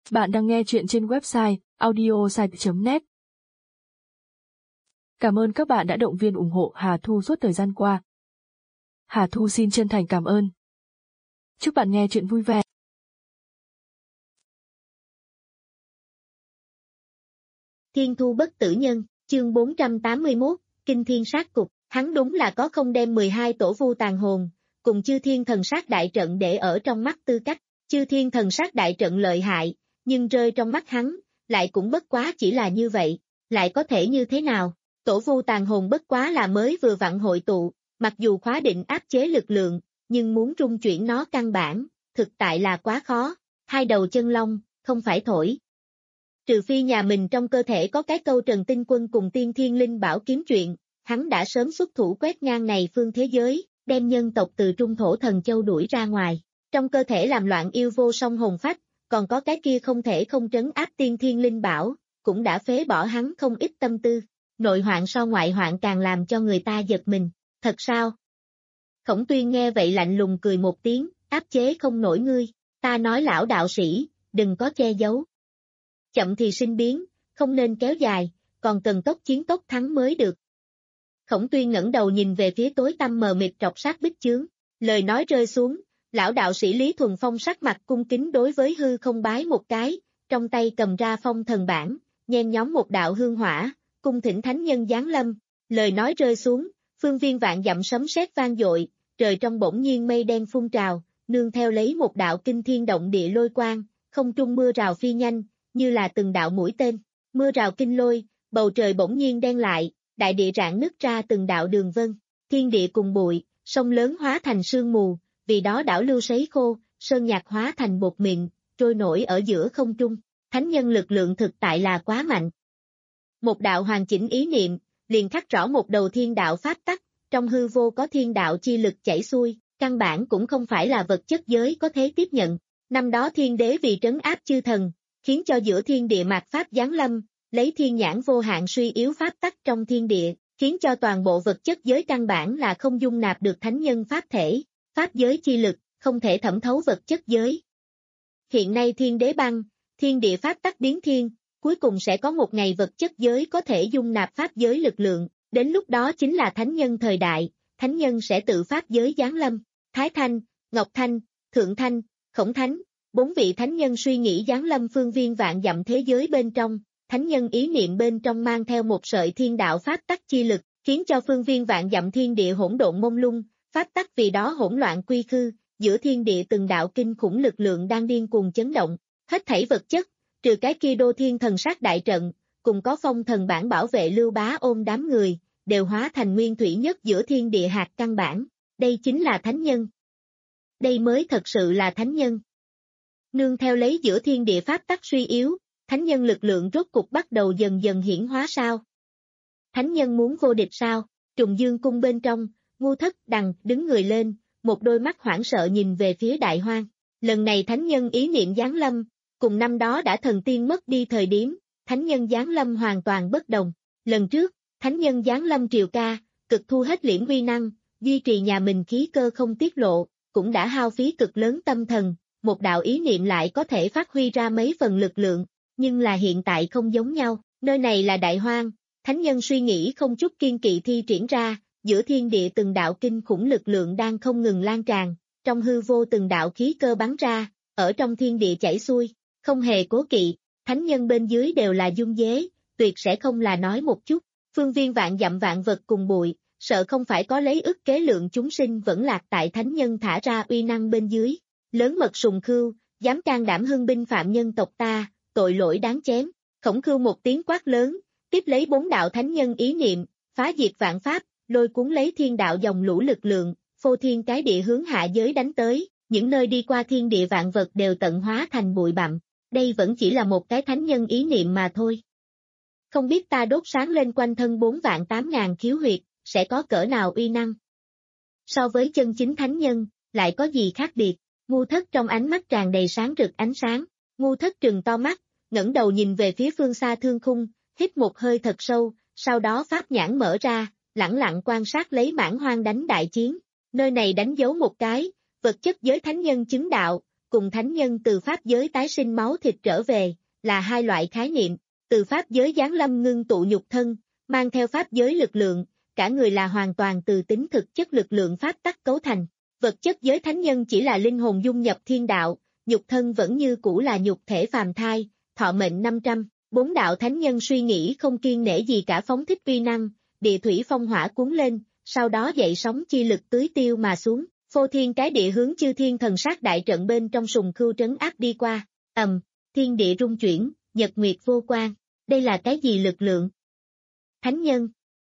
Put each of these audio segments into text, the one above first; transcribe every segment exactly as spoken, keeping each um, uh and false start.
Bạn đang nghe chuyện trên website audiosite chấm net. Cảm ơn các bạn đã động viên ủng hộ Hà Thu suốt thời gian qua. Hà Thu xin chân thành cảm ơn. Chúc bạn nghe chuyện vui vẻ. Thiên thu bất tử nhân, chương bốn trăm tám mươi mốt, Kinh Thiên Sát Cục, hắn đúng là có không đem mười hai tổ vu tàn hồn, cùng chư thiên thần sát đại trận để ở trong mắt tư cách, chư thiên thần sát đại trận lợi hại, nhưng rơi trong mắt hắn, lại cũng bất quá chỉ là như vậy, lại có thể như thế nào, tổ vu tàn hồn bất quá là mới vừa vặn hội tụ, mặc dù khóa định áp chế lực lượng, nhưng muốn trung chuyển nó căn bản, thực tại là quá khó, hai đầu chân long, không phải thổi. Trừ phi nhà mình trong cơ thể có cái câu Trần Tinh Quân cùng Tiên Thiên Linh Bảo kiếm chuyện, hắn đã sớm xuất thủ quét ngang này phương thế giới, đem nhân tộc từ Trung Thổ Thần Châu đuổi ra ngoài, trong cơ thể làm loạn yêu vô song hồn phách, còn có cái kia không thể không trấn áp Tiên Thiên Linh Bảo, cũng đã phế bỏ hắn không ít tâm tư, nội hoạn so ngoại hoạn càng làm cho người ta giật mình, thật sao? Khổng Tuyên nghe vậy lạnh lùng cười một tiếng, áp chế không nổi ngươi, ta nói lão đạo sĩ, đừng có che giấu. Chậm thì sinh biến, không nên kéo dài, còn cần tốc chiến tốc thắng mới được. Khổng Tuyên ngẩng đầu nhìn về phía tối tăm mờ mịt trọc sát bích chướng, lời nói rơi xuống, lão đạo sĩ Lý Thuần Phong sắc mặt cung kính đối với hư không bái một cái, trong tay cầm ra phong thần bản, nhen nhóm một đạo hương hỏa, cung thỉnh thánh nhân giáng lâm, lời nói rơi xuống, phương viên vạn dặm sấm sét vang dội, trời trong bỗng nhiên mây đen phun trào, nương theo lấy một đạo kinh thiên động địa lôi quang, không trung mưa rào phi nhanh, như là từng đạo mũi tên, mưa rào kinh lôi, bầu trời bỗng nhiên đen lại, đại địa rạn nứt ra từng đạo đường vân, thiên địa cùng bụi, sông lớn hóa thành sương mù, vì đó đảo lưu sấy khô, sơn nhạc hóa thành bột mịn, trôi nổi ở giữa không trung, thánh nhân lực lượng thực tại là quá mạnh. Một đạo hoàn chỉnh ý niệm, liền khắc rõ một đầu thiên đạo pháp tắc, trong hư vô có thiên đạo chi lực chảy xuôi, căn bản cũng không phải là vật chất giới có thể tiếp nhận. Năm đó thiên đế vì trấn áp chư thần, khiến cho giữa thiên địa mạt pháp giáng lâm, lấy thiên nhãn vô hạn suy yếu pháp tắc trong thiên địa, khiến cho toàn bộ vật chất giới căn bản là không dung nạp được thánh nhân pháp thể, pháp giới chi lực, không thể thẩm thấu vật chất giới. Hiện nay thiên đế băng, thiên địa pháp tắc biến thiên, cuối cùng sẽ có một ngày vật chất giới có thể dung nạp pháp giới lực lượng, đến lúc đó chính là thánh nhân thời đại, thánh nhân sẽ tự pháp giới giáng lâm, Thái Thanh, Ngọc Thanh, Thượng Thanh, Khổng Thánh, bốn vị thánh nhân suy nghĩ giáng lâm phương viên vạn dặm thế giới bên trong, thánh nhân ý niệm bên trong mang theo một sợi thiên đạo pháp tắc chi lực, khiến cho phương viên vạn dặm thiên địa hỗn độn mông lung, pháp tắc vì đó hỗn loạn quy khư, giữa thiên địa từng đạo kinh khủng lực lượng đang điên cuồng chấn động, hết thảy vật chất, trừ cái kia đô thiên thần sát đại trận, cùng có phong thần bản bảo vệ Lưu Bá ôm đám người, đều hóa thành nguyên thủy nhất giữa thiên địa hạt căn bản, đây chính là thánh nhân. Đây mới thật sự là thánh nhân. Nương theo lấy giữa thiên địa pháp tắc suy yếu, thánh nhân lực lượng rốt cục bắt đầu dần dần hiển hóa sao? Thánh nhân muốn vô địch sao? Trùng Dương cung bên trong, Ngu Thất Đằng đứng người lên, một đôi mắt hoảng sợ nhìn về phía Đại Hoang. Lần này thánh nhân ý niệm giáng lâm, cùng năm đó đã thần tiên mất đi thời điểm, thánh nhân giáng lâm hoàn toàn bất đồng. Lần trước, thánh nhân giáng lâm triều ca, cực thu hết liễm uy năng, duy trì nhà mình khí cơ không tiết lộ, cũng đã hao phí cực lớn tâm thần, một đạo ý niệm lại có thể phát huy ra mấy phần lực lượng, nhưng là hiện tại không giống nhau, nơi này là Đại Hoang, thánh nhân suy nghĩ không chút kiên kỵ thi triển ra, giữa thiên địa từng đạo kinh khủng lực lượng đang không ngừng lan tràn, trong hư vô từng đạo khí cơ bắn ra, ở trong thiên địa chảy xuôi, không hề cố kỵ, thánh nhân bên dưới đều là dung dế, tuyệt sẽ không là nói một chút, phương viên vạn dặm vạn vật cùng bụi, sợ không phải có lấy ức kế lượng chúng sinh vẫn lạc tại thánh nhân thả ra uy năng bên dưới, lớn mật sùng khưu, dám can đảm hưng binh phạm nhân tộc ta, tội lỗi đáng chém, Khổng Khưu một tiếng quát lớn, tiếp lấy bốn đạo thánh nhân ý niệm, phá diệt vạn pháp, lôi cuốn lấy thiên đạo dòng lũ lực lượng, phô thiên cái địa hướng hạ giới đánh tới, những nơi đi qua thiên địa vạn vật đều tận hóa thành bụi bặm, đây vẫn chỉ là một cái thánh nhân ý niệm mà thôi. Không biết ta đốt sáng lên quanh thân bốn vạn tám ngàn khiếu huyệt, sẽ có cỡ nào uy năng? So với chân chính thánh nhân, lại có gì khác biệt? Ngu Thất trong ánh mắt tràn đầy sáng rực ánh sáng, Ngu Thất trừng to mắt, ngẩng đầu nhìn về phía phương xa thương khung, hít một hơi thật sâu, sau đó pháp nhãn mở ra, lẳng lặng quan sát lấy Mãn Hoang đánh đại chiến, nơi này đánh dấu một cái, vật chất giới thánh nhân chứng đạo, cùng thánh nhân từ pháp giới tái sinh máu thịt trở về, là hai loại khái niệm, từ pháp giới giáng lâm ngưng tụ nhục thân, mang theo pháp giới lực lượng, cả người là hoàn toàn từ tính thực chất lực lượng pháp tắc cấu thành. Vật chất giới thánh nhân chỉ là linh hồn dung nhập thiên đạo, nhục thân vẫn như cũ là nhục thể phàm thai, thọ mệnh năm trăm, bốn đạo thánh nhân suy nghĩ không kiêng nể gì cả phóng thích uy năng, địa thủy phong hỏa cuốn lên, sau đó dậy sóng chi lực tưới tiêu mà xuống, phô thiên cái địa hướng chư thiên thần sát đại trận bên trong sùng khưu trấn áp đi qua, ầm, thiên địa rung chuyển, nhật nguyệt vô quang, đây là cái gì lực lượng? Thánh nhân.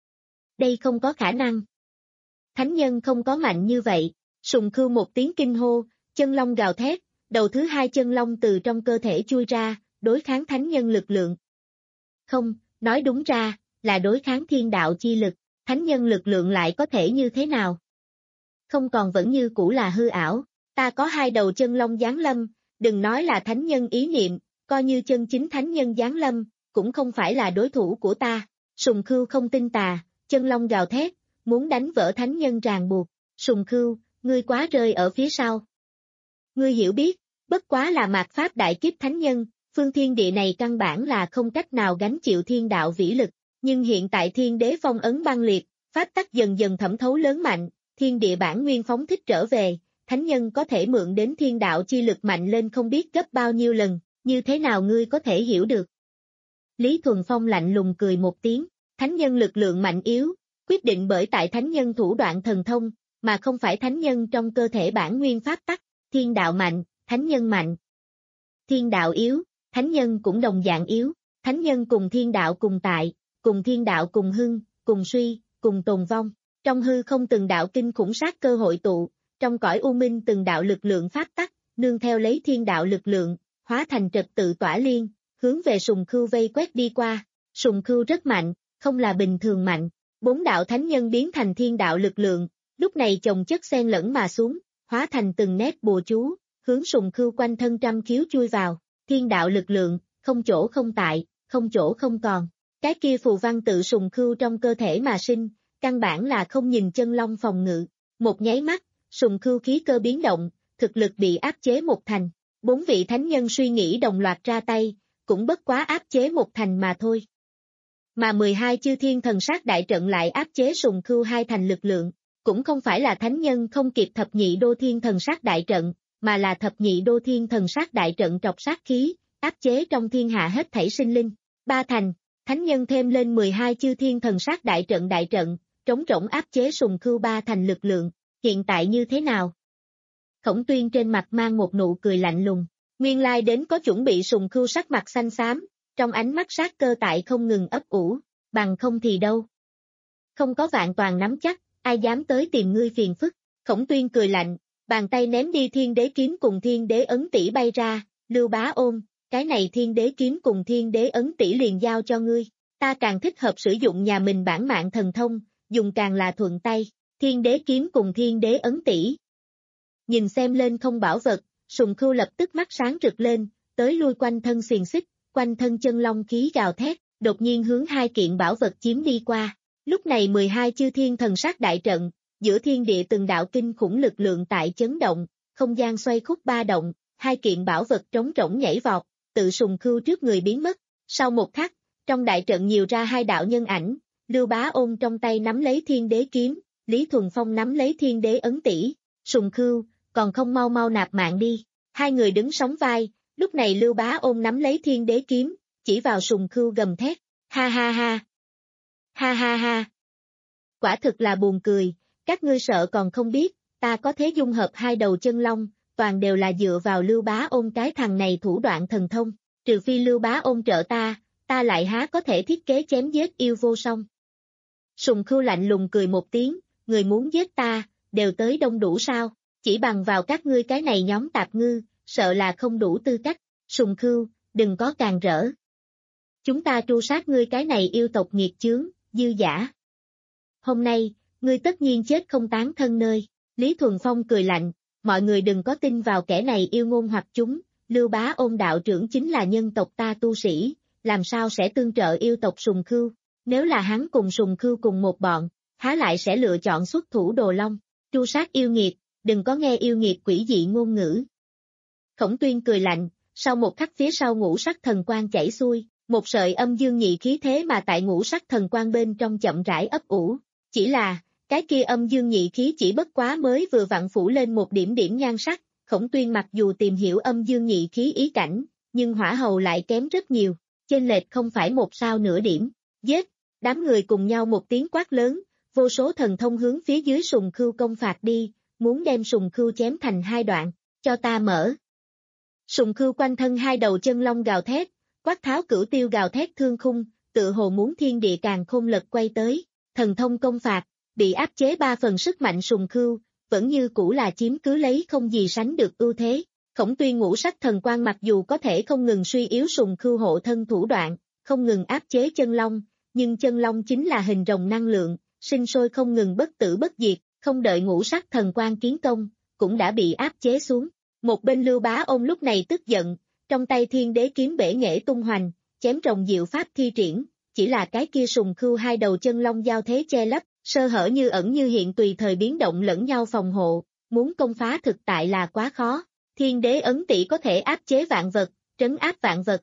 Đây không có khả năng. Thánh nhân không có mạnh như vậy, sùng khưu một tiếng kinh hô, chân long gào thét, đầu thứ hai chân long từ trong cơ thể chui ra, đối kháng thánh nhân lực lượng. Không, nói đúng ra, là đối kháng thiên đạo chi lực, thánh nhân lực lượng lại có thể như thế nào? Không còn vẫn như cũ là hư ảo, ta có hai đầu chân long giáng lâm, đừng nói là thánh nhân ý niệm, coi như chân chính thánh nhân giáng lâm, cũng không phải là đối thủ của ta. Sùng khưu không tin tà, chân long gào thét, muốn đánh vỡ thánh nhân ràng buộc. Sùng khưu, ngươi quá rơi ở phía sau. Ngươi hiểu biết, bất quá là mạt pháp đại kiếp thánh nhân, phương thiên địa này căn bản là không cách nào gánh chịu thiên đạo vĩ lực, nhưng hiện tại thiên đế phong ấn băng liệt, pháp tắc dần dần thẩm thấu lớn mạnh, thiên địa bản nguyên phóng thích trở về, thánh nhân có thể mượn đến thiên đạo chi lực mạnh lên không biết gấp bao nhiêu lần, như thế nào ngươi có thể hiểu được? Lý Thuần Phong lạnh lùng cười một tiếng, thánh nhân lực lượng mạnh yếu, quyết định bởi tại thánh nhân thủ đoạn thần thông, mà không phải thánh nhân trong cơ thể bản nguyên pháp tắc, thiên đạo mạnh, thánh nhân mạnh. Thiên đạo yếu, thánh nhân cũng đồng dạng yếu, thánh nhân cùng thiên đạo cùng tại, cùng thiên đạo cùng hưng, cùng suy, cùng tồn vong. Trong hư không từng đạo kinh khủng sát cơ hội tụ, trong cõi u minh từng đạo lực lượng pháp tắc, nương theo lấy thiên đạo lực lượng, hóa thành trật tự tỏa liên, hướng về sùng khưu vây quét đi qua. Sùng khưu rất mạnh, không là bình thường mạnh. Bốn đạo thánh nhân biến thành thiên đạo lực lượng, lúc này chồng chất xen lẫn mà xuống, hóa thành từng nét bùa chú, hướng sùng khưu quanh thân trăm khiếu chui vào. Thiên đạo lực lượng, không chỗ không tại, không chỗ không còn. Cái kia phù văn tự sùng khưu trong cơ thể mà sinh, căn bản là không nhìn chân long phòng ngự. Một nháy mắt, sùng khưu khí cơ biến động, thực lực bị áp chế một thành. Bốn vị thánh nhân suy nghĩ đồng loạt ra tay, cũng bất quá áp chế một thành mà thôi. Mà mười hai chư thiên thần sát đại trận lại áp chế sùng khưu hai thành lực lượng, cũng không phải là thánh nhân không kịp thập nhị đô thiên thần sát đại trận, mà là thập nhị đô thiên thần sát đại trận trọc sát khí, áp chế trong thiên hạ hết thảy sinh linh. Ba thành, thánh nhân thêm lên mười hai chư thiên thần sát đại trận đại trận, trống rỗng áp chế sùng khưu ba thành lực lượng, hiện tại như thế nào? Khổng Tuyên trên mặt mang một nụ cười lạnh lùng, nguyên lai đến có chuẩn bị sùng khưu sắc mặt xanh xám, trong ánh mắt sát cơ tại không ngừng ấp ủ, bằng không thì đâu. Không có vạn toàn nắm chắc, ai dám tới tìm ngươi phiền phức. Khổng Tuyên cười lạnh, bàn tay ném đi thiên đế kiếm cùng thiên đế ấn tỷ bay ra, Lưu Bá ôm, cái này thiên đế kiếm cùng thiên đế ấn tỷ liền giao cho ngươi, ta càng thích hợp sử dụng nhà mình bản mạng thần thông, dùng càng là thuận tay, thiên đế kiếm cùng thiên đế ấn tỷ. Nhìn xem lên không bảo vật, sùng khưu lập tức mắt sáng rực lên, tới lui quanh thân xiềng xích, quanh thân chân long khí gào thét, đột nhiên hướng hai kiện bảo vật chiếm đi qua. Lúc này mười hai chư thiên thần sát đại trận, giữa thiên địa từng đạo kinh khủng lực lượng tại chấn động, không gian xoay khúc ba động, hai kiện bảo vật trống rỗng nhảy vọt, tự sùng khưu trước người biến mất. Sau một khắc, trong đại trận nhiều ra hai đạo nhân ảnh, Lưu Bá ôm trong tay nắm lấy thiên đế kiếm, Lý Thuần Phong nắm lấy thiên đế ấn tỷ. Sùng khưu, còn không mau mau nạp mạng đi. Hai người đứng sóng vai, lúc này Lưu Bá ôm nắm lấy thiên đế kiếm, chỉ vào sùng khưu gầm thét, ha ha ha. Ha ha ha. Quả thực là buồn cười, các ngươi sợ còn không biết, ta có thế dung hợp hai đầu chân long, toàn đều là dựa vào Lưu Bá ôm cái thằng này thủ đoạn thần thông, trừ phi Lưu Bá ôm trợ ta, ta lại há có thể thiết kế chém giết yêu vô song. Sùng khưu lạnh lùng cười một tiếng, người muốn giết ta, đều tới đông đủ sao, chỉ bằng vào các ngươi cái này nhóm tạp ngư, sợ là không đủ tư cách, sùng khưu, đừng có càng rỡ. Chúng ta tru sát ngươi cái này yêu tộc nghiệt chướng, dư giả. Hôm nay, ngươi tất nhiên chết không tán thân nơi. Lý Thuần Phong cười lạnh, mọi người đừng có tin vào kẻ này yêu ngôn hoặc chúng, Lưu Bá ôn đạo trưởng chính là nhân tộc ta tu sĩ, làm sao sẽ tương trợ yêu tộc sùng khưu, nếu là hắn cùng sùng khưu cùng một bọn, há lại sẽ lựa chọn xuất thủ đồ long, tru sát yêu nghiệt, đừng có nghe yêu nghiệt quỷ dị ngôn ngữ. Khổng Tuyên cười lạnh, sau một khắc phía sau ngũ sắc thần quang chảy xuôi, một sợi âm dương nhị khí thế mà tại ngũ sắc thần quang bên trong chậm rãi ấp ủ. Chỉ là, cái kia âm dương nhị khí chỉ bất quá mới vừa vặn phủ lên một điểm điểm nhan sắc, Khổng Tuyên mặc dù tìm hiểu âm dương nhị khí ý cảnh, nhưng hỏa hầu lại kém rất nhiều, chênh lệch không phải một sao nửa điểm. Giết, đám người cùng nhau một tiếng quát lớn, vô số thần thông hướng phía dưới Sùng Khưu công phạt đi, muốn đem Sùng Khưu chém thành hai đoạn, cho ta mở. Sùng Khưu quanh thân hai đầu chân long gào thét, quát tháo cửu tiêu gào thét thương khung, tự hồ muốn thiên địa càng khôn lật quay tới, thần thông công phạt, bị áp chế ba phần sức mạnh Sùng Khưu, vẫn như cũ là chiếm cứ lấy không gì sánh được ưu thế. Khổng Tuyên ngũ sắc thần quang mặc dù có thể không ngừng suy yếu Sùng Khưu hộ thân thủ đoạn, không ngừng áp chế chân long, nhưng chân long chính là hình rồng năng lượng, sinh sôi không ngừng bất tử bất diệt, không đợi ngũ sắc thần quang kiến công, cũng đã bị áp chế xuống. Một bên Lưu Bá Ôn lúc này tức giận, trong tay thiên đế kiếm bể nghệ tung hoành, chém rồng diệu pháp thi triển, chỉ là cái kia Sùng Khưu hai đầu chân long giao thế che lấp, sơ hở như ẩn như hiện tùy thời biến động lẫn nhau phòng hộ, muốn công phá thực tại là quá khó. Thiên đế ấn tỷ có thể áp chế vạn vật, trấn áp vạn vật.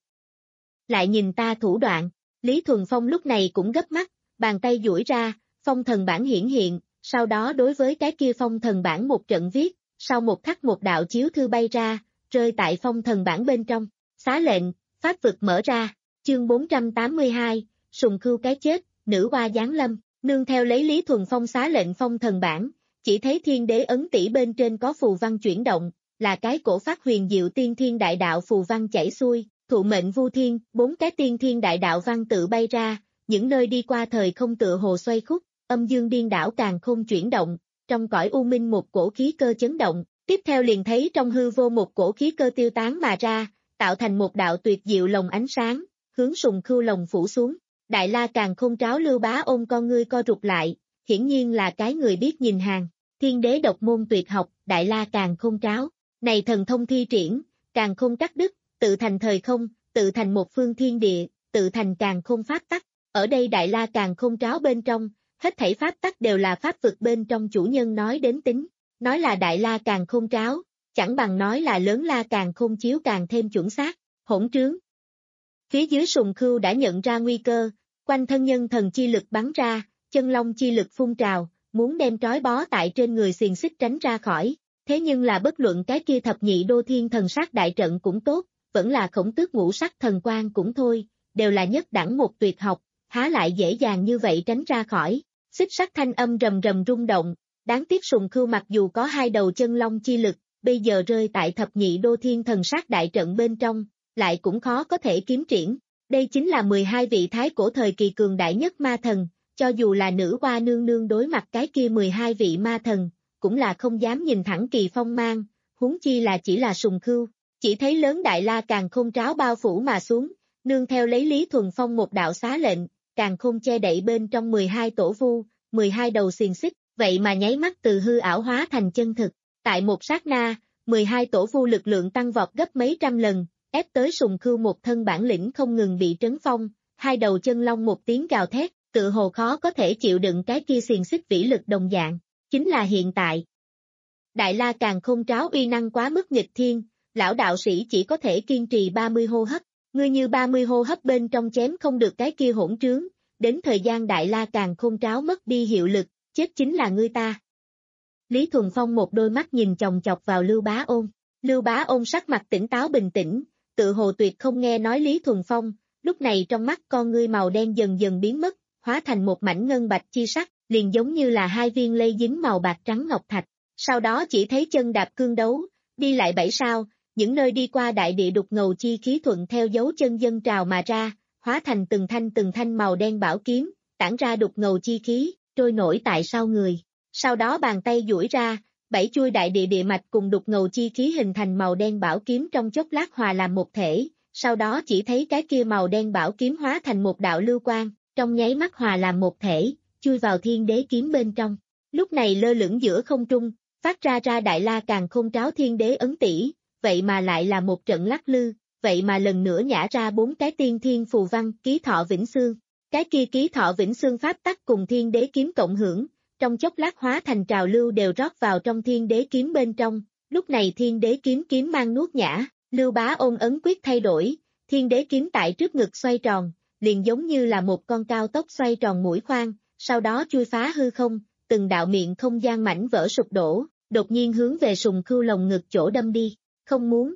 Lại nhìn ta thủ đoạn, Lý Thuần Phong lúc này cũng gấp mắt, bàn tay duỗi ra, phong thần bản hiển hiện, sau đó đối với cái kia phong thần bản một trận viết, sau một khắc một đạo chiếu thư bay ra, rơi tại phong thần bản bên trong, xá lệnh, pháp vực mở ra, chương bốn trăm tám mươi hai, Sùng Khưu cái chết, nữ hoa giáng lâm, nương theo lấy Lý Thuần Phong xá lệnh phong thần bản, chỉ thấy thiên đế ấn tỷ bên trên có phù văn chuyển động, là cái cổ phát huyền diệu tiên thiên đại đạo phù văn chảy xuôi, thụ mệnh vu thiên, bốn cái tiên thiên đại đạo văn tự bay ra, những nơi đi qua thời không tựa hồ xoay khúc, âm dương điên đảo càng không chuyển động, trong cõi u minh một cổ khí cơ chấn động, tiếp theo liền thấy trong hư vô một cổ khí cơ tiêu tán mà ra, tạo thành một đạo tuyệt diệu lồng ánh sáng, hướng Sùng Khưu lồng phủ xuống. Đại La Càng Khôn tráo Lưu Bá Ôn con ngươi co rụt lại, hiển nhiên là cái người biết nhìn hàng, thiên đế độc môn tuyệt học, Đại La Càng Khôn tráo. Này thần thông thi triển, càng khôn cắt đứt, tự thành thời không, tự thành một phương thiên địa, tự thành càng khôn pháp tắc. Ở đây Đại La Càng Khôn tráo bên trong, hết thảy pháp tắc đều là pháp vực bên trong chủ nhân nói đến tính. Nói là Đại La Càng Khôn tráo, chẳng bằng nói là lớn La Càng Khôn chiếu càng thêm chuẩn xác, hỗn trướng. Phía dưới Sùng Khưu đã nhận ra nguy cơ, quanh thân nhân thần chi lực bắn ra, chân long chi lực phun trào, muốn đem trói bó tại trên người xiềng xích tránh ra khỏi. Thế nhưng là bất luận cái kia thập nhị đô thiên thần sát đại trận cũng tốt, vẫn là Khổng Tước ngũ sắc thần quang cũng thôi, đều là nhất đẳng một tuyệt học, há lại dễ dàng như vậy tránh ra khỏi. Xích sắt thanh âm rầm rầm rung động, đáng tiếc Sùng Khưu mặc dù có hai đầu chân long chi lực, bây giờ rơi tại thập nhị đô thiên thần sát đại trận bên trong, lại cũng khó có thể kiếm triển. Đây chính là mười hai vị thái cổ thời kỳ cường đại nhất ma thần, cho dù là nữ hoa nương nương đối mặt cái kia mười hai vị ma thần, cũng là không dám nhìn thẳng kỳ phong mang, huống chi là chỉ là Sùng Khưu, chỉ thấy lớn Đại La Càng Khôn tráo bao phủ mà xuống, nương theo lấy Lý Thuần Phong một đạo xá lệnh, càng khôn che đậy bên trong mười hai tổ vu, mười hai đầu xiềng xích, vậy mà nháy mắt từ hư ảo hóa thành chân thực, tại một sát na, mười hai tổ vu lực lượng tăng vọt gấp mấy trăm lần, ép tới Sùng Khưu một thân bản lĩnh không ngừng bị trấn phong, hai đầu chân long một tiếng gào thét, tự hồ khó có thể chịu đựng cái kia xiềng xích vĩ lực đồng dạng. Chính là hiện tại. Đại La Càng Khôn tráo uy năng quá mức nghịch thiên, lão đạo sĩ chỉ có thể kiên trì ba mươi hô hấp, ngươi như ba mươi hô hấp bên trong chém không được cái kia hỗn trướng, đến thời gian Đại La Càng Khôn tráo mất đi hiệu lực, chết chính là ngươi ta. Lý Thuần Phong một đôi mắt nhìn chòng chọc vào Lưu Bá Ôn, Lưu Bá Ôn sắc mặt tỉnh táo bình tĩnh, tự hồ tuyệt không nghe nói Lý Thuần Phong, lúc này trong mắt con ngươi màu đen dần dần biến mất, hóa thành một mảnh ngân bạch chi sắc, liền giống như là hai viên lây dính màu bạc trắng ngọc thạch, sau đó chỉ thấy chân đạp cương đấu, đi lại bảy sao, những nơi đi qua đại địa đục ngầu chi khí thuận theo dấu chân dân trào mà ra, hóa thành từng thanh từng thanh màu đen bảo kiếm, tản ra đục ngầu chi khí, trôi nổi tại sau người, sau đó bàn tay duỗi ra, bảy chuôi đại địa địa mạch cùng đục ngầu chi khí hình thành màu đen bảo kiếm trong chốc lát hòa làm một thể, sau đó chỉ thấy cái kia màu đen bảo kiếm hóa thành một đạo lưu quang, trong nháy mắt hòa làm một thể, chui vào thiên đế kiếm bên trong. Lúc này lơ lửng giữa không trung, phát ra ra Đại La Càng Khôn tráo thiên đế ấn tỷ, vậy mà lại là một trận lắc lư, vậy mà lần nữa nhả ra bốn cái tiên thiên phù văn ký thọ vĩnh xương. Cái kia ký thọ vĩnh xương pháp tắc cùng thiên đế kiếm cộng hưởng, trong chốc lát hóa thành trào lưu đều rót vào trong thiên đế kiếm bên trong, Lúc này thiên đế kiếm kiếm mang nuốt nhã, Lưu Bá ôn ấn quyết thay đổi, thiên đế kiếm tại trước ngực xoay tròn, liền giống như là một con cao tốc xoay tròn mũi khoan, sau đó chui phá hư không, từng đạo miệng không gian mảnh vỡ sụp đổ, đột nhiên hướng về Sùng Khưu lồng ngực chỗ đâm đi, không muốn.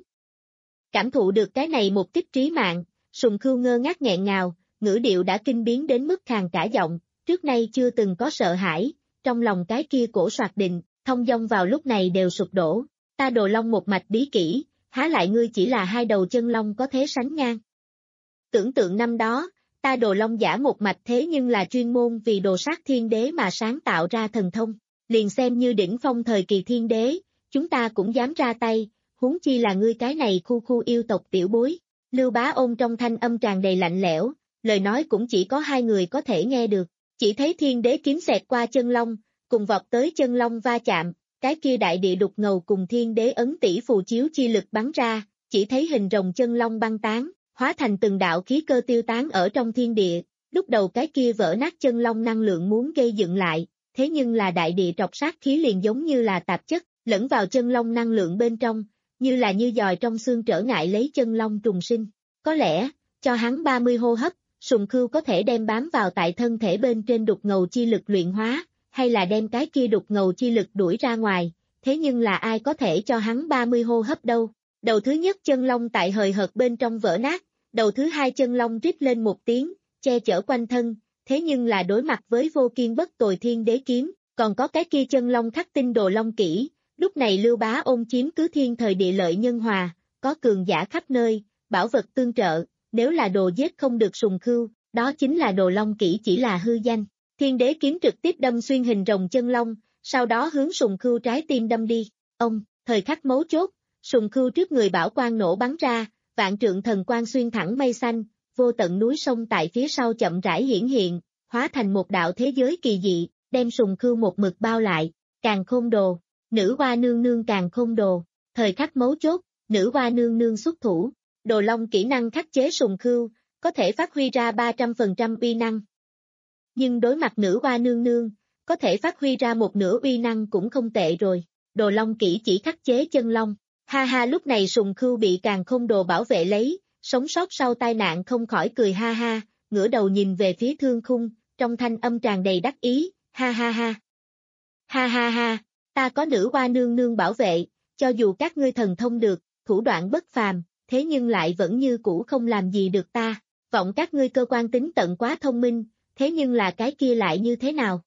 Cảm thụ được cái này một kích trí mạng, Sùng Khưu ngơ ngác nghẹn ngào, ngữ điệu đã kinh biến đến mức khàn cả giọng, trước nay chưa từng có sợ hãi, trong lòng cái kia cổ soạt định, thông dong vào lúc này đều sụp đổ, ta Đồ Long một mạch bí kỹ, há lại ngươi chỉ là hai đầu chân long có thế sánh ngang. Tưởng tượng năm đó, ta Đồ Long giả một mạch thế nhưng là chuyên môn vì đồ sát thiên đế mà sáng tạo ra thần thông, liền xem như đỉnh phong thời kỳ thiên đế, chúng ta cũng dám ra tay, huống chi là ngươi cái này khu khu yêu tộc tiểu bối. Lưu Bá ôn trong thanh âm tràn đầy lạnh lẽo, lời nói cũng chỉ có hai người có thể nghe được, chỉ thấy thiên đế kiếm xẹt qua chân long, cùng vọt tới chân long va chạm, cái kia đại địa đục ngầu cùng thiên đế ấn tỷ phù chiếu chi lực bắn ra, chỉ thấy hình rồng chân long băng tán, hóa thành từng đạo khí cơ tiêu tán ở trong thiên địa, lúc đầu cái kia vỡ nát chân long năng lượng muốn gây dựng lại, thế nhưng là đại địa trọc sát khí liền giống như là tạp chất, lẫn vào chân long năng lượng bên trong, như là như dòi trong xương trở ngại lấy chân long trùng sinh. Có lẽ, cho hắn ba mươi hô hấp, Sùng Khưu có thể đem bám vào tại thân thể bên trên đục ngầu chi lực luyện hóa, hay là đem cái kia đục ngầu chi lực đuổi ra ngoài, thế nhưng là ai có thể cho hắn ba mươi hô hấp đâu. Đầu thứ nhất chân long tại hời hợt bên trong vỡ nát, đầu thứ hai chân long rít lên một tiếng, che chở quanh thân, thế nhưng là đối mặt với vô kiên bất tồi thiên đế kiếm, còn có cái kia chân long khắc tinh Đồ Long kỹ, lúc này Lưu Bá ôn chiếm cứ thiên thời địa lợi nhân hòa, có cường giả khắp nơi, bảo vật tương trợ, nếu là đồ giết không được Sùng Khưu, đó chính là Đồ Long kỹ chỉ là hư danh. Thiên đế kiếm trực tiếp đâm xuyên hình rồng chân long, sau đó hướng Sùng Khưu trái tim đâm đi. Ông, thời khắc mấu chốt, Sùng Khưu trước người bảo quang nổ bắn ra, vạn trượng thần quang xuyên thẳng mây xanh, vô tận núi sông tại phía sau chậm rãi hiển hiện, hóa thành một đạo thế giới kỳ dị, đem Sùng Khưu một mực bao lại. Càn Khôn Đồ, nữ hoa nương nương Càn Khôn Đồ, thời khắc mấu chốt, nữ hoa nương nương xuất thủ, Đồ Long kỹ năng khắc chế Sùng Khưu, có thể phát huy ra ba trăm phần trăm uy năng. Nhưng đối mặt nữ hoa nương nương, có thể phát huy ra một nửa uy năng cũng không tệ rồi, Đồ Long kỹ chỉ khắc chế chân long. Ha ha, lúc này Sùng Khưu bị Càn Khôn Đồ bảo vệ lấy, sống sót sau tai nạn không khỏi cười ha ha, ngửa đầu nhìn về phía thương khung, trong thanh âm tràn đầy đắc ý, ha ha ha. Ha ha ha, ta có nữ hoa nương nương bảo vệ, cho dù các ngươi thần thông được, thủ đoạn bất phàm, thế nhưng lại vẫn như cũ không làm gì được ta, vọng các ngươi cơ quan tính tận quá thông minh, thế nhưng là cái kia lại như thế nào?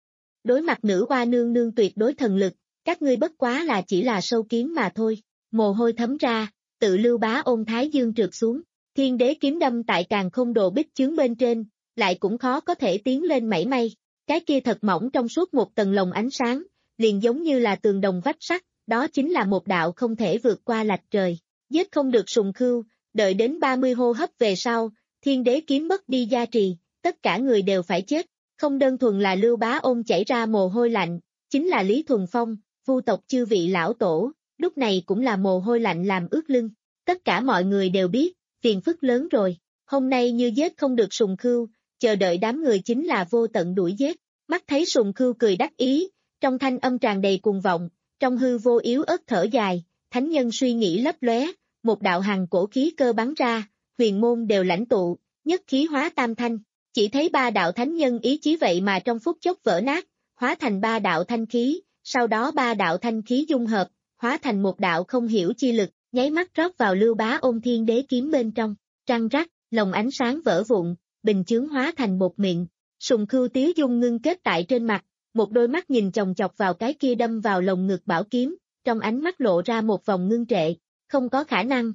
Đối mặt nữ hoa nương nương tuyệt đối thần lực, các ngươi bất quá là chỉ là sâu kiến mà thôi. Mồ hôi thấm ra, tự Lưu Bá ôn thái dương trượt xuống, thiên đế kiếm đâm tại Càn Khôn Đồ bích chướng bên trên, lại cũng khó có thể tiến lên mảy may, cái kia thật mỏng trong suốt một tầng lồng ánh sáng, liền giống như là tường đồng vách sắt, đó chính là một đạo không thể vượt qua lạch trời, giết không được Sùng Khưu, đợi đến ba mươi hô hấp về sau, thiên đế kiếm mất đi gia trì, tất cả người đều phải chết, không đơn thuần là Lưu Bá ôn chảy ra mồ hôi lạnh, chính là Lý Thuần Phong, Vu tộc chư vị lão tổ. Lúc này cũng là mồ hôi lạnh làm ướt lưng, tất cả mọi người đều biết, phiền phức lớn rồi, hôm nay như giết không được Sùng Khưu, chờ đợi đám người chính là vô tận đuổi giết, mắt thấy Sùng Khưu cười đắc ý, trong thanh âm tràn đầy cuồng vọng, trong hư vô yếu ớt thở dài, thánh nhân suy nghĩ lấp lóe, một đạo hằng cổ khí cơ bắn ra, huyền môn đều lãnh tụ, nhất khí hóa tam thanh, chỉ thấy ba đạo thánh nhân ý chí vậy mà trong phút chốc vỡ nát, hóa thành ba đạo thanh khí, sau đó ba đạo thanh khí dung hợp, hóa thành một đạo không hiểu chi lực, nháy mắt rót vào Lưu Bá ôn thiên đế kiếm bên trong, trăng rắc, lồng ánh sáng vỡ vụn, bình chướng hóa thành bột mịn, Sùng Khưu tiếu dung ngưng kết tại trên mặt, một đôi mắt nhìn chòng chọc vào cái kia đâm vào lồng ngực bảo kiếm, trong ánh mắt lộ ra một vòng ngưng trệ, không có khả năng.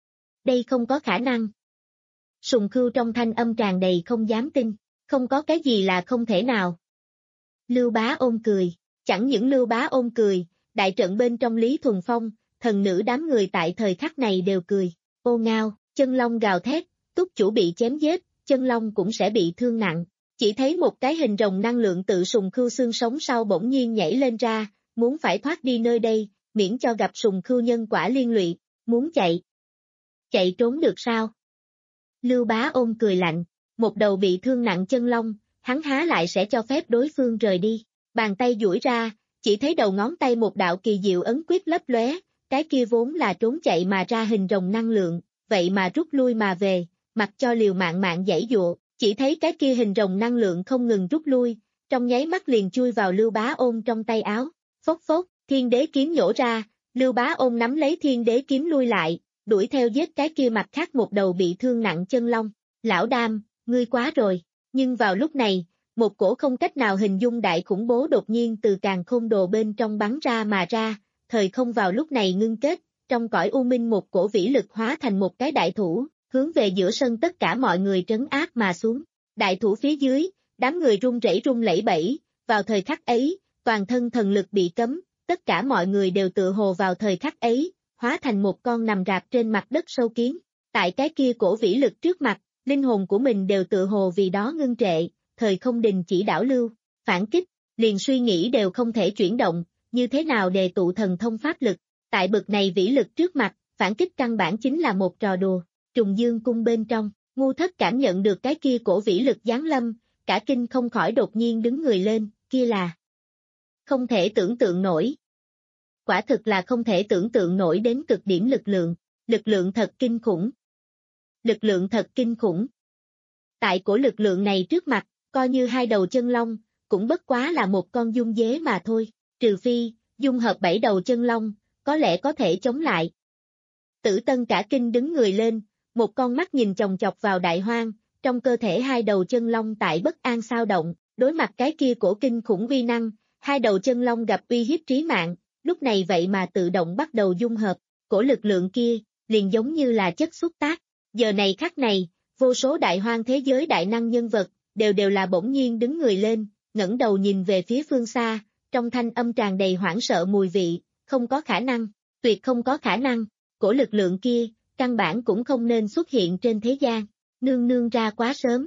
Đây không có khả năng. Sùng Khưu trong thanh âm tràn đầy không dám tin, không có cái gì là không thể nào. Lưu Bá ôn cười, chẳng những Lưu Bá ôn cười, đại trận bên trong Lý Thuần Phong, thần nữ đám người tại thời khắc này đều cười, ô ngao, chân long gào thét, túc chủ bị chém giết, chân long cũng sẽ bị thương nặng, chỉ thấy một cái hình rồng năng lượng tự Sùng Khưu xương sống sau bỗng nhiên nhảy lên ra, muốn phải thoát đi nơi đây, miễn cho gặp Sùng Khưu nhân quả liên lụy, muốn chạy. Chạy trốn được sao? Lưu Bá ôn cười lạnh, một đầu bị thương nặng chân long, hắn há lại sẽ cho phép đối phương rời đi, bàn tay duỗi ra, chỉ thấy đầu ngón tay một đạo kỳ diệu ấn quyết lấp lóe, cái kia vốn là trốn chạy mà ra hình rồng năng lượng, vậy mà rút lui mà về, mặc cho liều mạng mạng giãy dụa, chỉ thấy cái kia hình rồng năng lượng không ngừng rút lui, trong nháy mắt liền chui vào Lưu Bá Ôn trong tay áo, phốc phốc, thiên đế kiếm nhổ ra, Lưu Bá Ôn nắm lấy thiên đế kiếm lui lại, đuổi theo giết cái kia mặt khác một đầu bị thương nặng chân long, lão Đam, ngươi quá rồi, nhưng vào lúc này, một cổ không cách nào hình dung đại khủng bố đột nhiên từ càn khôn đồ bên trong bắn ra mà ra, thời không vào lúc này ngưng kết, trong cõi u minh một cổ vĩ lực hóa thành một cái đại thủ, hướng về giữa sân tất cả mọi người trấn áp mà xuống. Đại thủ phía dưới, đám người run rẩy run lẩy bẩy, vào thời khắc ấy, toàn thân thần lực bị cấm, tất cả mọi người đều tự hồ vào thời khắc ấy, hóa thành một con nằm rạp trên mặt đất sâu kiến. Tại cái kia cổ vĩ lực trước mặt, linh hồn của mình đều tự hồ vì đó ngưng trệ, thời không đình chỉ đảo lưu, phản kích, liền suy nghĩ đều không thể chuyển động, như thế nào đề tụ thần thông pháp lực. Tại bực này vĩ lực trước mặt, phản kích căn bản chính là một trò đùa. Trùng Dương cung bên trong, Ngu Thất cảm nhận được cái kia cổ vĩ lực giáng lâm, cả kinh không khỏi đột nhiên đứng người lên, kia là không thể tưởng tượng nổi. Quả thực là không thể tưởng tượng nổi đến cực điểm lực lượng, lực lượng thật kinh khủng. Lực lượng thật kinh khủng. Tại cổ lực lượng này trước mặt, coi như hai đầu chân long, cũng bất quá là một con dung dế mà thôi, trừ phi, dung hợp bảy đầu chân long, có lẽ có thể chống lại. Tử Tân cả kinh đứng người lên, một con mắt nhìn chòng chọc vào Đại Hoang, trong cơ thể hai đầu chân long tại bất an sao động, đối mặt cái kia cổ kinh khủng uy năng, hai đầu chân long gặp uy hiếp trí mạng, lúc này vậy mà tự động bắt đầu dung hợp, cổ lực lượng kia, liền giống như là chất xúc tác. Giờ này khắc này, vô số Đại Hoang thế giới đại năng nhân vật, đều đều là bỗng nhiên đứng người lên, ngẩng đầu nhìn về phía phương xa, trong thanh âm tràn đầy hoảng sợ mùi vị, không có khả năng, tuyệt không có khả năng, cổ lực lượng kia, căn bản cũng không nên xuất hiện trên thế gian, nương nương ra quá sớm.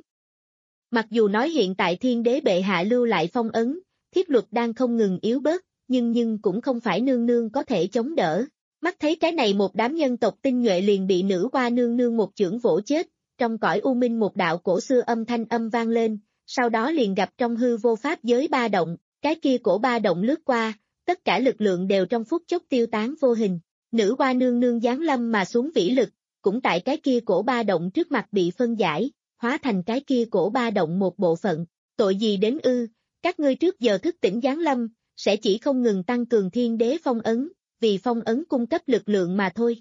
Mặc dù nói hiện tại thiên đế bệ hạ lưu lại phong ấn, thiết luật đang không ngừng yếu bớt, nhưng nhưng cũng không phải nương nương có thể chống đỡ. Mắt thấy cái này một đám nhân tộc tinh nhuệ liền bị nữ hoa nương nương một chưởng vỗ chết, trong cõi u minh một đạo cổ xưa âm thanh âm vang lên, sau đó liền gặp trong hư vô pháp giới ba động, cái kia cổ ba động lướt qua, tất cả lực lượng đều trong phút chốc tiêu tán vô hình. Nữ hoa nương nương giáng lâm mà xuống vĩ lực, cũng tại cái kia cổ ba động trước mặt bị phân giải, hóa thành cái kia cổ ba động một bộ phận. Tội gì đến ư, các ngươi trước giờ thức tỉnh giáng lâm, sẽ chỉ không ngừng tăng cường thiên đế phong ấn, vì phong ấn cung cấp lực lượng mà thôi.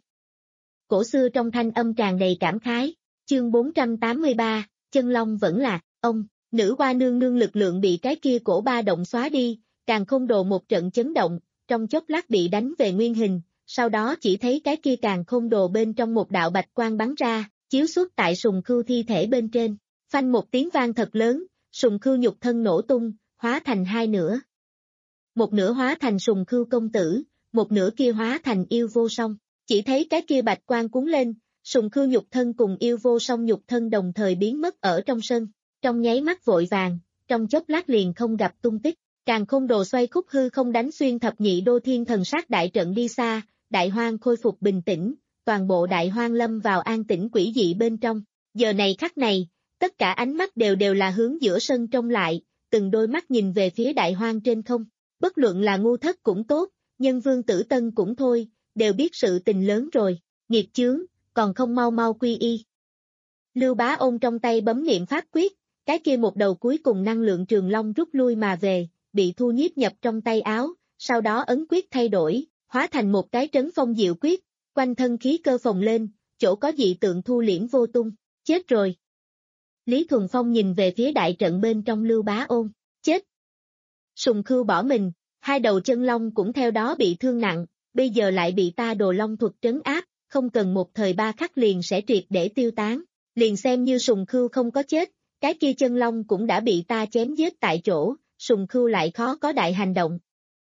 Cổ xưa trong thanh âm tràn đầy cảm khái, chương bốn trăm tám mươi ba, chân long vẫn là, ông, nữ hoa nương nương lực lượng bị cái kia cổ ba động xóa đi, càng không đồ một trận chấn động, trong chốc lát bị đánh về nguyên hình. Sau đó chỉ thấy cái kia càng không đồ bên trong một đạo bạch quang bắn ra, chiếu xuất tại sùng khưu thi thể bên trên, phanh một tiếng vang thật lớn, sùng khưu nhục thân nổ tung, hóa thành hai nửa. Một nửa hóa thành sùng khưu công tử, một nửa kia hóa thành yêu vô song, chỉ thấy cái kia bạch quang cuốn lên, sùng khưu nhục thân cùng yêu vô song nhục thân đồng thời biến mất ở trong sân, trong nháy mắt vội vàng, trong chốc lát liền không gặp tung tích, càng không đồ xoay khúc hư không đánh xuyên thập nhị đô thiên thần sát đại trận đi xa. Đại Hoang khôi phục bình tĩnh, toàn bộ Đại Hoang lâm vào an tĩnh quỷ dị bên trong. Giờ này khắc này, tất cả ánh mắt đều đều là hướng giữa sân trông lại, từng đôi mắt nhìn về phía Đại Hoang trên không. Bất luận là Ngu Thất cũng tốt, Nhân Vương Tử Tân cũng thôi, đều biết sự tình lớn rồi, nghiệt chướng, còn không mau mau quy y. Lưu Bá Ôn trong tay bấm niệm pháp quyết, cái kia một đầu cuối cùng năng lượng trường long rút lui mà về, bị thu nhiếp nhập trong tay áo, sau đó ấn quyết thay đổi. Hóa thành một cái trấn phong diệu quyết, quanh thân khí cơ phồng lên, chỗ có dị tượng thu liễm vô tung, chết rồi. Lý Thuần Phong nhìn về phía đại trận bên trong Lưu Bá Ôn, chết. Sùng khưu bỏ mình, hai đầu chân long cũng theo đó bị thương nặng, bây giờ lại bị ta đồ long thuật trấn áp, không cần một thời ba khắc liền sẽ triệt để tiêu tán, liền xem như sùng khưu không có chết, cái kia chân long cũng đã bị ta chém giết tại chỗ, sùng khưu lại khó có đại hành động.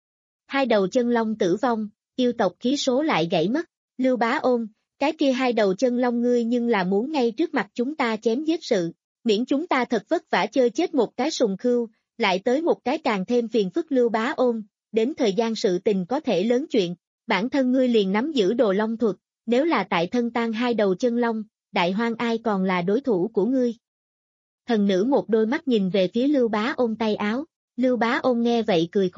Hai đầu chân long tử vong, yêu tộc khí số lại gãy mất, Lưu Bá Ôn, cái kia hai đầu chân long ngươi nhưng là muốn ngay trước mặt chúng ta chém giết sự, miễn chúng ta thật vất vả chơi chết một cái sùng khưu, lại tới một cái càng thêm phiền phức. Lưu Bá Ôn, đến thời gian sự tình có thể lớn chuyện, bản thân ngươi liền nắm giữ đồ long thuật, nếu là tại thân tan hai đầu chân long, Đại Hoang ai còn là đối thủ của ngươi. Thần nữ một đôi mắt nhìn về phía Lưu Bá Ôn tay áo, Lưu Bá Ôn nghe vậy cười khổ,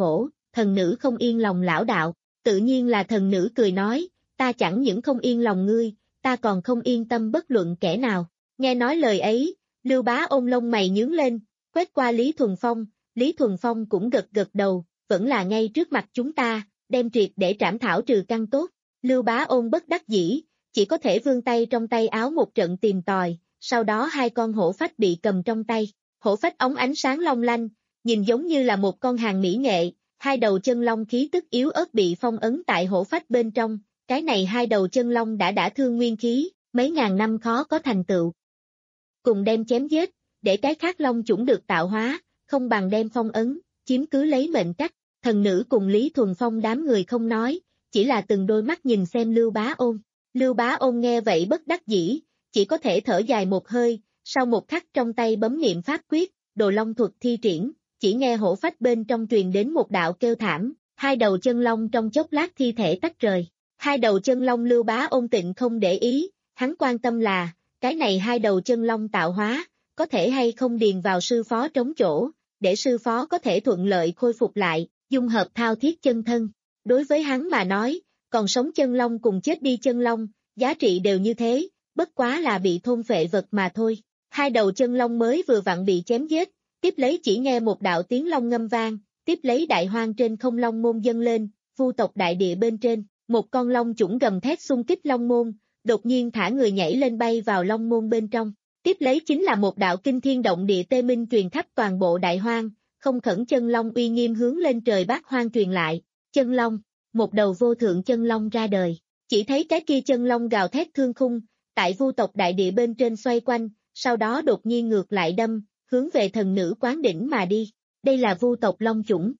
thần nữ không yên lòng lão đạo, tự nhiên là thần nữ cười nói, ta chẳng những không yên lòng ngươi, ta còn không yên tâm bất luận kẻ nào. Nghe nói lời ấy, Lưu Bá Ôn lông mày nhướng lên, quét qua Lý Thuần Phong, Lý Thuần Phong cũng gật gật đầu, vẫn là ngay trước mặt chúng ta, đem triệt để trảm thảo trừ căn tốt. Lưu Bá Ôn bất đắc dĩ, chỉ có thể vươn tay trong tay áo một trận tìm tòi, sau đó hai con hổ phách bị cầm trong tay, hổ phách óng ánh sáng long lanh, nhìn giống như là một con hàng mỹ nghệ, hai đầu chân long khí tức yếu ớt bị phong ấn tại hổ phách bên trong, cái này hai đầu chân long đã đã thương nguyên khí, mấy ngàn năm khó có thành tựu. Cùng đem chém giết, để cái khác long chủng được tạo hóa, không bằng đem phong ấn, chiếm cứ lấy mệnh cách, thần nữ cùng Lý Thuần Phong đám người không nói, chỉ là từng đôi mắt nhìn xem Lưu Bá Ôn. Lưu Bá Ôn nghe vậy bất đắc dĩ, chỉ có thể thở dài một hơi, sau một khắc trong tay bấm niệm pháp quyết, đồ long thuật thi triển, chỉ nghe hổ phách bên trong truyền đến một đạo kêu thảm, hai đầu chân long trong chốc lát thi thể tách rời. Hai đầu chân long Lưu Bá Ôn tịnh không để ý, hắn quan tâm là, cái này hai đầu chân long tạo hóa, có thể hay không điền vào sư phó trống chỗ, để sư phó có thể thuận lợi khôi phục lại, dung hợp thao thiết chân thân. Đối với hắn mà nói, còn sống chân long cùng chết đi chân long, giá trị đều như thế, bất quá là bị thôn phệ vật mà thôi. Hai đầu chân long mới vừa vặn bị chém giết, tiếp lấy chỉ nghe một đạo tiếng long ngâm vang, tiếp lấy đại hoang trên không long môn dâng lên, vu tộc đại địa bên trên, một con long chủng gầm thét xung kích long môn, đột nhiên thả người nhảy lên bay vào long môn bên trong. Tiếp lấy chính là một đạo kinh thiên động địa tê minh truyền khắp toàn bộ đại hoang, không khẩn chân long uy nghiêm hướng lên trời bát hoang truyền lại. Chân long, một đầu vô thượng chân long ra đời, chỉ thấy cái kia chân long gào thét thương khung, tại vu tộc đại địa bên trên xoay quanh, sau đó đột nhiên ngược lại đâm, hướng về thần nữ quán đỉnh mà đi. Đây là vu tộc long chủng.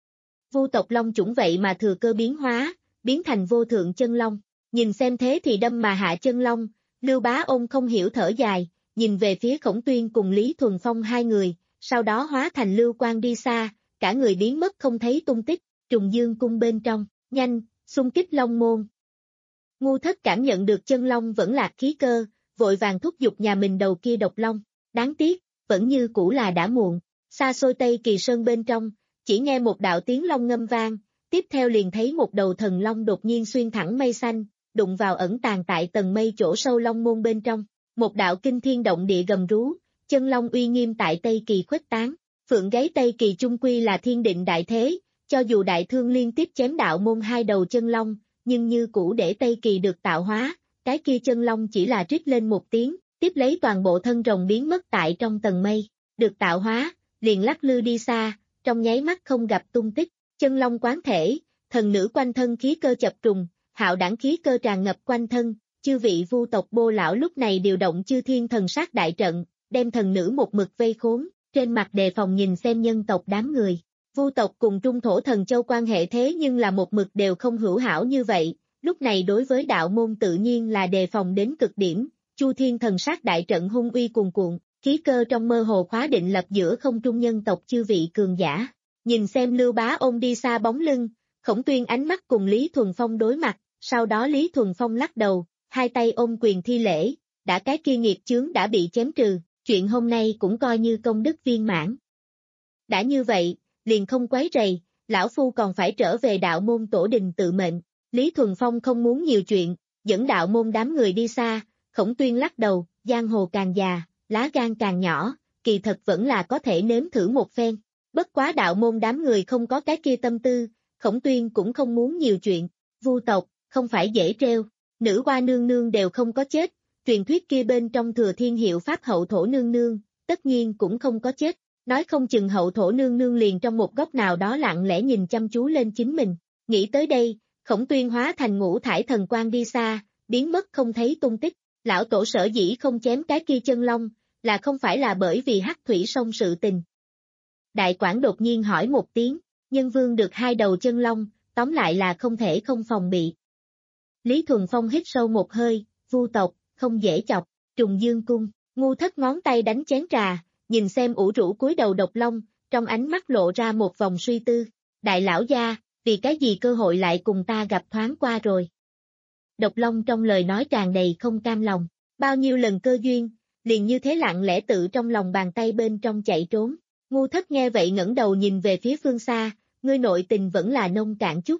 Vu tộc long chủng vậy mà thừa cơ biến hóa, biến thành vô thượng chân long. Nhìn xem thế thì đâm mà hạ chân long, Lưu Bá Ôn không hiểu thở dài, nhìn về phía Khổng Tuyên cùng Lý Thuần Phong hai người, sau đó hóa thành lưu quang đi xa, cả người biến mất không thấy tung tích. Trùng Dương cung bên trong, nhanh, xung kích long môn. Ngu Thất cảm nhận được chân long vẫn lạc khí cơ, vội vàng thúc giục nhà mình đầu kia độc long, đáng tiếc, vẫn như cũ là đã muộn. Xa xôi Tây Kỳ Sơn bên trong, chỉ nghe một đạo tiếng long ngâm vang, tiếp theo liền thấy một đầu thần long đột nhiên xuyên thẳng mây xanh, đụng vào ẩn tàng tại tầng mây chỗ sâu long môn bên trong. Một đạo kinh thiên động địa gầm rú, chân long uy nghiêm tại Tây Kỳ khuếch tán. Phượng gáy Tây Kỳ chung quy là thiên định đại thế, cho dù đại thương liên tiếp chém đạo môn hai đầu chân long, nhưng như cũ để Tây Kỳ được tạo hóa, cái kia chân long chỉ là rít lên một tiếng, tiếp lấy toàn bộ thân rồng biến mất tại trong tầng mây, được tạo hóa, liền lắc lư đi xa, trong nháy mắt không gặp tung tích. Chân long quán thể, thần nữ quanh thân khí cơ chập trùng, hạo đảng khí cơ tràn ngập quanh thân, chư vị vu tộc Bô lão lúc này điều động chư thiên thần sát đại trận, đem thần nữ một mực vây khốn, trên mặt đề phòng nhìn xem nhân tộc đám người. Vu tộc cùng Trung Thổ Thần Châu quan hệ thế nhưng là một mực đều không hữu hảo như vậy, lúc này đối với đạo môn tự nhiên là đề phòng đến cực điểm, chu thiên thần sát đại trận hung uy cuồn cuộn, khí cơ trong mơ hồ khóa định lập giữa không trung nhân tộc chư vị cường giả. Nhìn xem Lưu Bá Ôn đi xa bóng lưng, Khổng Tuyên ánh mắt cùng Lý Thuần Phong đối mặt, sau đó Lý Thuần Phong lắc đầu, hai tay ôm quyền thi lễ, đã cái kia nghiệp chướng đã bị chém trừ, chuyện hôm nay cũng coi như công đức viên mãn. Đã như vậy, liền không quấy rầy, lão phu còn phải trở về đạo môn tổ đình tự mệnh. Lý Thuần Phong không muốn nhiều chuyện, dẫn đạo môn đám người đi xa, Khổng Tuyên lắc đầu, giang hồ càng già, lá gan càng nhỏ, kỳ thật vẫn là có thể nếm thử một phen. Bất quá đạo môn đám người không có cái kia tâm tư, Khổng Tuyên cũng không muốn nhiều chuyện. Vu tộc, không phải dễ treo, nữ hoa nương nương đều không có chết, truyền thuyết kia bên trong thừa thiên hiệu pháp hậu thổ nương nương, tất nhiên cũng không có chết. Nói không chừng hậu thổ nương nương liền trong một góc nào đó lặng lẽ nhìn chăm chú lên chính mình. Nghĩ tới đây, Khổng Tuyên hóa thành ngũ thải thần quang đi xa, biến mất không thấy tung tích. Lão tổ sở dĩ không chém cái kia chân long, là không phải là bởi vì hắc thủy sông sự tình. Đại Quảng đột nhiên hỏi một tiếng, nhân vương được hai đầu chân long, tóm lại là không thể không phòng bị. Lý Thuần Phong hít sâu một hơi, vu tộc, không dễ chọc, Trùng Dương cung, Ngu Thất ngón tay đánh chén trà, nhìn xem ủ rũ cúi đầu độc long, trong ánh mắt lộ ra một vòng suy tư. Đại lão gia, vì cái gì cơ hội lại cùng ta gặp thoáng qua rồi. Độc long trong lời nói tràn đầy không cam lòng, bao nhiêu lần cơ duyên, liền như thế lặng lẽ tự trong lòng bàn tay bên trong chạy trốn. Ngu Thất nghe vậy ngẩng đầu nhìn về phía phương xa, ngươi nội tình vẫn là nông cạn chút.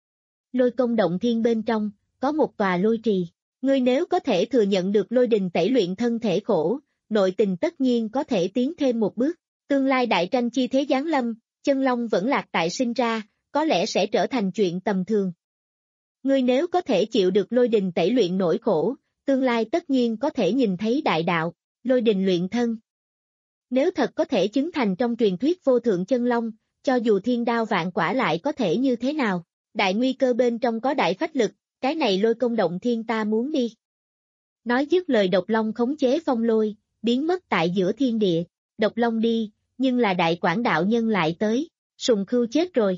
Lôi công động thiên bên trong, có một tòa lôi trì, ngươi nếu có thể thừa nhận được lôi đình tẩy luyện thân thể khổ, nội tình tất nhiên có thể tiến thêm một bước, tương lai đại tranh chi thế giáng lâm, chân long vẫn lạc tại sinh ra, có lẽ sẽ trở thành chuyện tầm thường. Ngươi nếu có thể chịu được lôi đình tẩy luyện nỗi khổ, tương lai tất nhiên có thể nhìn thấy đại đạo, lôi đình luyện thân. Nếu thật có thể chứng thành trong truyền thuyết vô thượng chân long, cho dù thiên đao vạn quả lại có thể như thế nào, đại nguy cơ bên trong có đại phách lực, cái này lôi công động thiên ta muốn đi. Nói dứt lời độc long khống chế phong lôi, biến mất tại giữa thiên địa, độc long đi, nhưng là đại quảng đạo nhân lại tới, Sùng Khưu chết rồi.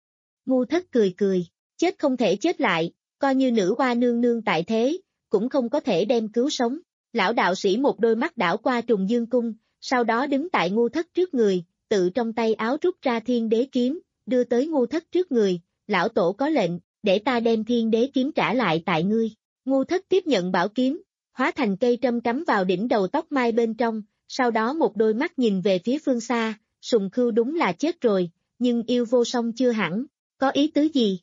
Ngu Thất cười cười, chết không thể chết lại, coi như nữ hoa nương nương tại thế, cũng không có thể đem cứu sống. Lão đạo sĩ một đôi mắt đảo qua trùng dương cung, sau đó đứng tại Ngu Thất trước người, tự trong tay áo rút ra thiên đế kiếm, đưa tới Ngu Thất trước người, lão tổ có lệnh, để ta đem thiên đế kiếm trả lại tại ngươi. Ngu Thất tiếp nhận bảo kiếm, hóa thành cây trâm cắm vào đỉnh đầu tóc mai bên trong, sau đó một đôi mắt nhìn về phía phương xa, Sùng Khưu đúng là chết rồi, nhưng yêu vô song chưa hẳn, có ý tứ gì?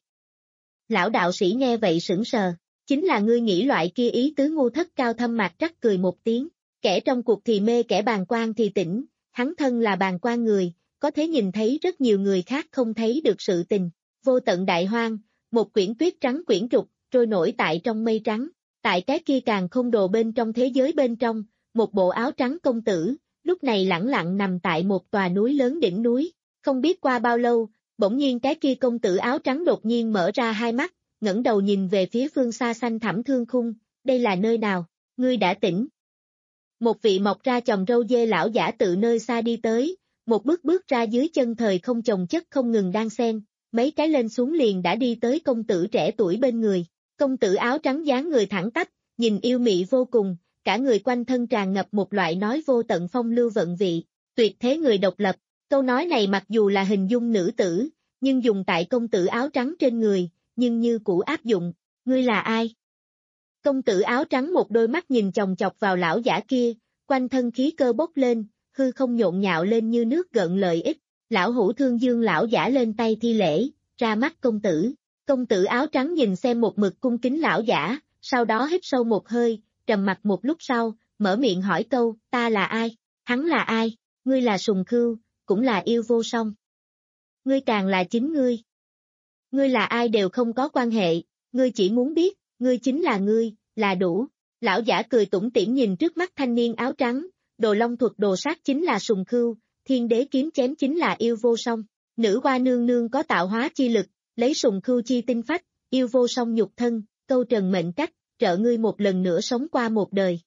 Lão đạo sĩ nghe vậy sững sờ, chính là ngươi nghĩ loại kia ý tứ. Ngu Thất cao thâm mặt trắc cười một tiếng, kẻ trong cuộc thì mê kẻ bàng quan thì tỉnh, hắn thân là bàng quan người, có thể nhìn thấy rất nhiều người khác không thấy được sự tình. Vô tận đại hoang, một quyển tuyết trắng quyển trục, trôi nổi tại trong mây trắng, tại cái kia càng không đồ bên trong thế giới bên trong, một bộ áo trắng công tử, lúc này lẳng lặng nằm tại một tòa núi lớn đỉnh núi, không biết qua bao lâu, bỗng nhiên cái kia công tử áo trắng đột nhiên mở ra hai mắt, ngẩng đầu nhìn về phía phương xa xanh thẳm thương khung, đây là nơi nào, ngươi đã tỉnh. Một vị mọc ra chòm râu dê lão giả tự nơi xa đi tới, một bước bước ra dưới chân thời không chồng chất không ngừng đan xen, mấy cái lên xuống liền đã đi tới công tử trẻ tuổi bên người, công tử áo trắng dáng người thẳng tắp, nhìn yêu mị vô cùng, cả người quanh thân tràn ngập một loại nói vô tận phong lưu vận vị, tuyệt thế người độc lập, câu nói này mặc dù là hình dung nữ tử, nhưng dùng tại công tử áo trắng trên người, nhưng như cũ áp dụng, ngươi là ai? Công tử áo trắng một đôi mắt nhìn chòng chọc vào lão giả kia, quanh thân khí cơ bốc lên, hư không nhộn nhạo lên như nước gợn lợi ích, lão hữu thương dương lão giả lên tay thi lễ, ra mắt công tử, công tử áo trắng nhìn xem một mực cung kính lão giả, sau đó hít sâu một hơi, trầm mặt một lúc sau, mở miệng hỏi câu, ta là ai, hắn là ai, ngươi là Sùng Khưu, cũng là yêu vô song. Ngươi càng là chính ngươi. Ngươi là ai đều không có quan hệ, ngươi chỉ muốn biết, ngươi chính là ngươi, là đủ. Lão giả cười tủm tỉm nhìn trước mắt thanh niên áo trắng, đồ long thuật đồ sát chính là Sùng Khưu, thiên đế kiếm chém chính là yêu vô song. Nữ hoa nương nương có tạo hóa chi lực, lấy Sùng Khưu chi tinh phách, yêu vô song nhục thân, câu trần mệnh cách, trợ ngươi một lần nữa sống qua một đời.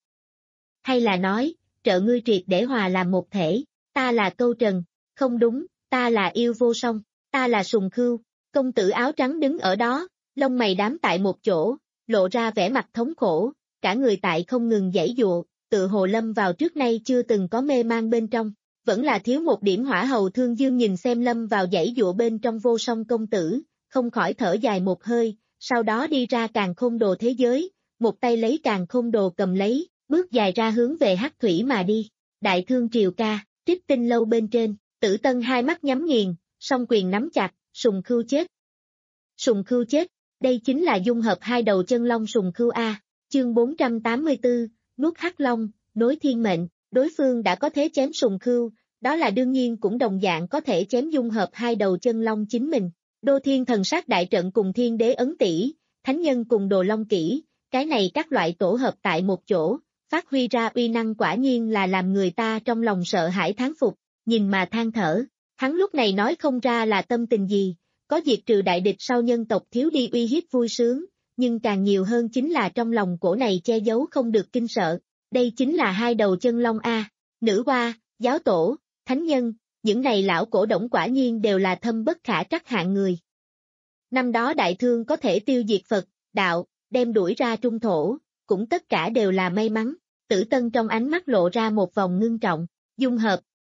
Hay là nói, trợ ngươi triệt để hòa làm một thể, ta là câu trần, không đúng, ta là yêu vô song, ta là Sùng Khưu. Công tử áo trắng đứng ở đó, lông mày đám tại một chỗ, lộ ra vẻ mặt thống khổ, cả người tại không ngừng giãy giụa, tự hồ lâm vào trước nay chưa từng có mê mang bên trong, vẫn là thiếu một điểm hỏa hầu thương dương nhìn xem lâm vào giãy giụa bên trong vô song công tử, không khỏi thở dài một hơi, sau đó đi ra càn khôn đồ thế giới, một tay lấy càn khôn đồ cầm lấy, bước dài ra hướng về hắc thủy mà đi. Đại thương triều ca, Trích Tinh lâu bên trên, Tử Tân hai mắt nhắm nghiền, song quyền nắm chặt, Sùng Khưu chết. Sùng Khưu chết, đây chính là dung hợp hai đầu chân long Sùng Khưu A, chương bốn trăm tám mươi tư, nuốt hắc long, nối thiên mệnh, đối phương đã có thể chém Sùng Khưu, đó là đương nhiên cũng đồng dạng có thể chém dung hợp hai đầu chân long chính mình. Đô Thiên Thần Sát đại trận cùng Thiên Đế ấn tỷ, Thánh Nhân cùng Đồ Long kỹ, cái này các loại tổ hợp tại một chỗ, phát huy ra uy năng quả nhiên là làm người ta trong lòng sợ hãi thán phục, nhìn mà than thở. Hắn lúc này nói không ra là tâm tình gì, có diệt trừ đại địch sau nhân tộc thiếu đi uy hiếp vui sướng, nhưng càng nhiều hơn chính là trong lòng cổ này che giấu không được kinh sợ. Đây chính là hai đầu chân long A, nữ hoa, giáo tổ, thánh nhân, những này lão cổ đổng quả nhiên đều là thâm bất khả trắc hạng người. Năm đó đại thương có thể tiêu diệt Phật, đạo, đem đuổi ra trung thổ, cũng tất cả đều là may mắn. Tử Tân trong ánh mắt lộ ra một vòng ngưng trọng, dung hợp.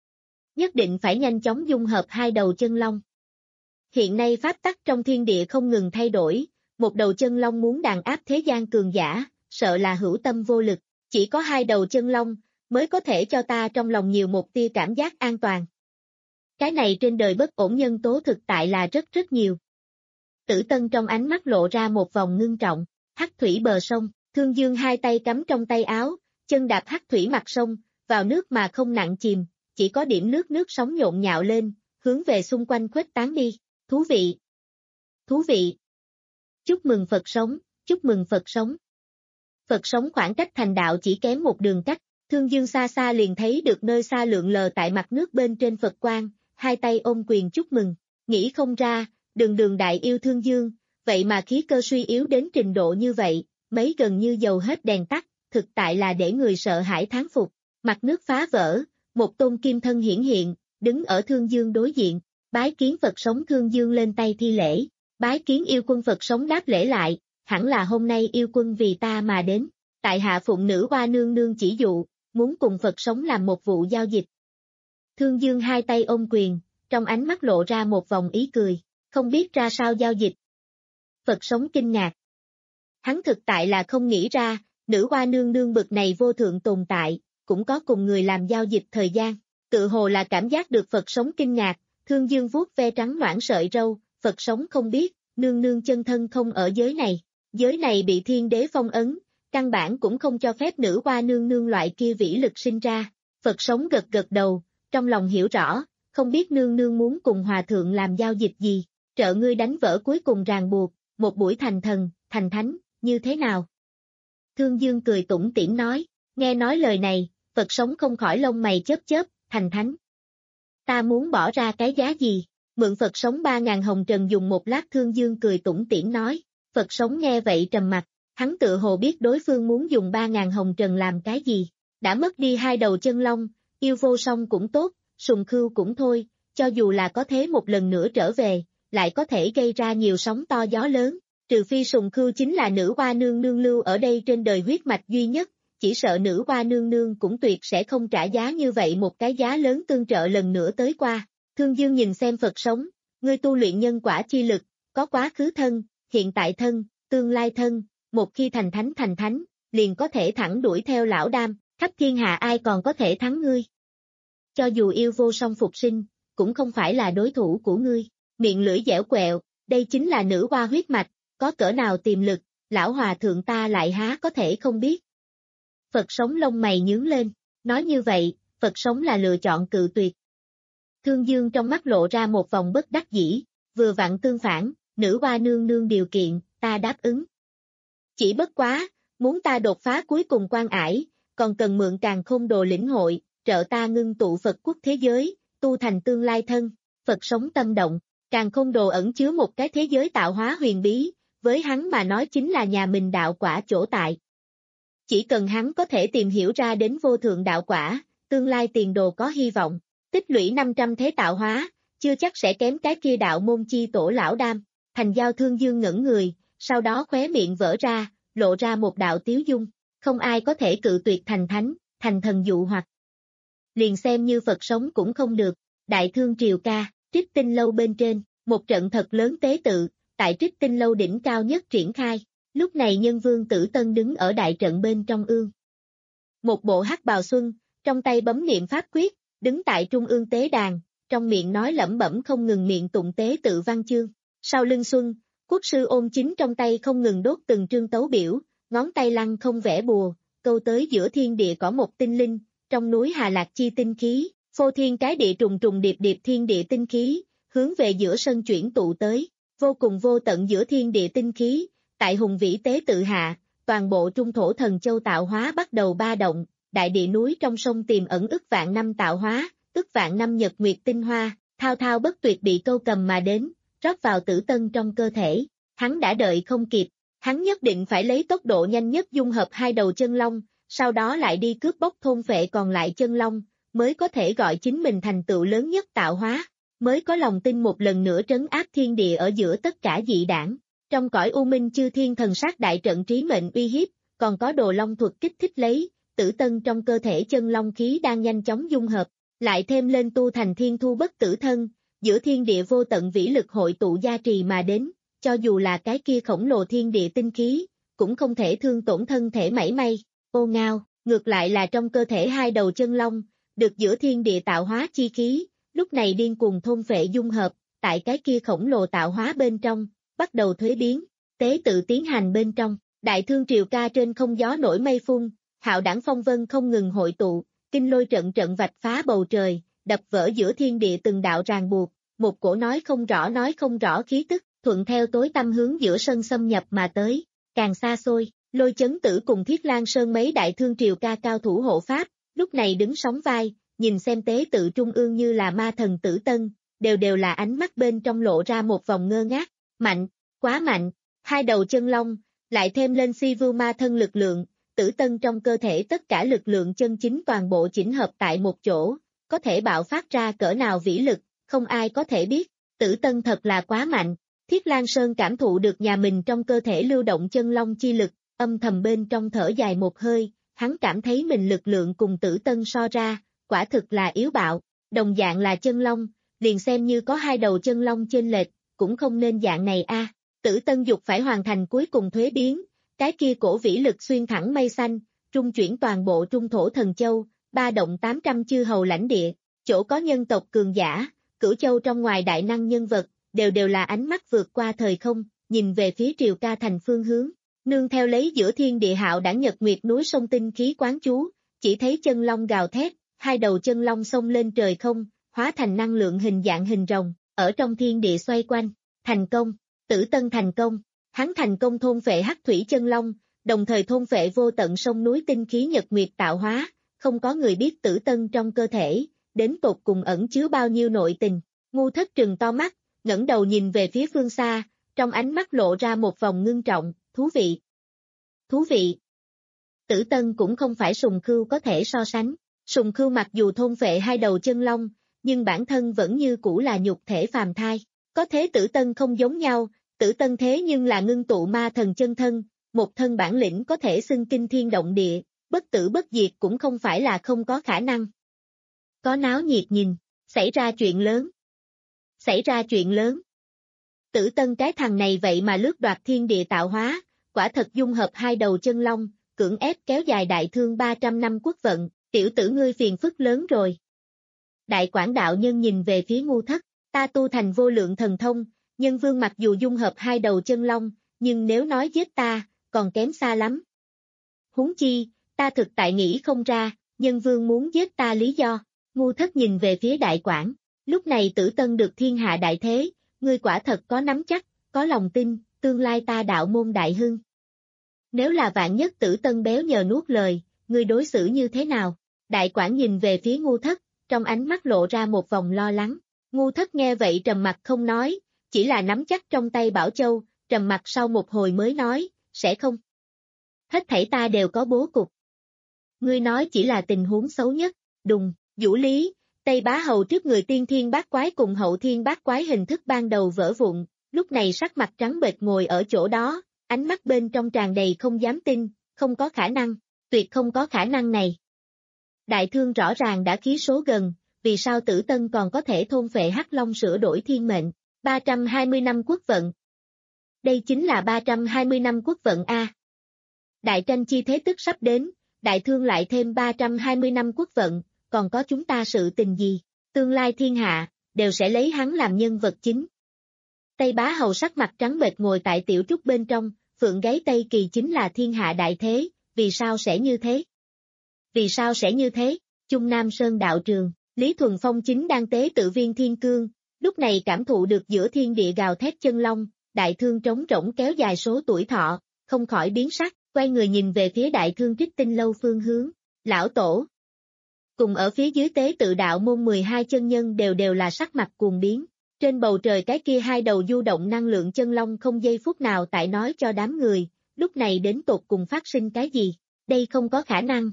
Nhất định phải nhanh chóng dung hợp hai đầu chân long. Hiện nay pháp tắc trong thiên địa không ngừng thay đổi, một đầu chân long muốn đàn áp thế gian cường giả, sợ là hữu tâm vô lực, chỉ có hai đầu chân long mới có thể cho ta trong lòng nhiều một tia cảm giác an toàn. Cái này trên đời bất ổn nhân tố thực tại là rất rất nhiều. Tử Tân trong ánh mắt lộ ra một vòng ngưng trọng, hắc thủy bờ sông, Thương Dương hai tay cắm trong tay áo, chân đạp hắc thủy mặt sông, vào nước mà không nặng chìm, chỉ có điểm nước nước sóng nhộn nhạo lên, hướng về xung quanh khuếch tán đi, thú vị. Thú vị. Chúc mừng Phật sống, chúc mừng Phật sống. Phật sống khoảng cách thành đạo chỉ kém một đường cách, Thương Dương xa xa liền thấy được nơi xa lượn lờ tại mặt nước bên trên Phật quang, hai tay ôm quyền chúc mừng, nghĩ không ra, đường đường đại yêu Thương Dương, vậy mà khí cơ suy yếu đến trình độ như vậy, mấy gần như dầu hết đèn tắt, thực tại là để người sợ hãi thán phục, mặt nước phá vỡ, một tôn kim thân hiển hiện, đứng ở Thương Dương đối diện, bái kiến Phật sống Thương Dương lên tay thi lễ, bái kiến yêu quân Phật sống đáp lễ lại, hẳn là hôm nay yêu quân vì ta mà đến, tại hạ phụng nữ hoa nương nương chỉ dụ, muốn cùng Phật sống làm một vụ giao dịch. Thương Dương hai tay ôm quyền, trong ánh mắt lộ ra một vòng ý cười, không biết ra sao giao dịch. Phật sống kinh ngạc. Hắn thực tại là không nghĩ ra, nữ hoa nương nương bực này vô thượng tồn tại, cũng có cùng người làm giao dịch thời gian, tự hồ là cảm giác được Phật sống kinh ngạc, Thương Dương vuốt ve trắng noãn sợi râu, Phật sống không biết, nương nương chân thân không ở giới này, giới này bị thiên đế phong ấn, căn bản cũng không cho phép nữ hoa nương nương loại kia vĩ lực sinh ra, Phật sống gật gật đầu, trong lòng hiểu rõ, không biết nương nương muốn cùng hòa thượng làm giao dịch gì, trợ ngươi đánh vỡ cuối cùng ràng buộc, một buổi thành thần, thành thánh, như thế nào? Thương Dương cười tủm tỉm nói, nghe nói lời này, Phật sống không khỏi lông mày chớp chớp, thành thánh. Ta muốn bỏ ra cái giá gì? Mượn Phật sống ba ngàn hồng trần dùng một lát. Thương Dương cười tủm tỉm nói, Phật sống nghe vậy trầm mặt, hắn tự hồ biết đối phương muốn dùng ba ngàn hồng trần làm cái gì, đã mất đi hai đầu chân long, yêu vô song cũng tốt, sùng khưu cũng thôi, cho dù là có thế một lần nữa trở về, lại có thể gây ra nhiều sóng to gió lớn, trừ phi sùng khưu chính là nữ hoa nương nương lưu ở đây trên đời huyết mạch duy nhất, chỉ sợ nữ hoa nương nương cũng tuyệt sẽ không trả giá như vậy một cái giá lớn tương trợ lần nữa tới qua. Thương Dương nhìn xem Phật sống, ngươi tu luyện nhân quả chi lực, có quá khứ thân, hiện tại thân, tương lai thân, một khi thành thánh thành thánh, liền có thể thẳng đuổi theo lão đam, khắp thiên hạ ai còn có thể thắng ngươi. Cho dù yêu vô song phục sinh, cũng không phải là đối thủ của ngươi, miệng lưỡi dẻo quẹo, đây chính là nữ hoa huyết mạch, có cỡ nào tiềm lực, lão hòa thượng ta lại há có thể không biết. Phật sống lông mày nhướng lên, nói như vậy, Phật sống là lựa chọn cự tuyệt. Thương Dương trong mắt lộ ra một vòng bất đắc dĩ, vừa vặn tương phản, nữ hoa nương nương điều kiện, ta đáp ứng. Chỉ bất quá, muốn ta đột phá cuối cùng quan ải, còn cần mượn càn khôn đồ lĩnh hội, trợ ta ngưng tụ Phật quốc thế giới, tu thành tương lai thân, Phật sống tâm động, càn khôn đồ ẩn chứa một cái thế giới tạo hóa huyền bí, với hắn mà nói chính là nhà mình đạo quả chỗ tại. Chỉ cần hắn có thể tìm hiểu ra đến vô thượng đạo quả, tương lai tiền đồ có hy vọng, tích lũy năm trăm thế tạo hóa, chưa chắc sẽ kém cái kia đạo môn chi tổ lão đam. Thành Giao Thương Dương ngẩn người, sau đó khóe miệng vỡ ra, lộ ra một đạo tiếu dung, không ai có thể cự tuyệt thành thánh, thành thần dụ hoặc. Liền xem như Phật sống cũng không được, Đại Thương Triều Ca, Trích Tinh Lâu bên trên, một trận thật lớn tế tự, tại Trích Tinh Lâu đỉnh cao nhất triển khai, lúc này Nhân Vương Tử Tân đứng ở đại trận bên trong ương. Một bộ hắc bào xuân, trong tay bấm niệm pháp quyết, đứng tại trung ương tế đàn, trong miệng nói lẩm bẩm không ngừng miệng tụng tế tự văn chương. Sau lưng Xuân, quốc sư ôm chính trong tay không ngừng đốt từng trương tấu biểu, ngón tay lăng không vẽ bùa, câu tới giữa thiên địa có một tinh linh, trong núi Hà Lạc chi tinh khí, phô thiên cái địa trùng trùng điệp điệp thiên địa tinh khí, hướng về giữa sân chuyển tụ tới, vô cùng vô tận giữa thiên địa tinh khí, tại hùng vĩ tế tự hạ, toàn bộ trung thổ thần châu tạo hóa bắt đầu ba động, đại địa núi trong sông tiềm ẩn ức vạn năm tạo hóa, ức vạn năm nhật nguyệt tinh hoa, thao thao bất tuyệt bị câu cầm mà đến, rót vào Tử Tân trong cơ thể, hắn đã đợi không kịp, hắn nhất định phải lấy tốc độ nhanh nhất dung hợp hai đầu chân long, sau đó lại đi cướp bóc thôn phệ còn lại chân long, mới có thể gọi chính mình thành tựu lớn nhất tạo hóa, mới có lòng tin một lần nữa trấn áp thiên địa ở giữa tất cả dị đảng. Trong cõi u minh chư thiên thần sát đại trận trí mệnh uy hiếp, còn có đồ long thuật kích thích lấy, Tử Tân trong cơ thể chân long khí đang nhanh chóng dung hợp, lại thêm lên tu thành thiên thu bất tử thân, giữa thiên địa vô tận vĩ lực hội tụ gia trì mà đến, cho dù là cái kia khổng lồ thiên địa tinh khí, cũng không thể thương tổn thân thể mảy may, ô ngao, ngược lại là trong cơ thể hai đầu chân long, được giữa thiên địa tạo hóa chi khí, lúc này điên cuồng thôn phệ dung hợp, tại cái kia khổng lồ tạo hóa bên trong, bắt đầu thuế biến, tế tự tiến hành bên trong, đại thương triều ca trên không gió nổi mây phun, hạo đảng phong vân không ngừng hội tụ, kinh lôi trận trận vạch phá bầu trời, đập vỡ giữa thiên địa từng đạo ràng buộc, một cổ nói không rõ nói không rõ khí tức, thuận theo tối tăm hướng giữa sân xâm nhập mà tới, càng xa xôi, Lôi Chấn Tử cùng Thiết Lang Sơn mấy đại thương triều ca cao thủ hộ pháp, lúc này đứng sóng vai, nhìn xem tế tự trung ương như là ma thần Tử Tân, đều đều là ánh mắt bên trong lộ ra một vòng ngơ ngác, mạnh, quá mạnh, hai đầu chân long, lại thêm lên si vưu ma thân lực lượng, Tử Tân trong cơ thể tất cả lực lượng chân chính toàn bộ chỉnh hợp tại một chỗ, có thể bạo phát ra cỡ nào vĩ lực, không ai có thể biết, Tử Tân thật là quá mạnh. Thiết Lang Sơn cảm thụ được nhà mình trong cơ thể lưu động chân long chi lực, âm thầm bên trong thở dài một hơi, hắn cảm thấy mình lực lượng cùng Tử Tân so ra, quả thực là yếu bạo, đồng dạng là chân long, liền xem như có hai đầu chân long chênh lệch, cũng không nên dạng này a. Tử Tân dục phải hoàn thành cuối cùng thuế biến, cái kia cổ vĩ lực xuyên thẳng mây xanh, trung chuyển toàn bộ trung thổ thần châu, ba động tám trăm chư hầu lãnh địa, chỗ có nhân tộc cường giả, cửu châu trong ngoài đại năng nhân vật, đều đều là ánh mắt vượt qua thời không, nhìn về phía triều ca thành phương hướng, nương theo lấy giữa thiên địa hạo đảng nhật nguyệt núi sông tinh khí quán chú, chỉ thấy chân long gào thét, hai đầu chân long xông lên trời không, hóa thành năng lượng hình dạng hình rồng, ở trong thiên địa xoay quanh, thành công, Tử Tân thành công, hắn thành công thôn phệ hắc thủy chân long, đồng thời thôn phệ vô tận sông núi tinh khí nhật nguyệt tạo hóa, không có người biết Tử Tân trong cơ thể, đến tột cùng ẩn chứa bao nhiêu nội tình, ngu thất trừng to mắt, ngẩng đầu nhìn về phía phương xa, trong ánh mắt lộ ra một vòng ngưng trọng, thú vị. Thú vị. Tử Tân cũng không phải sùng khưu có thể so sánh, sùng khưu mặc dù thôn phệ hai đầu chân long, nhưng bản thân vẫn như cũ là nhục thể phàm thai, có thế Tử Tân không giống nhau, Tử Tân thế nhưng là ngưng tụ ma thần chân thân, một thân bản lĩnh có thể xưng kinh thiên động địa, bất tử bất diệt cũng không phải là không có khả năng. Có náo nhiệt nhìn, xảy ra chuyện lớn. Xảy ra chuyện lớn. Tử Tân cái thằng này vậy mà lướt đoạt thiên địa tạo hóa, quả thật dung hợp hai đầu chân long, cưỡng ép kéo dài đại thương ba trăm năm quốc vận, tiểu tử ngươi phiền phức lớn rồi. Đại Quảng đạo nhân nhìn về phía ngu thất, ta tu thành vô lượng thần thông, nhân vương mặc dù dung hợp hai đầu chân long, nhưng nếu nói giết ta, còn kém xa lắm. Huống chi, ta thực tại nghĩ không ra, nhân vương muốn giết ta lý do, ngu thất nhìn về phía Đại Quảng. Lúc này Tử Tân được thiên hạ đại thế, ngươi quả thật có nắm chắc, có lòng tin, tương lai ta đạo môn đại hưng. Nếu là vạn nhất Tử Tân béo nhờ nuốt lời, ngươi đối xử như thế nào? Đại Quảng nhìn về phía ngu thất, trong ánh mắt lộ ra một vòng lo lắng. Ngu thất nghe vậy trầm mặt không nói, chỉ là nắm chắc trong tay Bảo Châu, trầm mặt sau một hồi mới nói, sẽ không. Hết thảy ta đều có bố cục. Ngươi nói chỉ là tình huống xấu nhất, đùng, Vũ Lý. Tây Bá Hầu trước người tiên thiên bát quái cùng hậu thiên bát quái hình thức ban đầu vỡ vụn, lúc này sắc mặt trắng bệch ngồi ở chỗ đó, ánh mắt bên trong tràn đầy không dám tin, không có khả năng, tuyệt không có khả năng này. Đại thương rõ ràng đã ký số gần, vì sao Tử Tân còn có thể thôn phệ Hắc Long sửa đổi thiên mệnh, ba trăm hai mươi năm quốc vận. Đây chính là ba trăm hai mươi năm quốc vận A. Đại tranh chi thế tức sắp đến, đại thương lại thêm ba trăm hai mươi năm quốc vận. Còn có chúng ta sự tình gì, tương lai thiên hạ, đều sẽ lấy hắn làm nhân vật chính. Tây Bá Hầu sắc mặt trắng bệch ngồi tại tiểu trúc bên trong, phượng gáy Tây Kỳ chính là thiên hạ đại thế, vì sao sẽ như thế? Vì sao sẽ như thế? Trung Nam Sơn đạo trường, Lý Thuần Phong chính đang tế tự viên thiên cương, lúc này cảm thụ được giữa thiên địa gào thét chân long, đại thương trống rỗng kéo dài số tuổi thọ, không khỏi biến sắc, quay người nhìn về phía đại thương Trích Tinh lâu phương hướng, lão tổ. Cùng ở phía dưới tế tự đạo môn mười hai chân nhân đều đều là sắc mặt cuồng biến, trên bầu trời cái kia hai đầu du động năng lượng chân long không giây phút nào tại nói cho đám người, lúc này đến tột cùng phát sinh cái gì, đây không có khả năng.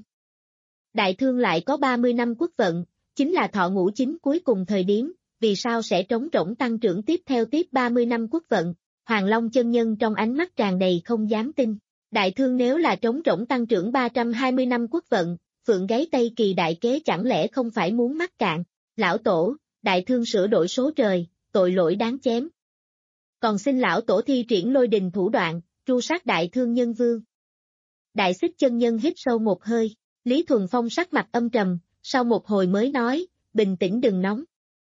Đại thương lại có ba mươi năm quốc vận, chính là thọ ngũ chính cuối cùng thời điểm, vì sao sẽ trống rỗng tăng trưởng tiếp theo tiếp ba mươi năm quốc vận, Hoàng Long chân nhân trong ánh mắt tràn đầy không dám tin, đại thương nếu là trống rỗng tăng trưởng ba trăm hai mươi năm quốc vận, Phượng gáy Tây Kỳ đại kế chẳng lẽ không phải muốn mắc cạn, lão tổ, đại thương sửa đổi số trời, tội lỗi đáng chém. Còn xin lão tổ thi triển lôi đình thủ đoạn, tru sát đại thương nhân vương. Đại xích chân nhân hít sâu một hơi, Lý Thuần Phong sắc mặt âm trầm, sau một hồi mới nói, bình tĩnh đừng nóng.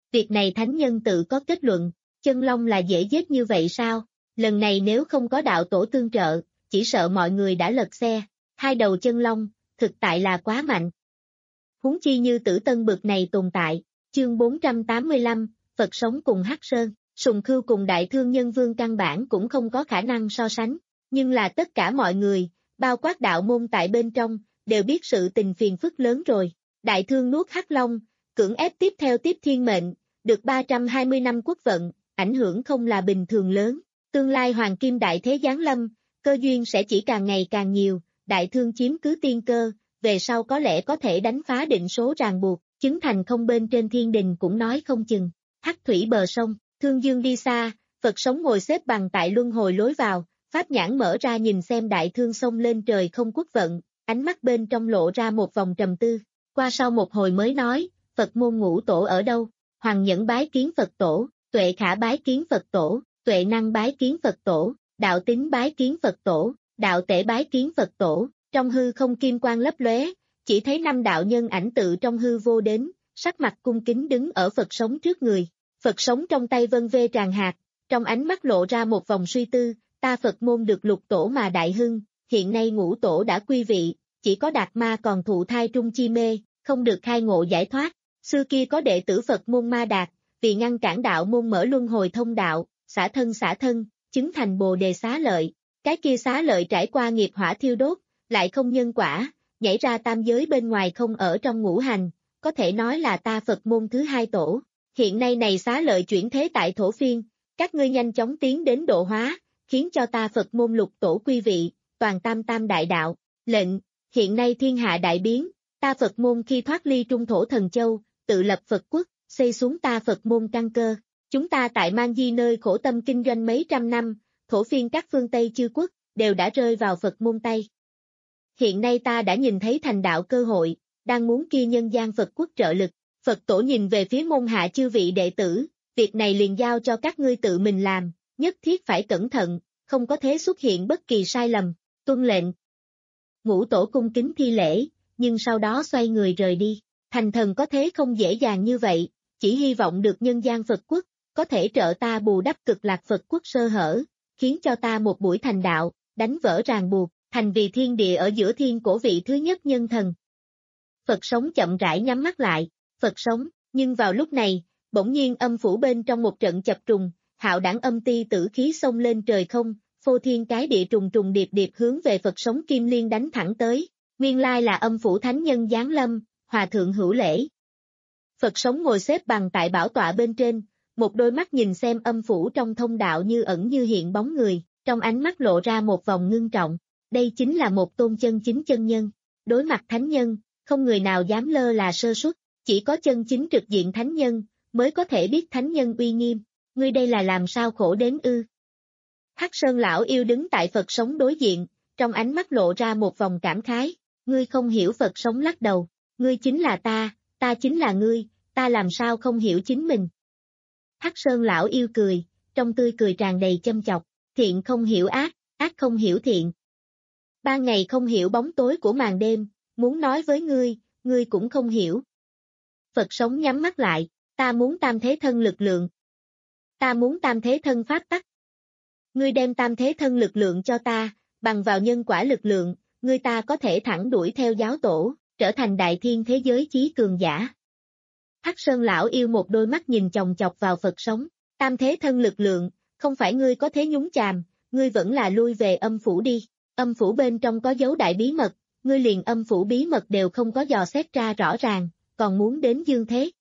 Việc này thánh nhân tự có kết luận, chân long là dễ giết như vậy sao? Lần này nếu không có đạo tổ tương trợ, chỉ sợ mọi người đã lật xe. Hai đầu chân long, thực tại là quá mạnh. Huống chi như Tử Tân bực này tồn tại. Chương bốn trăm tám mươi lăm, Phật sống cùng Hắc Sơn, Sùng Khưu cùng Đại Thương Nhân Vương căn bản cũng không có khả năng so sánh, nhưng là tất cả mọi người, bao quát đạo môn tại bên trong, đều biết sự tình phiền phức lớn rồi. Đại Thương nuốt Hắc Long, cưỡng ép tiếp theo tiếp thiên mệnh, được ba trăm hai mươi năm quốc vận, ảnh hưởng không là bình thường lớn. Tương lai Hoàng Kim Đại Thế giáng lâm, cơ duyên sẽ chỉ càng ngày càng nhiều, Đại Thương chiếm cứ tiên cơ, về sau có lẽ có thể đánh phá định số ràng buộc, chứng thành không bên trên thiên đình cũng nói không chừng. Hắc thủy bờ sông, Thương Dương đi xa, Phật sống ngồi xếp bằng tại luân hồi lối vào, pháp nhãn mở ra nhìn xem Đại Thương sông lên trời không quốc vận, ánh mắt bên trong lộ ra một vòng trầm tư, qua sau một hồi mới nói, Phật môn ngũ tổ ở đâu? Hoàng Nhẫn bái kiến Phật tổ, Tuệ Khả bái kiến Phật tổ, Tuệ Năng bái kiến Phật tổ, Đạo Tín bái kiến Phật tổ, Đạo Tể bái kiến Phật tổ. Trong hư không kim quang lấp lóe, chỉ thấy năm đạo nhân ảnh tự trong hư vô đến, sắc mặt cung kính đứng ở Phật sống trước người. Phật sống trong tay vân vê tràn hạt, trong ánh mắt lộ ra một vòng suy tư, ta Phật môn được lục tổ mà đại hưng, hiện nay ngũ tổ đã quy vị, chỉ có Đạt Ma còn thụ thai trung chi mê, không được khai ngộ giải thoát. Xưa kia có đệ tử Phật môn Ma Đạt, vì ngăn cản đạo môn mở luân hồi thông đạo, xả thân xả thân, chứng thành Bồ Đề xá lợi. Cái kia xá lợi trải qua nghiệp hỏa thiêu đốt, lại không nhân quả, nhảy ra tam giới bên ngoài không ở trong ngũ hành, có thể nói là ta Phật môn thứ hai tổ. Hiện nay này xá lợi chuyển thế tại thổ phiên, các ngươi nhanh chóng tiến đến độ hóa, khiến cho ta Phật môn lục tổ quy vị, toàn tam tam đại đạo. Lệnh, hiện nay thiên hạ đại biến, ta Phật môn khi thoát ly trung thổ thần châu, tự lập Phật quốc, xây xuống ta Phật môn căn cơ. Chúng ta tại Mang Di nơi khổ tâm kinh doanh mấy trăm năm, thổ phiên các phương Tây chư quốc, đều đã rơi vào Phật môn tay. Hiện nay ta đã nhìn thấy thành đạo cơ hội, đang muốn kia nhân gian Phật quốc trợ lực. Phật tổ nhìn về phía môn hạ chư vị đệ tử, việc này liền giao cho các ngươi tự mình làm, nhất thiết phải cẩn thận, không có thế xuất hiện bất kỳ sai lầm, tuân lệnh. Ngũ tổ cung kính thi lễ, nhưng sau đó xoay người rời đi. Thành thần có thế không dễ dàng như vậy, chỉ hy vọng được nhân gian Phật quốc, có thể trợ ta bù đắp cực lạc Phật quốc sơ hở, khiến cho ta một buổi thành đạo, đánh vỡ ràng buộc, thành vì thiên địa ở giữa thiên cổ vị thứ nhất nhân thần. Phật sống chậm rãi nhắm mắt lại, Phật sống, nhưng vào lúc này, bỗng nhiên âm phủ bên trong một trận chập trùng, hạo đẳng âm ti tử khí xông lên trời không, phô thiên cái địa trùng trùng điệp điệp hướng về Phật sống kim liên đánh thẳng tới, nguyên lai là âm phủ thánh nhân giáng lâm, hòa thượng hữu lễ. Phật sống ngồi xếp bằng tại bảo tọa bên trên, một đôi mắt nhìn xem âm phủ trong thông đạo như ẩn như hiện bóng người, trong ánh mắt lộ ra một vòng ngưng trọng, đây chính là một tôn chân chính chân nhân, đối mặt thánh nhân, không người nào dám lơ là sơ suất, chỉ có chân chính trực diện thánh nhân, mới có thể biết thánh nhân uy nghiêm, ngươi đây là làm sao khổ đến ư. Hắc Sơn lão yêu đứng tại Phật sống đối diện, trong ánh mắt lộ ra một vòng cảm khái, ngươi không hiểu. Phật sống lắc đầu, ngươi chính là ta, ta chính là ngươi, ta làm sao không hiểu chính mình. Hắc Sơn lão yêu cười, trong tươi cười tràn đầy châm chọc, thiện không hiểu ác, ác không hiểu thiện. Ban ngày không hiểu bóng tối của màn đêm, muốn nói với ngươi, ngươi cũng không hiểu. Phật sống nhắm mắt lại, ta muốn tam thế thân lực lượng. Ta muốn tam thế thân pháp tắc. Ngươi đem tam thế thân lực lượng cho ta, bằng vào nhân quả lực lượng, ngươi ta có thể thẳng đuổi theo giáo tổ, trở thành đại thiên thế giới chí cường giả. Hắc Sơn lão yêu một đôi mắt nhìn chòng chọc vào Phật sống, tam thế thân lực lượng, không phải ngươi có thế nhúng chàm, ngươi vẫn là lui về âm phủ đi, âm phủ bên trong có dấu đại bí mật, ngươi liền âm phủ bí mật đều không có dò xét ra rõ ràng, còn muốn đến dương thế.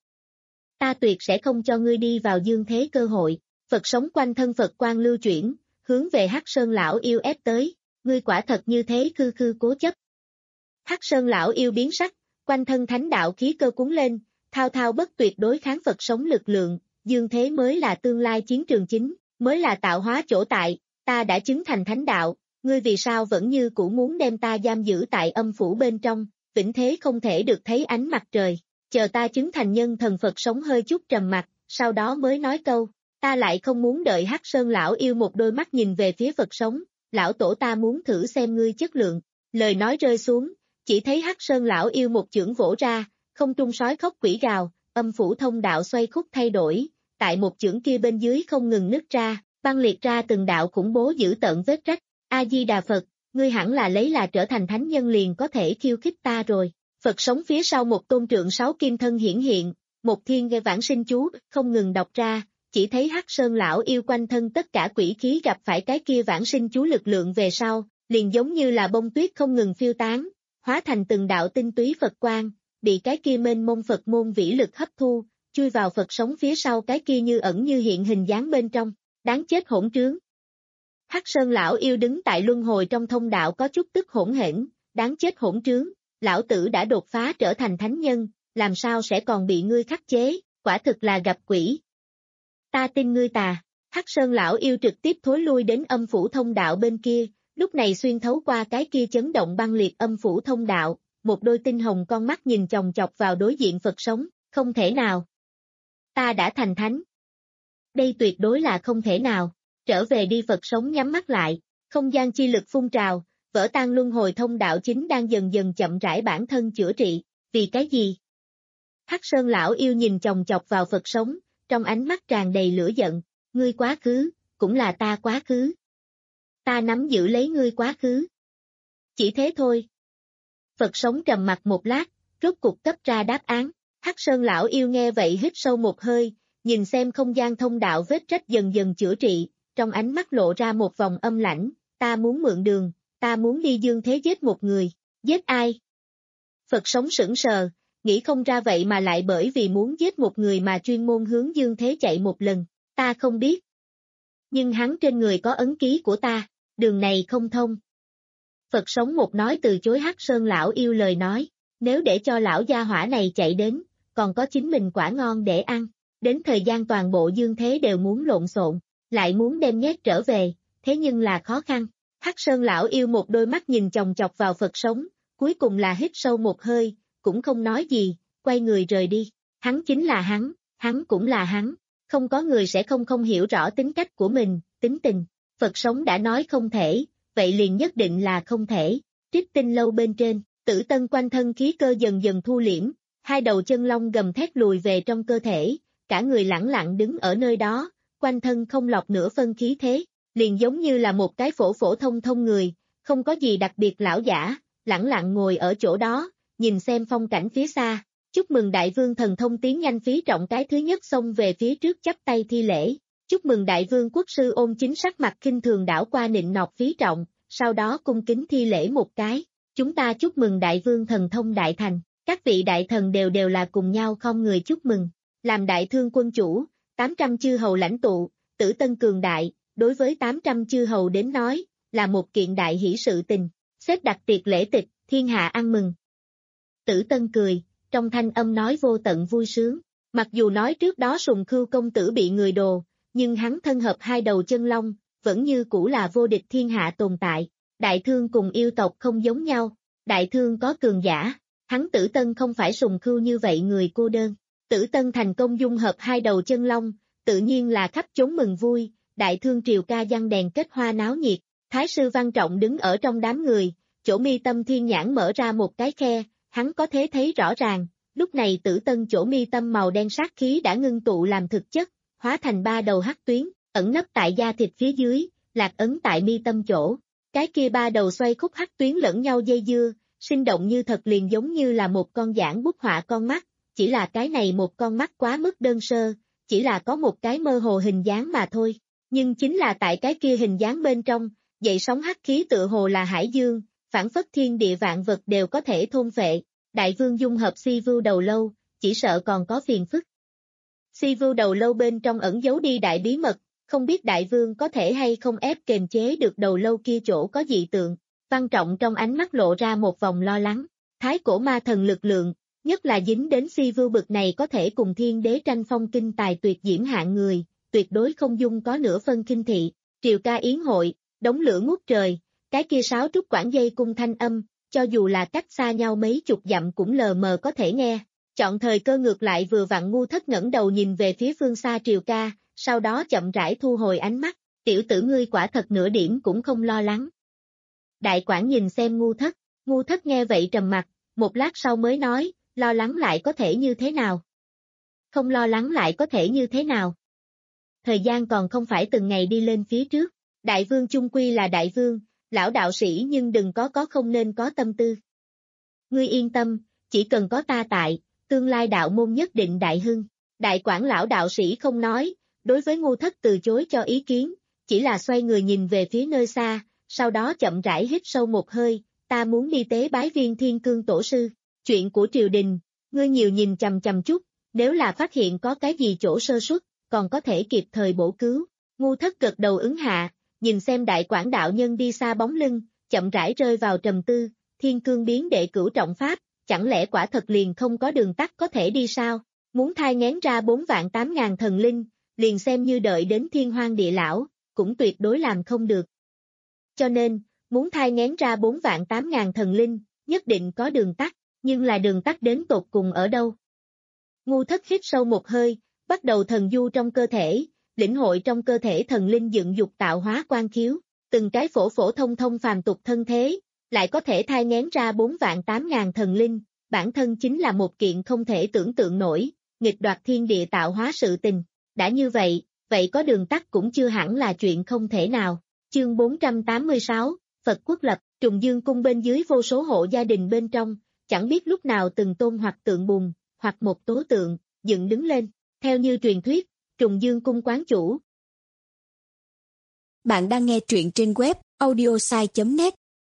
Ta tuyệt sẽ không cho ngươi đi vào dương thế cơ hội. Phật sống quanh thân Phật quang lưu chuyển, hướng về Hắc Sơn lão yêu ép tới, ngươi quả thật như thế khư khư cố chấp. Hắc Sơn lão yêu biến sắc, quanh thân thánh đạo khí cơ cuốn lên, thao thao bất tuyệt đối kháng Phật sống lực lượng, dương thế mới là tương lai chiến trường chính, mới là tạo hóa chỗ tại, ta đã chứng thành thánh đạo, ngươi vì sao vẫn như cũ muốn đem ta giam giữ tại âm phủ bên trong, vĩnh thế không thể được thấy ánh mặt trời, chờ ta chứng thành nhân thần. Phật sống hơi chút trầm mặt, sau đó mới nói câu, ta lại không muốn đợi. Hắc Sơn lão yêu một đôi mắt nhìn về phía Phật sống, lão tổ ta muốn thử xem ngươi chất lượng, lời nói rơi xuống, chỉ thấy Hắc Sơn lão yêu một chưởng vỗ ra, không trung sói khóc quỷ gào, âm phủ thông đạo xoay khúc thay đổi, tại một chưởng kia bên dưới không ngừng nứt ra, băng liệt ra từng đạo khủng bố dữ tợn vết rách. A-di-đà Phật, ngươi hẳn là lấy là trở thành thánh nhân liền có thể khiêu khích ta rồi. Phật sống phía sau một tôn trượng sáu kim thân hiển hiện, một thiên gây vãng sinh chú không ngừng đọc ra, chỉ thấy Hắc Sơn lão yêu quanh thân tất cả quỷ khí gặp phải cái kia vãng sinh chú lực lượng về sau, liền giống như là bông tuyết không ngừng phiêu tán, hóa thành từng đạo tinh túy Phật quang, bị cái kia mênh mông Phật môn vĩ lực hấp thu, chui vào Phật sống phía sau cái kia như ẩn như hiện hình dáng bên trong, đáng chết hỗn trướng. Hắc Sơn lão yêu đứng tại luân hồi trong thông đạo có chút tức hỗn hển, đáng chết hỗn trướng, lão tử đã đột phá trở thành thánh nhân, làm sao sẽ còn bị ngươi khắc chế, quả thực là gặp quỷ. Ta tin ngươi tà, Hắc Sơn lão yêu trực tiếp thối lui đến âm phủ thông đạo bên kia, lúc này xuyên thấu qua cái kia chấn động băng liệt âm phủ thông đạo, một đôi tinh hồng con mắt nhìn chòng chọc vào đối diện Phật sống, không thể nào. Ta đã thành thánh. Đây tuyệt đối là không thể nào, trở về đi. Phật sống nhắm mắt lại, không gian chi lực phun trào, vỡ tan luân hồi thông đạo chính đang dần dần chậm rãi bản thân chữa trị, vì cái gì? Hắc Sơn lão yêu nhìn chòng chọc vào Phật sống, trong ánh mắt tràn đầy lửa giận, ngươi quá khứ, cũng là ta quá khứ. Ta nắm giữ lấy ngươi quá khứ. Chỉ thế thôi. Phật sống trầm mặt một lát, rốt cục cấp ra đáp án. Hắc Sơn lão yêu nghe vậy hít sâu một hơi, nhìn xem không gian thông đạo vết rách dần dần chữa trị, trong ánh mắt lộ ra một vòng âm lãnh, ta muốn mượn đường, ta muốn đi dương thế giết một người, giết ai? Phật sống sững sờ, nghĩ không ra vậy mà lại bởi vì muốn giết một người mà chuyên môn hướng dương thế chạy một lần, ta không biết. Nhưng hắn trên người có ấn ký của ta, đường này không thông. Phật sống một nói từ chối Hắc Sơn lão yêu lời nói, nếu để cho lão gia hỏa này chạy đến, còn có chính mình quả ngon để ăn, đến thời gian toàn bộ dương thế đều muốn lộn xộn, lại muốn đem nhét trở về, thế nhưng là khó khăn. Hắc Sơn lão yêu một đôi mắt nhìn chòng chọc vào Phật sống, cuối cùng là hít sâu một hơi, cũng không nói gì, quay người rời đi. Hắn chính là hắn, hắn cũng là hắn, không có người sẽ không không hiểu rõ tính cách của mình, tính tình. Phật sống đã nói không thể, vậy liền nhất định là không thể. Trích Tinh lâu bên trên, Tử Tân quanh thân khí cơ dần dần thu liễm, hai đầu chân long gầm thét lùi về trong cơ thể, cả người lẳng lặng đứng ở nơi đó, quanh thân không lọc nửa phân khí thế, liền giống như là một cái phổ phổ thông thông người, không có gì đặc biệt lão giả, lẳng lặng ngồi ở chỗ đó, nhìn xem phong cảnh phía xa. Chúc mừng đại vương thần thông tiến nhanh. Phí Trọng cái thứ nhất xông về phía trước chắp tay thi lễ. Chúc mừng đại vương quốc sư Ôn Chính sắc mặt khinh thường đảo qua nịnh nọt Phí Trọng, sau đó cung kính thi lễ một cái. Chúng ta chúc mừng đại vương thần thông đại thành, các vị đại thần đều đều là cùng nhau không người chúc mừng. Làm đại thương quân chủ, tám trăm chư hầu lãnh tụ, Tử Tân cường đại, đối với tám trăm chư hầu đến nói, là một kiện đại hỷ sự tình. Xếp đặt tiệc lễ tịch, thiên hạ ăn mừng. Tử Tân cười, trong thanh âm nói vô tận vui sướng. Mặc dù nói trước đó Sùng Khưu công tử bị người đồ, nhưng hắn thân hợp hai đầu chân long, vẫn như cũ là vô địch thiên hạ tồn tại. Đại thương cùng yêu tộc không giống nhau, đại thương có cường giả, hắn Tử Tân không phải Sùng Khưu như vậy người cô đơn. Tử Tân thành công dung hợp hai đầu chân long, tự nhiên là khắp chốn mừng vui, đại thương triều ca giăng đèn kết hoa náo nhiệt. Thái sư Văn Trọng đứng ở trong đám người, chỗ mi tâm thiên nhãn mở ra một cái khe, hắn có thể thấy rõ ràng, lúc này Tử Tân chỗ mi tâm màu đen sát khí đã ngưng tụ làm thực chất, hóa thành ba đầu hắc tuyến, ẩn nấp tại da thịt phía dưới, lạc ấn tại mi tâm chỗ. Cái kia ba đầu xoay khúc hắc tuyến lẫn nhau dây dưa, sinh động như thật, liền giống như là một con giảng bút họa con mắt, chỉ là cái này một con mắt quá mức đơn sơ, chỉ là có một cái mơ hồ hình dáng mà thôi, nhưng chính là tại cái kia hình dáng bên trong, dậy sóng hắc khí tựa hồ là hải dương, phản phất thiên địa vạn vật đều có thể thôn phệ. Đại vương dung hợp Si Vưu đầu lâu, chỉ sợ còn có phiền phức. Si Vưu đầu lâu bên trong ẩn giấu đi đại bí mật, không biết đại vương có thể hay không ép kềm chế được đầu lâu kia chỗ có dị tượng. Văn Trọng trong ánh mắt lộ ra một vòng lo lắng. Thái cổ ma thần lực lượng, nhất là dính đến Si Vưu bực này có thể cùng thiên đế tranh phong kinh tài tuyệt diễm hạng người, tuyệt đối không dung có nửa phân khinh thị. Triều ca yến hội, đống lửa ngút trời, cái kia sáo trúc quản dây cung thanh âm, cho dù là cách xa nhau mấy chục dặm cũng lờ mờ có thể nghe. Chọn thời cơ ngược lại vừa vặn Ngu Thất ngẩng đầu nhìn về phía phương xa Triều ca, sau đó chậm rãi thu hồi ánh mắt, tiểu tử ngươi quả thật nửa điểm cũng không lo lắng. Đại quản nhìn xem Ngu Thất, Ngu Thất nghe vậy trầm mặt, một lát sau mới nói, lo lắng lại có thể như thế nào. không lo lắng lại có thể như thế nào. Thời gian còn không phải từng ngày đi lên phía trước, đại vương chung quy là đại vương, lão đạo sĩ nhưng đừng có có không nên có tâm tư. Ngươi yên tâm, chỉ cần có ta tại, tương lai đạo môn nhất định đại hưng. Đại quản lão đạo sĩ không nói, đối với Ngô Thất từ chối cho ý kiến, chỉ là xoay người nhìn về phía nơi xa, sau đó chậm rãi hít sâu một hơi, ta muốn đi tế bái Viên Thiên Cương tổ sư. Chuyện của triều đình, ngươi nhiều nhìn chằm chằm chút, nếu là phát hiện có cái gì chỗ sơ suất, còn có thể kịp thời bổ cứu. Ngô Thất gật đầu ứng hạ, nhìn xem đại quản đạo nhân đi xa bóng lưng, chậm rãi rơi vào trầm tư, Thiên Cương biến đệ cửu trọng pháp, chẳng lẽ quả thật liền không có đường tắt có thể đi sao? Muốn thai nghén ra bốn vạn tám ngàn thần linh, liền xem như đợi đến thiên hoang địa lão, cũng tuyệt đối làm không được. Cho nên, muốn thai nghén ra bốn vạn tám ngàn thần linh, nhất định có đường tắt, nhưng là đường tắt đến tột cùng ở đâu? Ngô Thất hít sâu một hơi, bắt đầu thần du trong cơ thể, lĩnh hội trong cơ thể thần linh dựng dục tạo hóa quan khiếu, từng cái phổ phổ thông thông phàm tục thân thế, lại có thể thai nghén ra bốn vạn tám ngàn thần linh, bản thân chính là một kiện không thể tưởng tượng nổi, nghịch đoạt thiên địa tạo hóa sự tình. Đã như vậy, vậy có đường tắt cũng chưa hẳn là chuyện không thể nào. Chương bốn trăm tám mươi sáu, Phật Quốc Lập, Trùng Dương Cung bên dưới vô số hộ gia đình bên trong, chẳng biết lúc nào từng tôn hoặc tượng bùn, hoặc một tố tượng, dựng đứng lên. Theo như truyền thuyết, Trùng Dương Cung quán chủ. Bạn đang nghe truyện trên web audiosai chấm net.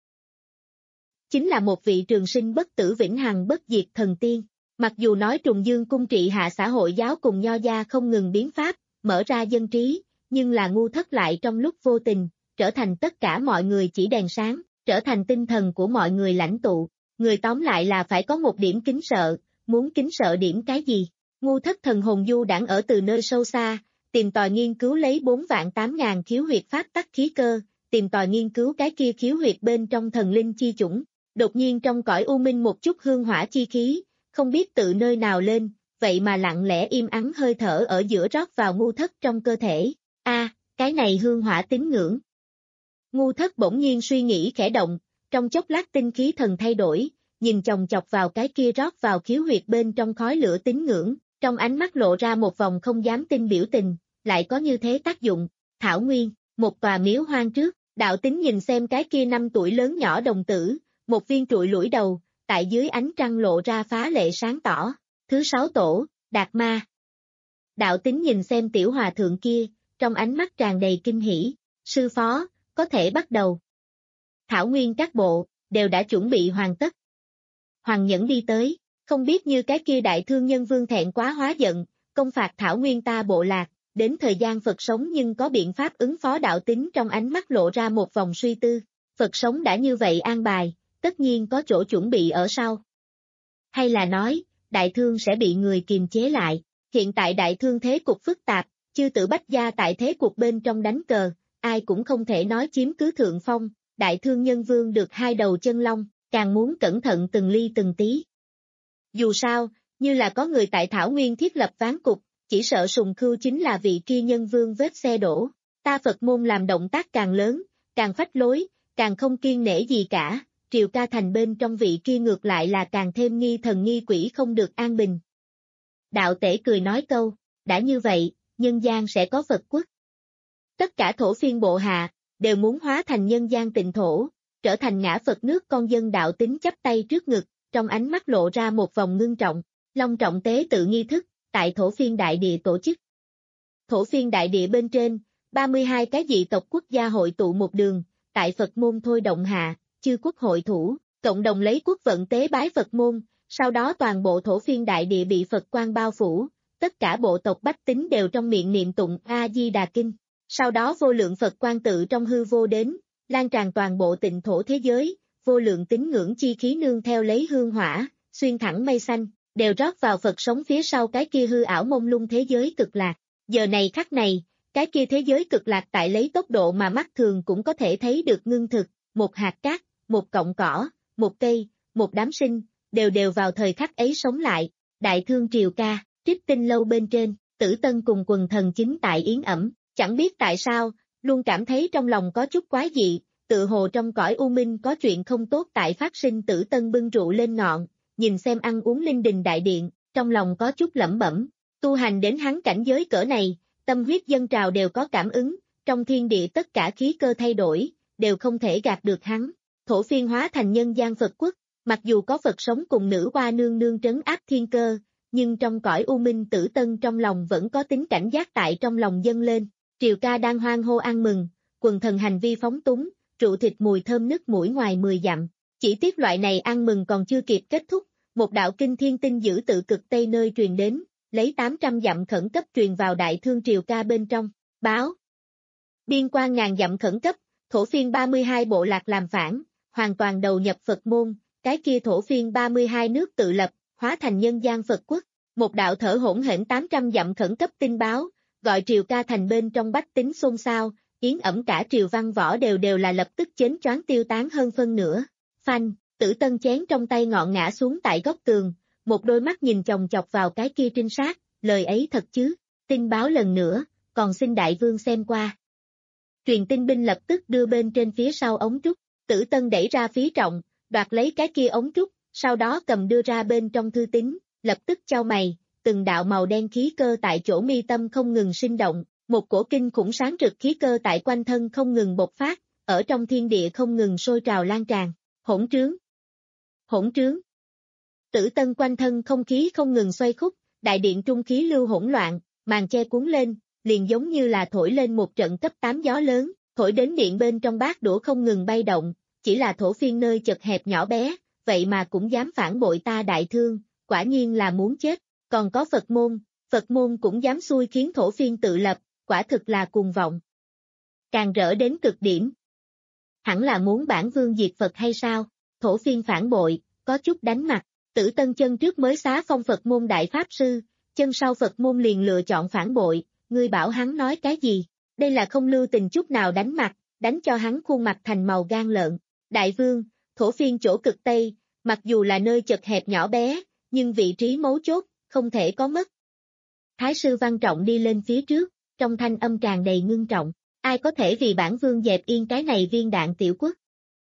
Chính là một vị trường sinh bất tử vĩnh hằng bất diệt thần tiên. Mặc dù nói Trùng Dương Cung trị hạ xã hội giáo cùng nho gia không ngừng biến pháp, mở ra dân trí, nhưng là Ngô Thất lại trong lúc vô tình, trở thành tất cả mọi người chỉ đèn sáng, trở thành tinh thần của mọi người lãnh tụ. Người tóm lại là phải có một điểm kính sợ, muốn kính sợ điểm cái gì? Ngô Thất thần hồn du đãng ở từ nơi sâu xa, tìm tòi nghiên cứu lấy bốn vạn tám ngàn khiếu huyệt pháp tắc khí cơ, tìm tòi nghiên cứu cái kia khiếu huyệt bên trong thần linh chi chủng. Đột nhiên trong cõi u minh một chút hương hỏa chi khí, không biết tự nơi nào lên, vậy mà lặng lẽ im ắng hơi thở ở giữa rót vào Ngô Thất trong cơ thể. A, à, cái này hương hỏa tín ngưỡng. Ngô Thất bỗng nhiên suy nghĩ khẽ động, trong chốc lát tinh khí thần thay đổi, nhìn chòng chọc vào cái kia rót vào khiếu huyệt bên trong khói lửa tín ngưỡng, trong ánh mắt lộ ra một vòng không dám tin biểu tình, lại có như thế tác dụng. Thảo Nguyên, một tòa miếu hoang trước, đạo tín nhìn xem cái kia năm tuổi lớn nhỏ đồng tử, một viên trụi lũi đầu, tại dưới ánh trăng lộ ra phá lệ sáng tỏ. Thứ sáu tổ, Đạt Ma. Đạo tín nhìn xem tiểu hòa thượng kia, trong ánh mắt tràn đầy kinh hỉ. Sư phó, có thể bắt đầu. Thảo Nguyên các bộ, đều đã chuẩn bị hoàn tất. Hoàng Nhẫn đi tới, không biết như cái kia đại thương nhân vương thẹn quá hóa giận, công phạt Thảo Nguyên ta bộ lạc, đến thời gian Phật sống nhưng có biện pháp ứng phó. Đạo tín trong ánh mắt lộ ra một vòng suy tư. Phật sống đã như vậy an bài, tất nhiên có chỗ chuẩn bị ở sau. Hay là nói, đại thương sẽ bị người kiềm chế lại. Hiện tại đại thương thế cục phức tạp, chư tử bách gia tại thế cuộc bên trong đánh cờ, ai cũng không thể nói chiếm cứ thượng phong. Đại thương nhân vương được hai đầu chân long, càng muốn cẩn thận từng ly từng tí. Dù sao, như là có người tại Thảo Nguyên thiết lập ván cục, chỉ sợ Sùng Khưu chính là vị kia nhân vương vết xe đổ. Ta Phật môn làm động tác càng lớn, càng phách lối, càng không kiên nể gì cả. Triều Ca Thành bên trong vị kia ngược lại là càng thêm nghi thần nghi quỷ không được an bình. Đạo tể cười nói câu, đã như vậy, nhân gian sẽ có Phật quốc. Tất cả thổ phiên bộ hạ, đều muốn hóa thành nhân gian tịnh thổ, trở thành ngã Phật nước con dân. Đạo tín chắp tay trước ngực, trong ánh mắt lộ ra một vòng ngưng trọng, long trọng tế tự nghi thức, tại thổ phiên đại địa tổ chức. Thổ phiên đại địa bên trên, ba mươi hai cái dị tộc quốc gia hội tụ một đường, tại Phật môn thôi động hạ, chư quốc hội thủ, cộng đồng lấy quốc vận tế bái Phật môn, sau đó toàn bộ thổ phiên đại địa bị Phật quang bao phủ, tất cả bộ tộc bách tính đều trong miệng niệm tụng A-di-đà kinh, sau đó vô lượng Phật quang tự trong hư vô đến, lan tràn toàn bộ tịnh thổ thế giới, vô lượng tín ngưỡng chi khí nương theo lấy hương hỏa, xuyên thẳng mây xanh, đều rót vào Phật sống phía sau cái kia hư ảo mông lung thế giới cực lạc. Giờ này khắc này, cái kia thế giới cực lạc tại lấy tốc độ mà mắt thường cũng có thể thấy được ngưng thực, một hạt cát, một cọng cỏ, một cây, một đám sinh, đều đều vào thời khắc ấy sống lại. Đại thương Triều Ca, Trích Tinh lâu bên trên, Tử Tân cùng quần thần chính tại yến ẩm, chẳng biết tại sao, luôn cảm thấy trong lòng có chút quái dị, tự hồ trong cõi u minh có chuyện không tốt tại phát sinh. Tử Tân bưng rượu lên ngọn, nhìn xem ăn uống linh đình đại điện, trong lòng có chút lẩm bẩm, Tu hành đến hắn cảnh giới cỡ này, tâm huyết dâng trào đều có cảm ứng, trong thiên địa tất cả khí cơ thay đổi, đều không thể gạt được hắn. Thổ phiên hóa thành nhân gian Phật quốc, mặc dù có Phật sống cùng nữ hoa nương nương trấn áp thiên cơ, nhưng trong cõi u minh Tử Tân trong lòng vẫn có tính cảnh giác tại trong lòng dâng lên. Triều ca đang hoan hô ăn mừng, quần thần hành vi phóng túng, rượu thịt mùi thơm nức mũi ngoài mười dặm. Chỉ tiếc loại này ăn mừng còn chưa kịp kết thúc, một đạo kinh thiên tinh dữ tự cực Tây nơi truyền đến, lấy tám trăm dặm khẩn cấp truyền vào đại thương Triều ca bên trong, báo. Biên quan ngàn dặm khẩn cấp, thổ phiên ba mươi hai bộ lạc làm phản, hoàn toàn đầu nhập Phật môn, cái kia thổ phiên ba mươi hai nước tự lập, hóa thành nhân gian Phật quốc. Một đạo thở hỗn hển tám trăm dặm khẩn cấp tin báo, gọi Triều ca thành bên trong bách tính xôn xao, yến ẩm cả triều văn võ đều đều là lập tức chến choáng tiêu tán hơn phân nửa. Phanh, Tử Tân chén trong tay ngọn ngã xuống tại góc tường, một đôi mắt nhìn chòng chọc vào cái kia trinh sát, lời ấy thật chứ, tin báo lần nữa, còn xin đại vương xem qua. Truyền tin binh lập tức đưa bên trên phía sau ống trúc, Tử Tân đẩy ra phí trọng, đoạt lấy cái kia ống trúc, sau đó cầm đưa ra bên trong thư tín, lập tức chau mày, từng đạo màu đen khí cơ tại chỗ mi tâm không ngừng sinh động, một cổ kinh khủng sáng rực khí cơ tại quanh thân không ngừng bộc phát, ở trong thiên địa không ngừng sôi trào lan tràn, hỗn trướng, hỗn trướng. Tử Tân quanh thân không khí không ngừng xoay khúc, đại điện trung khí lưu hỗn loạn, màn che cuốn lên, liền giống như là thổi lên một trận cấp tám gió lớn, thổi đến điện bên trong bát đũa không ngừng bay động, chỉ là thổ phiên nơi chật hẹp nhỏ bé, vậy mà cũng dám phản bội ta đại thương, quả nhiên là muốn chết, còn có Phật môn, Phật môn cũng dám xui khiến thổ phiên tự lập, quả thực là cuồng vọng. Càng rỡ đến cực điểm. Hẳn là muốn bản vương diệt Phật hay sao, thổ phiên phản bội, có chút đánh mặt, Tử Tân chân trước mới xá phong Phật môn đại pháp sư, chân sau Phật môn liền lựa chọn phản bội, ngươi bảo hắn nói cái gì, đây là không lưu tình chút nào đánh mặt, đánh cho hắn khuôn mặt thành màu gan lợn. Đại vương, thổ phiên chỗ cực Tây, mặc dù là nơi chật hẹp nhỏ bé, nhưng vị trí mấu chốt, không thể có mất. Thái sư Văn Trọng đi lên phía trước, trong thanh âm tràn đầy ngưng trọng, ai có thể vì bản vương dẹp yên cái này viên đạn tiểu quốc.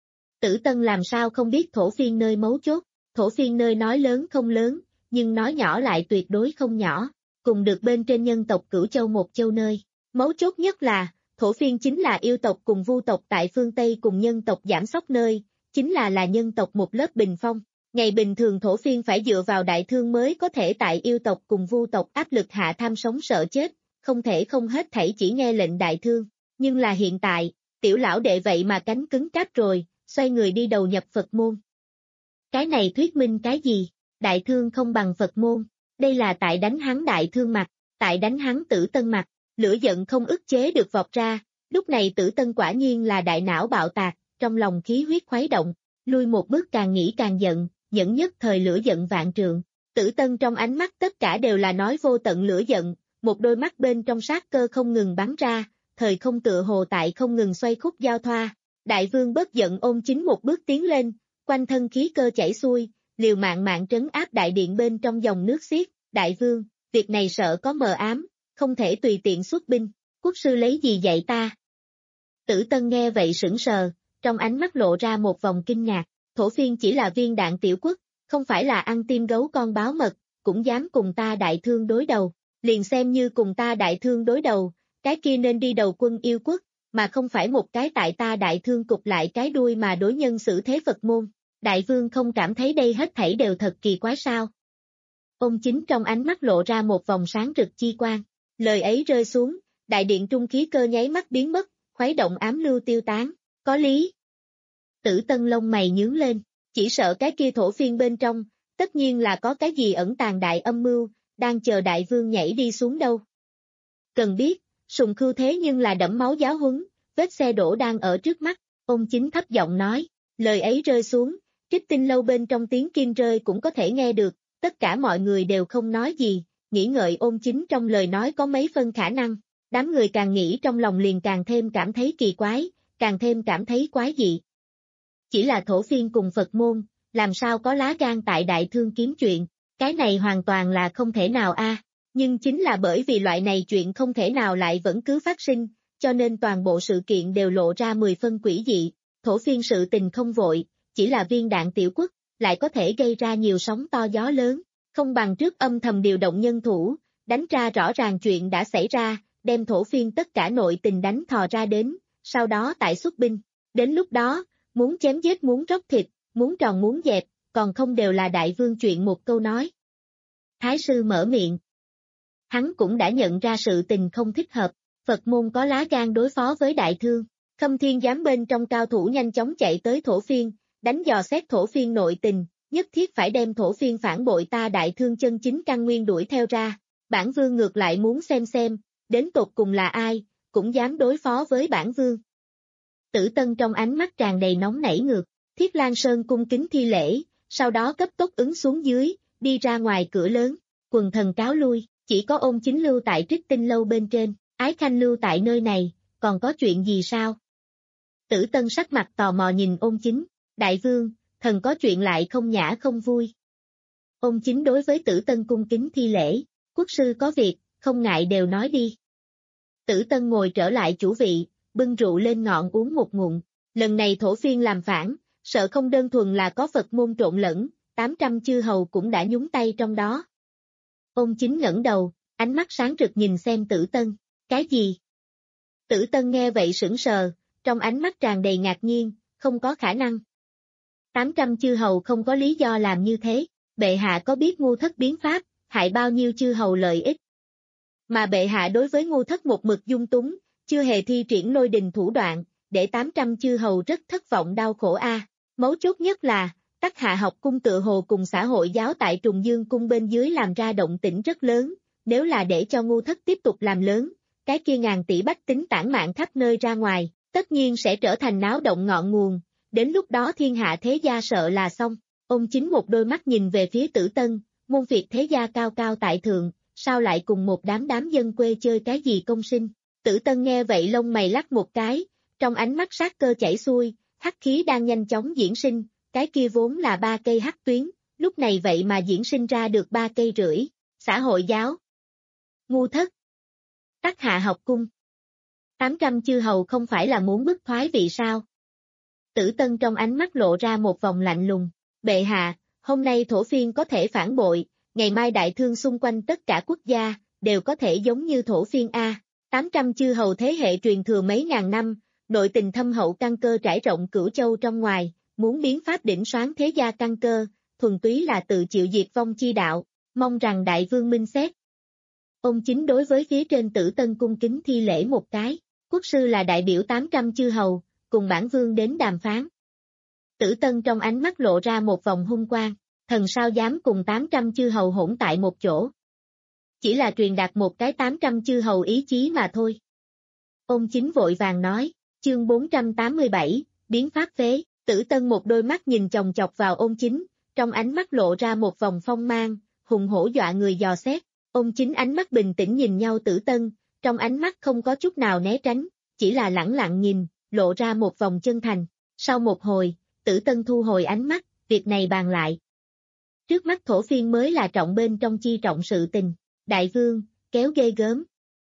Tử Tân làm sao không biết thổ phiên nơi mấu chốt, thổ phiên nơi nói lớn không lớn, nhưng nói nhỏ lại tuyệt đối không nhỏ, cùng được bên trên nhân tộc Cửu Châu một châu nơi. Mấu chốt nhất là, thổ phiên chính là yêu tộc cùng vu tộc tại phương Tây cùng nhân tộc giảm sóc nơi, chính là là nhân tộc một lớp bình phong. Ngày bình thường thổ phiên phải dựa vào đại thương mới có thể tại yêu tộc cùng vu tộc áp lực hạ tham sống sợ chết, không thể không hết thảy chỉ nghe lệnh đại thương. Nhưng là hiện tại, tiểu lão đệ vậy mà cánh cứng cáp rồi, xoay người đi đầu nhập Phật môn. Cái này thuyết minh cái gì? Đại thương không bằng Phật môn, đây là tại đánh hắn đại thương mặt, tại đánh hắn Tử Tân mặt, lửa giận không ức chế được vọt ra, lúc này Tử Tân quả nhiên là đại não bạo tạc, trong lòng khí huyết khuấy động, lui một bước càng nghĩ càng giận, nhẫn nhất thời lửa giận vạn trượng. Tử Tân trong ánh mắt tất cả đều là nói vô tận lửa giận, một đôi mắt bên trong sát cơ không ngừng bắn ra, thời không tựa hồ tại không ngừng xoay khúc giao thoa. Đại vương bất giận ôm chính một bước tiến lên, quanh thân khí cơ chảy xuôi, liều mạng mạng trấn áp đại điện bên trong dòng nước xiết. Đại vương, việc này sợ có mờ ám, không thể tùy tiện xuất binh, quốc sư lấy gì dạy ta? Tử Tân nghe vậy sững sờ, trong ánh mắt lộ ra một vòng kinh ngạc, thổ phiên chỉ là viên đạn tiểu quốc, không phải là ăn tim gấu con báo mật, cũng dám cùng ta đại thương đối đầu, liền xem như cùng ta đại thương đối đầu, cái kia nên đi đầu quân yêu quốc, mà không phải một cái tại ta đại thương cục lại cái đuôi mà đối nhân xử thế Phật môn. Đại vương không cảm thấy đây hết thảy đều thật kỳ quái sao? Ông chính trong ánh mắt lộ ra một vòng sáng rực chi quang, lời ấy rơi xuống, đại điện trung khí cơ nháy mắt biến mất, khuấy động ám lưu tiêu tán, có lý. Tử Tân lông mày nhướng lên, chỉ sợ cái kia thổ phiên bên trong, tất nhiên là có cái gì ẩn tàng đại âm mưu, đang chờ đại vương nhảy đi xuống đâu. Cần biết, sùng khưu thế nhưng là đẫm máu giáo huấn, vết xe đổ đang ở trước mắt, ông chính thấp giọng nói, lời ấy rơi xuống, trích tinh lâu bên trong tiếng kim rơi cũng có thể nghe được, tất cả mọi người đều không nói gì, nghĩ ngợi ôn chính trong lời nói có mấy phân khả năng, đám người càng nghĩ trong lòng liền càng thêm cảm thấy kỳ quái, càng thêm cảm thấy quái dị. Chỉ là thổ phiên cùng Phật môn, làm sao có lá gan tại đại thương kiếm chuyện, cái này hoàn toàn là không thể nào a. Nhưng chính là bởi vì loại này chuyện không thể nào lại vẫn cứ phát sinh, cho nên toàn bộ sự kiện đều lộ ra mười phân quỷ dị, thổ phiên sự tình không vội, chỉ là viên đạn tiểu quốc, lại có thể gây ra nhiều sóng to gió lớn, không bằng trước âm thầm điều động nhân thủ, đánh ra rõ ràng chuyện đã xảy ra, đem thổ phiên tất cả nội tình đánh thò ra đến, sau đó tại xuất binh. Đến lúc đó, muốn chém giết muốn róc thịt, muốn tròn muốn dẹp, còn không đều là đại vương chuyện một câu nói. Thái sư mở miệng. Hắn cũng đã nhận ra sự tình không thích hợp, Phật môn có lá gan đối phó với đại thương. Khâm Thiên Giám bên trong cao thủ nhanh chóng chạy tới thổ phiên, đánh dò xét thổ phiên nội tình, nhất thiết phải đem thổ phiên phản bội ta đại thương chân chính căn nguyên đuổi theo ra. Bản vương ngược lại muốn xem xem, đến tột cùng là ai, cũng dám đối phó với bản vương. Tử Tân trong ánh mắt tràn đầy nóng nảy ngược, Thiết Lan Sơn cung kính thi lễ, sau đó cấp tốc ứng xuống dưới, đi ra ngoài cửa lớn, quần thần cáo lui, chỉ có Ôn Chính lưu tại Trích Tinh lâu bên trên, Ái Khanh lưu tại nơi này, còn có chuyện gì sao? Tử Tân sắc mặt tò mò nhìn Ôn Chính, đại vương, thần có chuyện lại không nhã không vui. Ôn Chính đối với Tử Tân cung kính thi lễ, quốc sư có việc, không ngại đều nói đi. Tử Tân ngồi trở lại chủ vị, bưng rượu lên ngọn uống một ngụm, lần này thổ phiên làm phản, sợ không đơn thuần là có Phật môn trộn lẫn, tám trăm chư hầu cũng đã nhúng tay trong đó. Ôn Chính ngẩng đầu, ánh mắt sáng rực nhìn xem Tử Tân, cái gì? Tử Tân nghe vậy sững sờ, trong ánh mắt tràn đầy ngạc nhiên, không có khả năng. tám trăm chư hầu không có lý do làm như thế, bệ hạ có biết ngu thất biến pháp, hại bao nhiêu chư hầu lợi ích. Mà bệ hạ đối với ngu thất một mực dung túng, chưa hề thi triển lôi đình thủ đoạn, để tám trăm chư hầu rất thất vọng đau khổ a. À. Mấu chốt nhất là, Tắc Hạ học cung tựa hồ cùng xã hội giáo tại Trùng Dương cung bên dưới làm ra động tĩnh rất lớn, nếu là để cho ngu thất tiếp tục làm lớn, cái kia ngàn tỷ bách tính tản mạn khắp nơi ra ngoài, tất nhiên sẽ trở thành náo động ngọn nguồn, đến lúc đó thiên hạ thế gia sợ là xong. Ôn Chính một đôi mắt nhìn về phía Tử Tân, môn phiệt thế gia cao cao tại thượng, sao lại cùng một đám đám dân quê chơi cái gì công sinh. Tử Tân nghe vậy lông mày lắc một cái, trong ánh mắt sát cơ chảy xuôi, hắc khí đang nhanh chóng diễn sinh, cái kia vốn là ba cây hắc tuyến, lúc này vậy mà diễn sinh ra được ba cây rưỡi, xã hội giáo, ngu thất, Tắc Hạ học cung. tám trăm chư hầu không phải là muốn bức thoái vị sao? Tử Tân trong ánh mắt lộ ra một vòng lạnh lùng, bệ hạ, hôm nay thổ phiên có thể phản bội, ngày mai đại thương xung quanh tất cả quốc gia, đều có thể giống như thổ phiên A. tám trăm chư hầu thế hệ truyền thừa mấy ngàn năm, nội tình thâm hậu căn cơ trải rộng cửu châu trong ngoài, muốn biến pháp đỉnh soán thế gia căn cơ, thuần túy là tự chịu diệt vong chi đạo, mong rằng đại vương minh xét. Ông Chính đối với phía trên Tử Tân cung kính thi lễ một cái, quốc sư là đại biểu tám trăm chư hầu, cùng bản vương đến đàm phán. Tử Tân trong ánh mắt lộ ra một vòng hung quang, thần sao dám cùng tám trăm chư hầu hỗn tại một chỗ. Chỉ là truyền đạt một cái tám trăm chư hầu ý chí mà thôi. Ông Chính vội vàng nói, chương bốn trăm tám mươi bảy, biến pháp phế, Tử Tân một đôi mắt nhìn chòng chọc vào Ôn Chính, trong ánh mắt lộ ra một vòng phong mang, hùng hổ dọa người dò xét. Ôn Chính ánh mắt bình tĩnh nhìn nhau Tử Tân, trong ánh mắt không có chút nào né tránh, chỉ là lẳng lặng nhìn, lộ ra một vòng chân thành. Sau một hồi, Tử Tân thu hồi ánh mắt, việc này bàn lại. Trước mắt thổ phiên mới là trọng bên trong chi trọng sự tình, đại vương, kéo ghê gớm.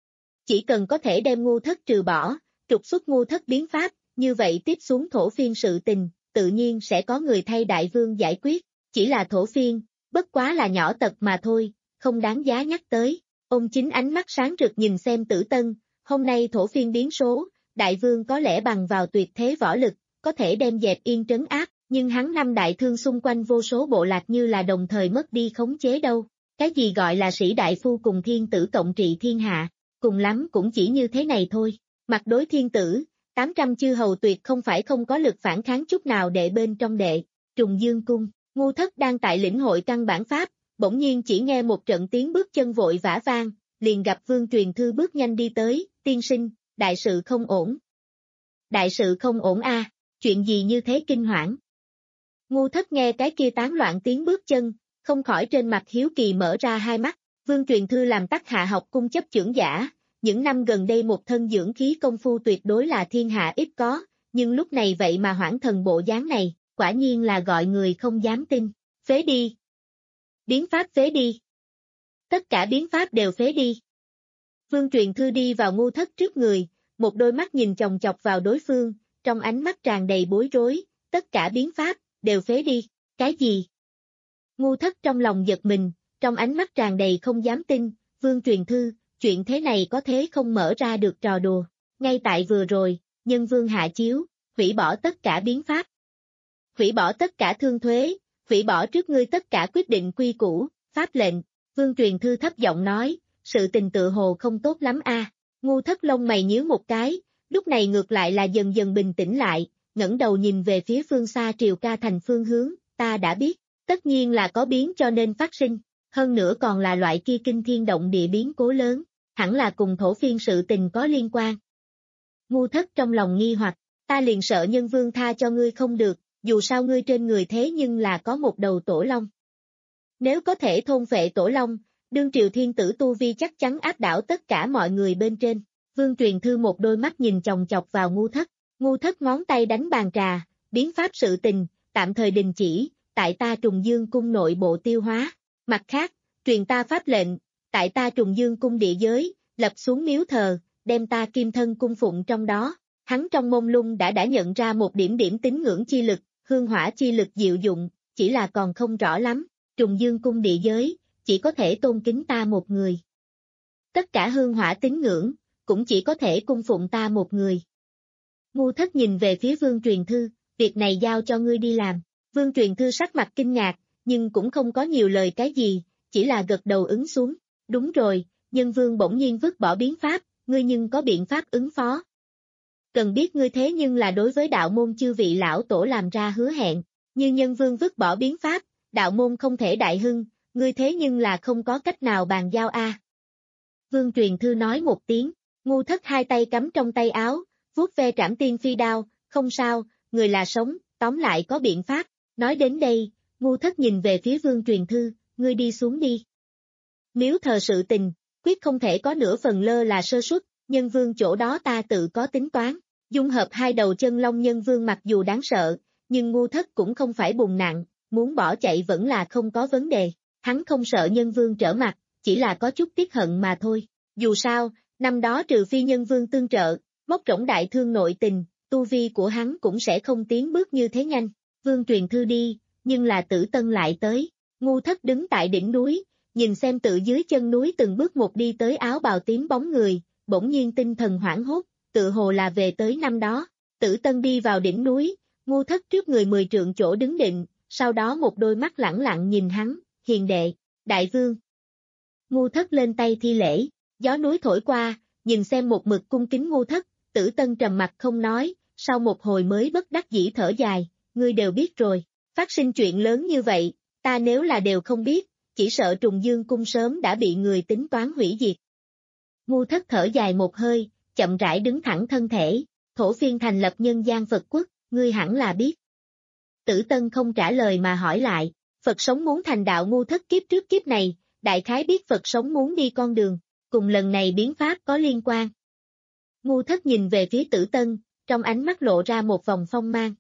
Chỉ cần có thể đem ngu thất trừ bỏ, trục xuất ngu thất biến pháp, như vậy tiếp xuống thổ phiên sự tình, tự nhiên sẽ có người thay đại vương giải quyết, chỉ là thổ phiên, bất quá là nhỏ tật mà thôi, không đáng giá nhắc tới. Ôn Chính ánh mắt sáng rực nhìn xem Tử Tân, hôm nay thổ phiên biến số, đại vương có lẽ bằng vào tuyệt thế võ lực, có thể đem dẹp yên trấn áp, nhưng hắn năm đại thương xung quanh vô số bộ lạc như là đồng thời mất đi khống chế đâu. Cái gì gọi là sĩ đại phu cùng thiên tử cộng trị thiên hạ, cùng lắm cũng chỉ như thế này thôi. Mặt đối thiên tử, tám trăm chư hầu tuyệt không phải không có lực phản kháng chút nào đệ bên trong đệ. Trùng Dương cung, ngu thất đang tại lĩnh hội căn bản pháp, bỗng nhiên chỉ nghe một trận tiếng bước chân vội vã vang, liền gặp Vương Truyền Thư bước nhanh đi tới, tiên sinh, đại sự không ổn. Đại sự không ổn a, à, chuyện gì như thế kinh hoảng. Ngu thất nghe cái kia tán loạn tiếng bước chân, không khỏi trên mặt hiếu kỳ mở ra hai mắt. Vương Truyền Thư làm Tắc Hạ học cung chấp chưởng giả, những năm gần đây một thân dưỡng khí công phu tuyệt đối là thiên hạ ít có, nhưng lúc này vậy mà hoảng thần bộ dáng này, quả nhiên là gọi người không dám tin. Phế đi. Biến pháp phế đi. Tất cả biến pháp đều phế đi. Vương Truyền Thư đi vào ngu thất trước người, một đôi mắt nhìn chòng chọc vào đối phương, trong ánh mắt tràn đầy bối rối, tất cả biến pháp, đều phế đi, cái gì? Ngu thất trong lòng giật mình, trong ánh mắt tràn đầy không dám tin, Vương truyền thư, chuyện thế này có thế không mở ra được trò đùa. Ngay tại vừa rồi, nhân vương hạ chiếu, hủy bỏ tất cả biến pháp. Hủy bỏ tất cả thương thuế, hủy bỏ trước ngươi tất cả quyết định quy củ, pháp lệnh. Vương truyền thư thấp giọng nói, sự tình tự hồ không tốt lắm a. À. Ngu Thất lông mày nhíu một cái, lúc này ngược lại là dần dần bình tĩnh lại, ngẩng đầu nhìn về phía phương xa Triều Ca thành phương hướng, ta đã biết, tất nhiên là có biến cho nên phát sinh, hơn nữa còn là loại kia kinh thiên động địa biến cố lớn, hẳn là cùng thổ phiên sự tình có liên quan. Ngu Thất trong lòng nghi hoặc, ta liền sợ nhân vương tha cho ngươi không được, dù sao ngươi trên người thế nhưng là có một đầu tổ long. Nếu có thể thôn phệ tổ long, đương triều thiên tử tu vi chắc chắn áp đảo tất cả mọi người bên trên. Vương truyền thư một đôi mắt nhìn chòng chọc vào Ngu Thất, Ngu Thất ngón tay đánh bàn trà, biến pháp sự tình, tạm thời đình chỉ, tại ta Trùng Dương cung nội bộ tiêu hóa. Mặt khác, truyền ta pháp lệnh, tại ta Trùng Dương cung địa giới, lập xuống miếu thờ, đem ta kim thân cung phụng trong đó. Hắn trong mông lung đã đã nhận ra một điểm điểm tín ngưỡng chi lực, hương hỏa chi lực diệu dụng, chỉ là còn không rõ lắm. Trùng Dương cung địa giới, chỉ có thể tôn kính ta một người. Tất cả hương hỏa tín ngưỡng, cũng chỉ có thể cung phụng ta một người. Ngu Thất nhìn về phía Vương truyền thư, việc này giao cho ngươi đi làm. Vương truyền thư sắc mặt kinh ngạc, nhưng cũng không có nhiều lời cái gì, chỉ là gật đầu ứng xuống. Đúng rồi, nhân vương bỗng nhiên vứt bỏ biến pháp, ngươi nhưng có biện pháp ứng phó. Cần biết ngươi thế nhưng là đối với đạo môn chư vị lão tổ làm ra hứa hẹn, như nhân vương vứt bỏ biến pháp, đạo môn không thể đại hưng, ngươi thế nhưng là không có cách nào bàn giao a. À. Vương truyền thư nói một tiếng, Ngu Thất hai tay cắm trong tay áo, vuốt ve trảm tiên phi đao, không sao, người là sống, tóm lại có biện pháp. Nói đến đây, Ngu Thất nhìn về phía Vương truyền thư, ngươi đi xuống đi. Miếu thờ sự tình, quyết không thể có nửa phần lơ là sơ suất, nhân vương chỗ đó ta tự có tính toán. Dung hợp hai đầu chân long nhân vương mặc dù đáng sợ, nhưng Ngu Thất cũng không phải bùng nặng, muốn bỏ chạy vẫn là không có vấn đề. Hắn không sợ nhân vương trở mặt, chỉ là có chút tiếc hận mà thôi. Dù sao, năm đó trừ phi nhân vương tương trợ, móc rỗng đại thương nội tình, tu vi của hắn cũng sẽ không tiến bước như thế nhanh. Vương truyền thư đi, nhưng là Tử Tân lại tới. Ngu Thất đứng tại đỉnh núi, nhìn xem tự dưới chân núi từng bước một đi tới áo bào tím bóng người, bỗng nhiên tinh thần hoảng hốt, tự hồ là về tới năm đó. Tử Tân đi vào đỉnh núi, Ngu Thất trước người mười trượng chỗ đứng định, sau đó một đôi mắt lẳng lặng nhìn hắn, hiền đệ, đại vương. Ngu Thất lên tay thi lễ, gió núi thổi qua, nhìn xem một mực cung kính Ngu Thất, Tử Tân trầm mặt không nói, sau một hồi mới bất đắc dĩ thở dài, ngươi đều biết rồi, phát sinh chuyện lớn như vậy, ta nếu là đều không biết, chỉ sợ Trùng Dương cung sớm đã bị người tính toán hủy diệt. Ngu Thất thở dài một hơi, chậm rãi đứng thẳng thân thể, thổ phiên thành lập nhân gian Phật quốc, ngươi hẳn là biết. Tử Tân không trả lời mà hỏi lại, Phật sống muốn thành đạo. Ngu Thất kiếp trước kiếp này, đại khái biết Phật sống muốn đi con đường, cùng lần này biến pháp có liên quan. Ngu Thất nhìn về phía Tử Tân, trong ánh mắt lộ ra một vòng phong mang.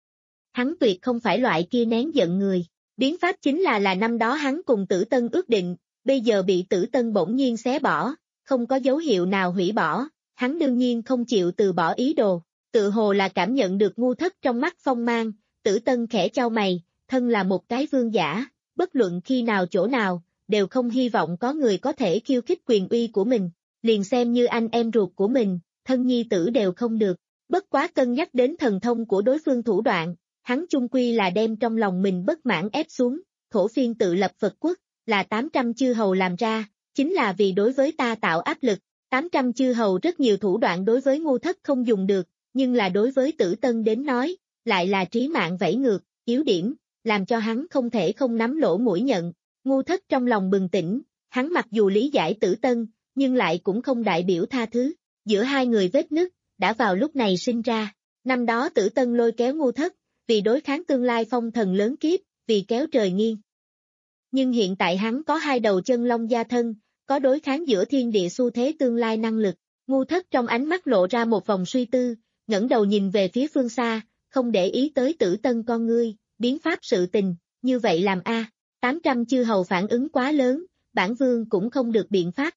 Hắn tuyệt không phải loại kia nén giận người, biến pháp chính là là năm đó hắn cùng Tử Tân ước định, bây giờ bị Tử Tân bỗng nhiên xé bỏ, không có dấu hiệu nào hủy bỏ, hắn đương nhiên không chịu từ bỏ ý đồ, tự hồ là cảm nhận được Ngu Thất trong mắt phong mang. Tử Tân khẽ chau mày, thân là một cái vương giả, bất luận khi nào chỗ nào, đều không hy vọng có người có thể khiêu khích quyền uy của mình, liền xem như anh em ruột của mình, thân nhi tử đều không được. Bất quá cân nhắc đến thần thông của đối phương thủ đoạn, hắn chung quy là đem trong lòng mình bất mãn ép xuống, thổ phiên tự lập Phật quốc, là tám trăm chư hầu làm ra, chính là vì đối với ta tạo áp lực. tám trăm chư hầu rất nhiều thủ đoạn đối với Ngu Thất không dùng được, nhưng là đối với Tử Tân đến nói, lại là trí mạng vẫy ngược, yếu điểm, làm cho hắn không thể không nắm lỗ mũi nhận. Ngu Thất trong lòng bừng tỉnh, hắn mặc dù lý giải Tử Tân, nhưng lại cũng không đại biểu tha thứ. Giữa hai người vết nứt, đã vào lúc này sinh ra. Năm đó Tử Tân lôi kéo Ngu Thất, vì đối kháng tương lai phong thần lớn kiếp, vì kéo trời nghiêng. Nhưng hiện tại hắn có hai đầu chân long gia thân, có đối kháng giữa thiên địa xu thế tương lai năng lực. Ngu Thất trong ánh mắt lộ ra một vòng suy tư, ngẩng đầu nhìn về phía phương xa, không để ý tới Tử Tân con ngươi, biến pháp sự tình, như vậy làm a. À, tám trăm chư hầu phản ứng quá lớn, bản vương cũng không được biện pháp.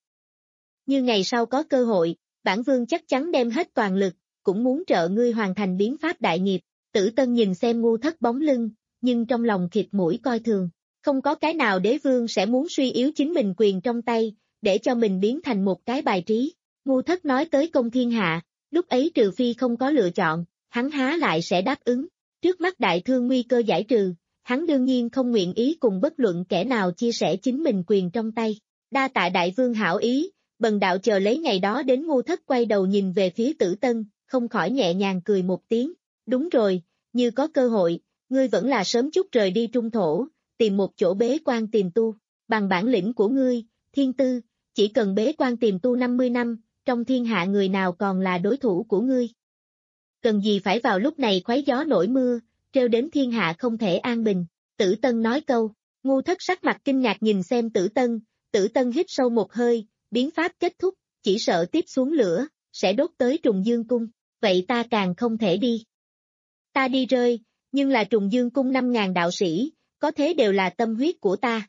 Như ngày sau có cơ hội, bản vương chắc chắn đem hết toàn lực, cũng muốn trợ ngươi hoàn thành biến pháp đại nghiệp. Tử Tân nhìn xem Ngu Thất bóng lưng, nhưng trong lòng khịt mũi coi thường, không có cái nào đế vương sẽ muốn suy yếu chính mình quyền trong tay, để cho mình biến thành một cái bài trí. Ngu Thất nói tới công thiên hạ, lúc ấy trừ phi không có lựa chọn, hắn há lại sẽ đáp ứng. Trước mắt đại thương nguy cơ giải trừ, hắn đương nhiên không nguyện ý cùng bất luận kẻ nào chia sẻ chính mình quyền trong tay. Đa tạ đại vương hảo ý, bần đạo chờ lấy ngày đó đến. Ngu Thất quay đầu nhìn về phía Tử Tân, không khỏi nhẹ nhàng cười một tiếng. Đúng rồi, như có cơ hội, ngươi vẫn là sớm chút rời đi trung thổ, tìm một chỗ bế quan tìm tu. Bằng bản lĩnh của ngươi, Thiên Tư, chỉ cần bế quan tìm tu năm mươi năm, trong thiên hạ người nào còn là đối thủ của ngươi. Cần gì phải vào lúc này khoái gió nổi mưa, trêu đến thiên hạ không thể an bình. Tử Tân nói câu. Ngu Thất sắc mặt kinh ngạc nhìn xem Tử Tân, Tử Tân hít sâu một hơi, biến pháp kết thúc, chỉ sợ tiếp xuống lửa, sẽ đốt tới Trùng Dương Cung, vậy ta càng không thể đi. Ta đi rơi, nhưng là Trùng Dương Cung năm ngàn đạo sĩ, có thế đều là tâm huyết của ta.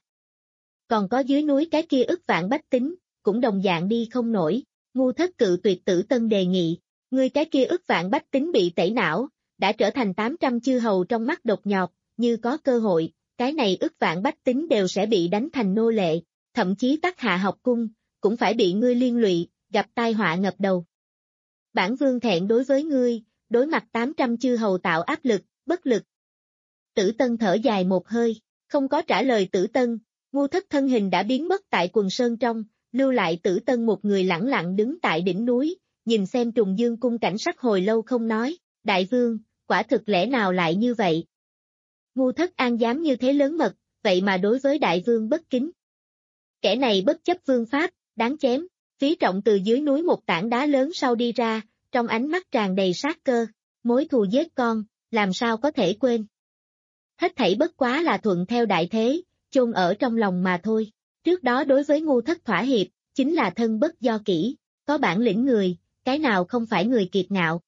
Còn có dưới núi cái kia ức vạn bách tính, cũng đồng dạng đi không nổi. Ngu Thất cự tuyệt Tử Tân đề nghị, ngươi cái kia ức vạn bách tính bị tẩy não, đã trở thành tám trăm chư hầu trong mắt độc nhọt, như có cơ hội, cái này ức vạn bách tính đều sẽ bị đánh thành nô lệ, thậm chí Tắc Hạ học cung, cũng phải bị ngươi liên lụy, gặp tai họa ngập đầu. Bản vương thẹn đối với ngươi, đối mặt tám trăm chư hầu tạo áp lực, bất lực. Tử Tân thở dài một hơi, không có trả lời Tử Tân, Ngu Thất thân hình đã biến mất tại quần sơn trong, lưu lại Tử Tân một người lẳng lặng đứng tại đỉnh núi, nhìn xem Trùng Dương Cung cảnh sắc hồi lâu không nói. Đại vương, quả thực lẽ nào lại như vậy? Ngu Thất an dám như thế lớn mật, vậy mà đối với đại vương bất kính. Kẻ này bất chấp vương pháp, đáng chém. Phí Trọng từ dưới núi một tảng đá lớn sau đi ra, trong ánh mắt tràn đầy sát cơ. Mối thù giết con, làm sao có thể quên? Hết thảy bất quá là thuận theo đại thế, chôn ở trong lòng mà thôi. Trước đó đối với Ngu Thất thỏa hiệp, chính là thân bất do kỹ, có bản lĩnh người, cái nào không phải người kiệt ngạo.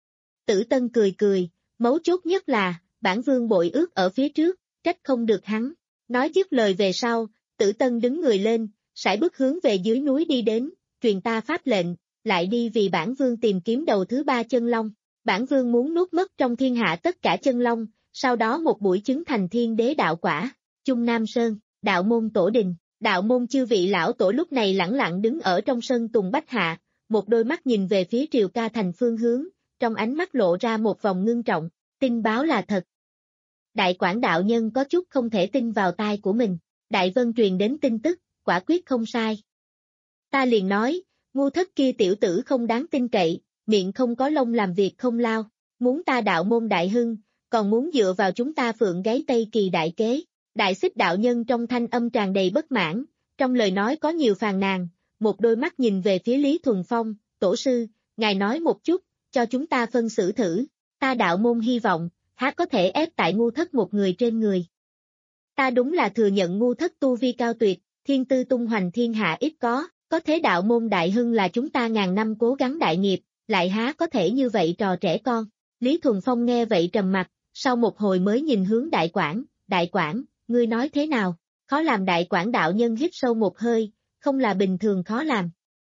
Tử Tân cười cười, mấu chốt nhất là, bản vương bội ước ở phía trước, trách không được hắn. Nói dứt lời về sau, Tử Tân đứng người lên, sải bước hướng về dưới núi đi đến, truyền ta pháp lệnh, lại đi vì bản vương tìm kiếm đầu thứ ba chân long. Bản vương muốn nuốt mất trong thiên hạ tất cả chân long, sau đó một buổi chứng thành thiên đế đạo quả. Trung Nam Sơn, đạo môn tổ đình, đạo môn chư vị lão tổ lúc này lẳng lặng đứng ở trong sân tùng bách hạ, một đôi mắt nhìn về phía Triều Ca Thành phương hướng, trong ánh mắt lộ ra một vòng ngưng trọng, tin báo là thật. Đại Quảng đạo nhân có chút không thể tin vào tai của mình, Đại Vân truyền đến tin tức, quả quyết không sai. Ta liền nói, Ngu Thất kia tiểu tử không đáng tin cậy, miệng không có lông làm việc không lao, muốn ta đạo môn đại hưng, còn muốn dựa vào chúng ta phượng gáy Tây Kỳ đại kế. Đại Xích đạo nhân trong thanh âm tràn đầy bất mãn, trong lời nói có nhiều phàn nàn, một đôi mắt nhìn về phía Lý Thuần Phong, tổ sư, ngài nói một chút, cho chúng ta phân xử thử, ta đạo môn hy vọng, há có thể ép tại Ngu Thất một người trên người. Ta đúng là thừa nhận Ngu Thất tu vi cao tuyệt, thiên tư tung hoành thiên hạ ít có, có thế đạo môn đại hưng là chúng ta ngàn năm cố gắng đại nghiệp, lại há có thể như vậy trò trẻ con. Lý Thuần Phong nghe vậy trầm mặt, sau một hồi mới nhìn hướng Đại Quảng, Đại Quảng, ngươi nói thế nào? Khó làm. Đại Quảng đạo nhân hít sâu một hơi, không là bình thường khó làm.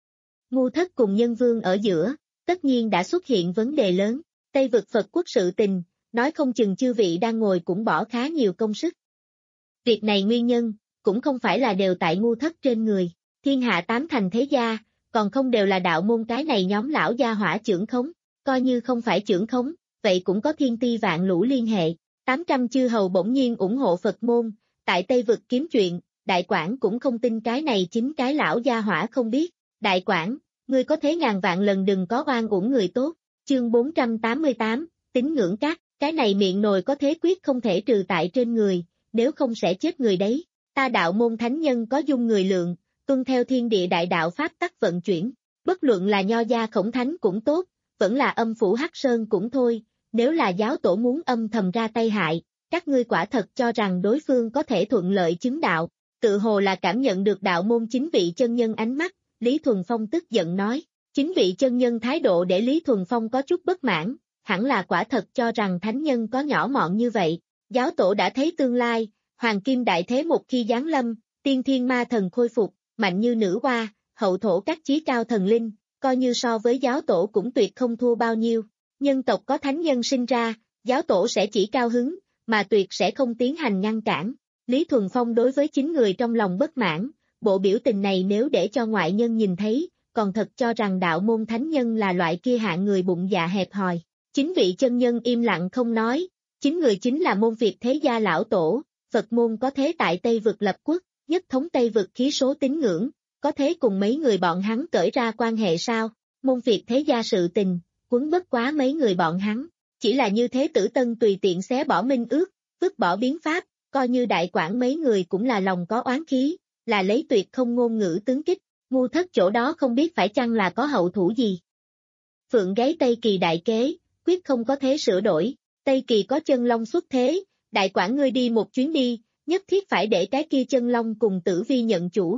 Ngu Thất cùng Nhân Vương ở giữa, tất nhiên đã xuất hiện vấn đề lớn, Tây vực Phật quốc sự tình, nói không chừng chư vị đang ngồi cũng bỏ khá nhiều công sức. Việc này nguyên nhân, cũng không phải là đều tại Ngu Thất trên người, thiên hạ tám thành thế gia, còn không đều là đạo môn cái này nhóm lão gia hỏa trưởng khống, coi như không phải trưởng khống, vậy cũng có thiên ti vạn lũ liên hệ. tám trăm chư hầu bỗng nhiên ủng hộ Phật môn, tại Tây vực kiếm chuyện, Đại Quảng cũng không tin cái này chính cái lão gia hỏa không biết. Đại Quảng, ngươi có thế ngàn vạn lần đừng có oan uổng người tốt. Chương bốn trăm tám mươi tám, tín ngưỡng các, cái này miệng nồi có thế quyết không thể trừ tại trên người, nếu không sẽ chết người đấy. Ta đạo môn thánh nhân có dung người lượng, tuân theo thiên địa đại đạo pháp tắc vận chuyển, bất luận là nho gia Khổng Thánh cũng tốt, vẫn là âm phủ Hắc Sơn cũng thôi. Nếu là giáo tổ muốn âm thầm ra tay hại, các ngươi quả thật cho rằng đối phương có thể thuận lợi chứng đạo, tự hồ là cảm nhận được đạo môn chính vị chân nhân ánh mắt, Lý Thuần Phong tức giận nói, chính vị chân nhân thái độ để Lý Thuần Phong có chút bất mãn, hẳn là quả thật cho rằng thánh nhân có nhỏ mọn như vậy, giáo tổ đã thấy tương lai, hoàng kim đại thế một khi giáng lâm, tiên thiên ma thần khôi phục, mạnh như nữ hoa, hậu thổ các chí cao thần linh, coi như so với giáo tổ cũng tuyệt không thua bao nhiêu. Nhân tộc có thánh nhân sinh ra, giáo tổ sẽ chỉ cao hứng, mà tuyệt sẽ không tiến hành ngăn cản. Lý Thuần Phong đối với chính người trong lòng bất mãn, bộ biểu tình này nếu để cho ngoại nhân nhìn thấy, còn thật cho rằng đạo môn thánh nhân là loại kia hạng người bụng dạ hẹp hòi. Chính vị chân nhân im lặng không nói, chính người chính là môn Việt thế gia lão tổ, Phật môn có thế tại Tây vực lập quốc, nhất thống Tây vực khí số tín ngưỡng, có thế cùng mấy người bọn hắn cởi ra quan hệ sao? Môn Việt thế gia sự tình, quấn bất quá mấy người bọn hắn, chỉ là như thế Tử Tân tùy tiện xé bỏ minh ước, vứt bỏ biến pháp, coi như đại quản mấy người cũng là lòng có oán khí, là lấy tuyệt không ngôn ngữ tướng kích, ngu thất chỗ đó không biết phải chăng là có hậu thủ gì. Phượng gáy Tây Kỳ đại kế, quyết không có thế sửa đổi, Tây Kỳ có chân long xuất thế, đại quản ngươi đi một chuyến đi, nhất thiết phải để cái kia chân long cùng Tử Vi nhận chủ.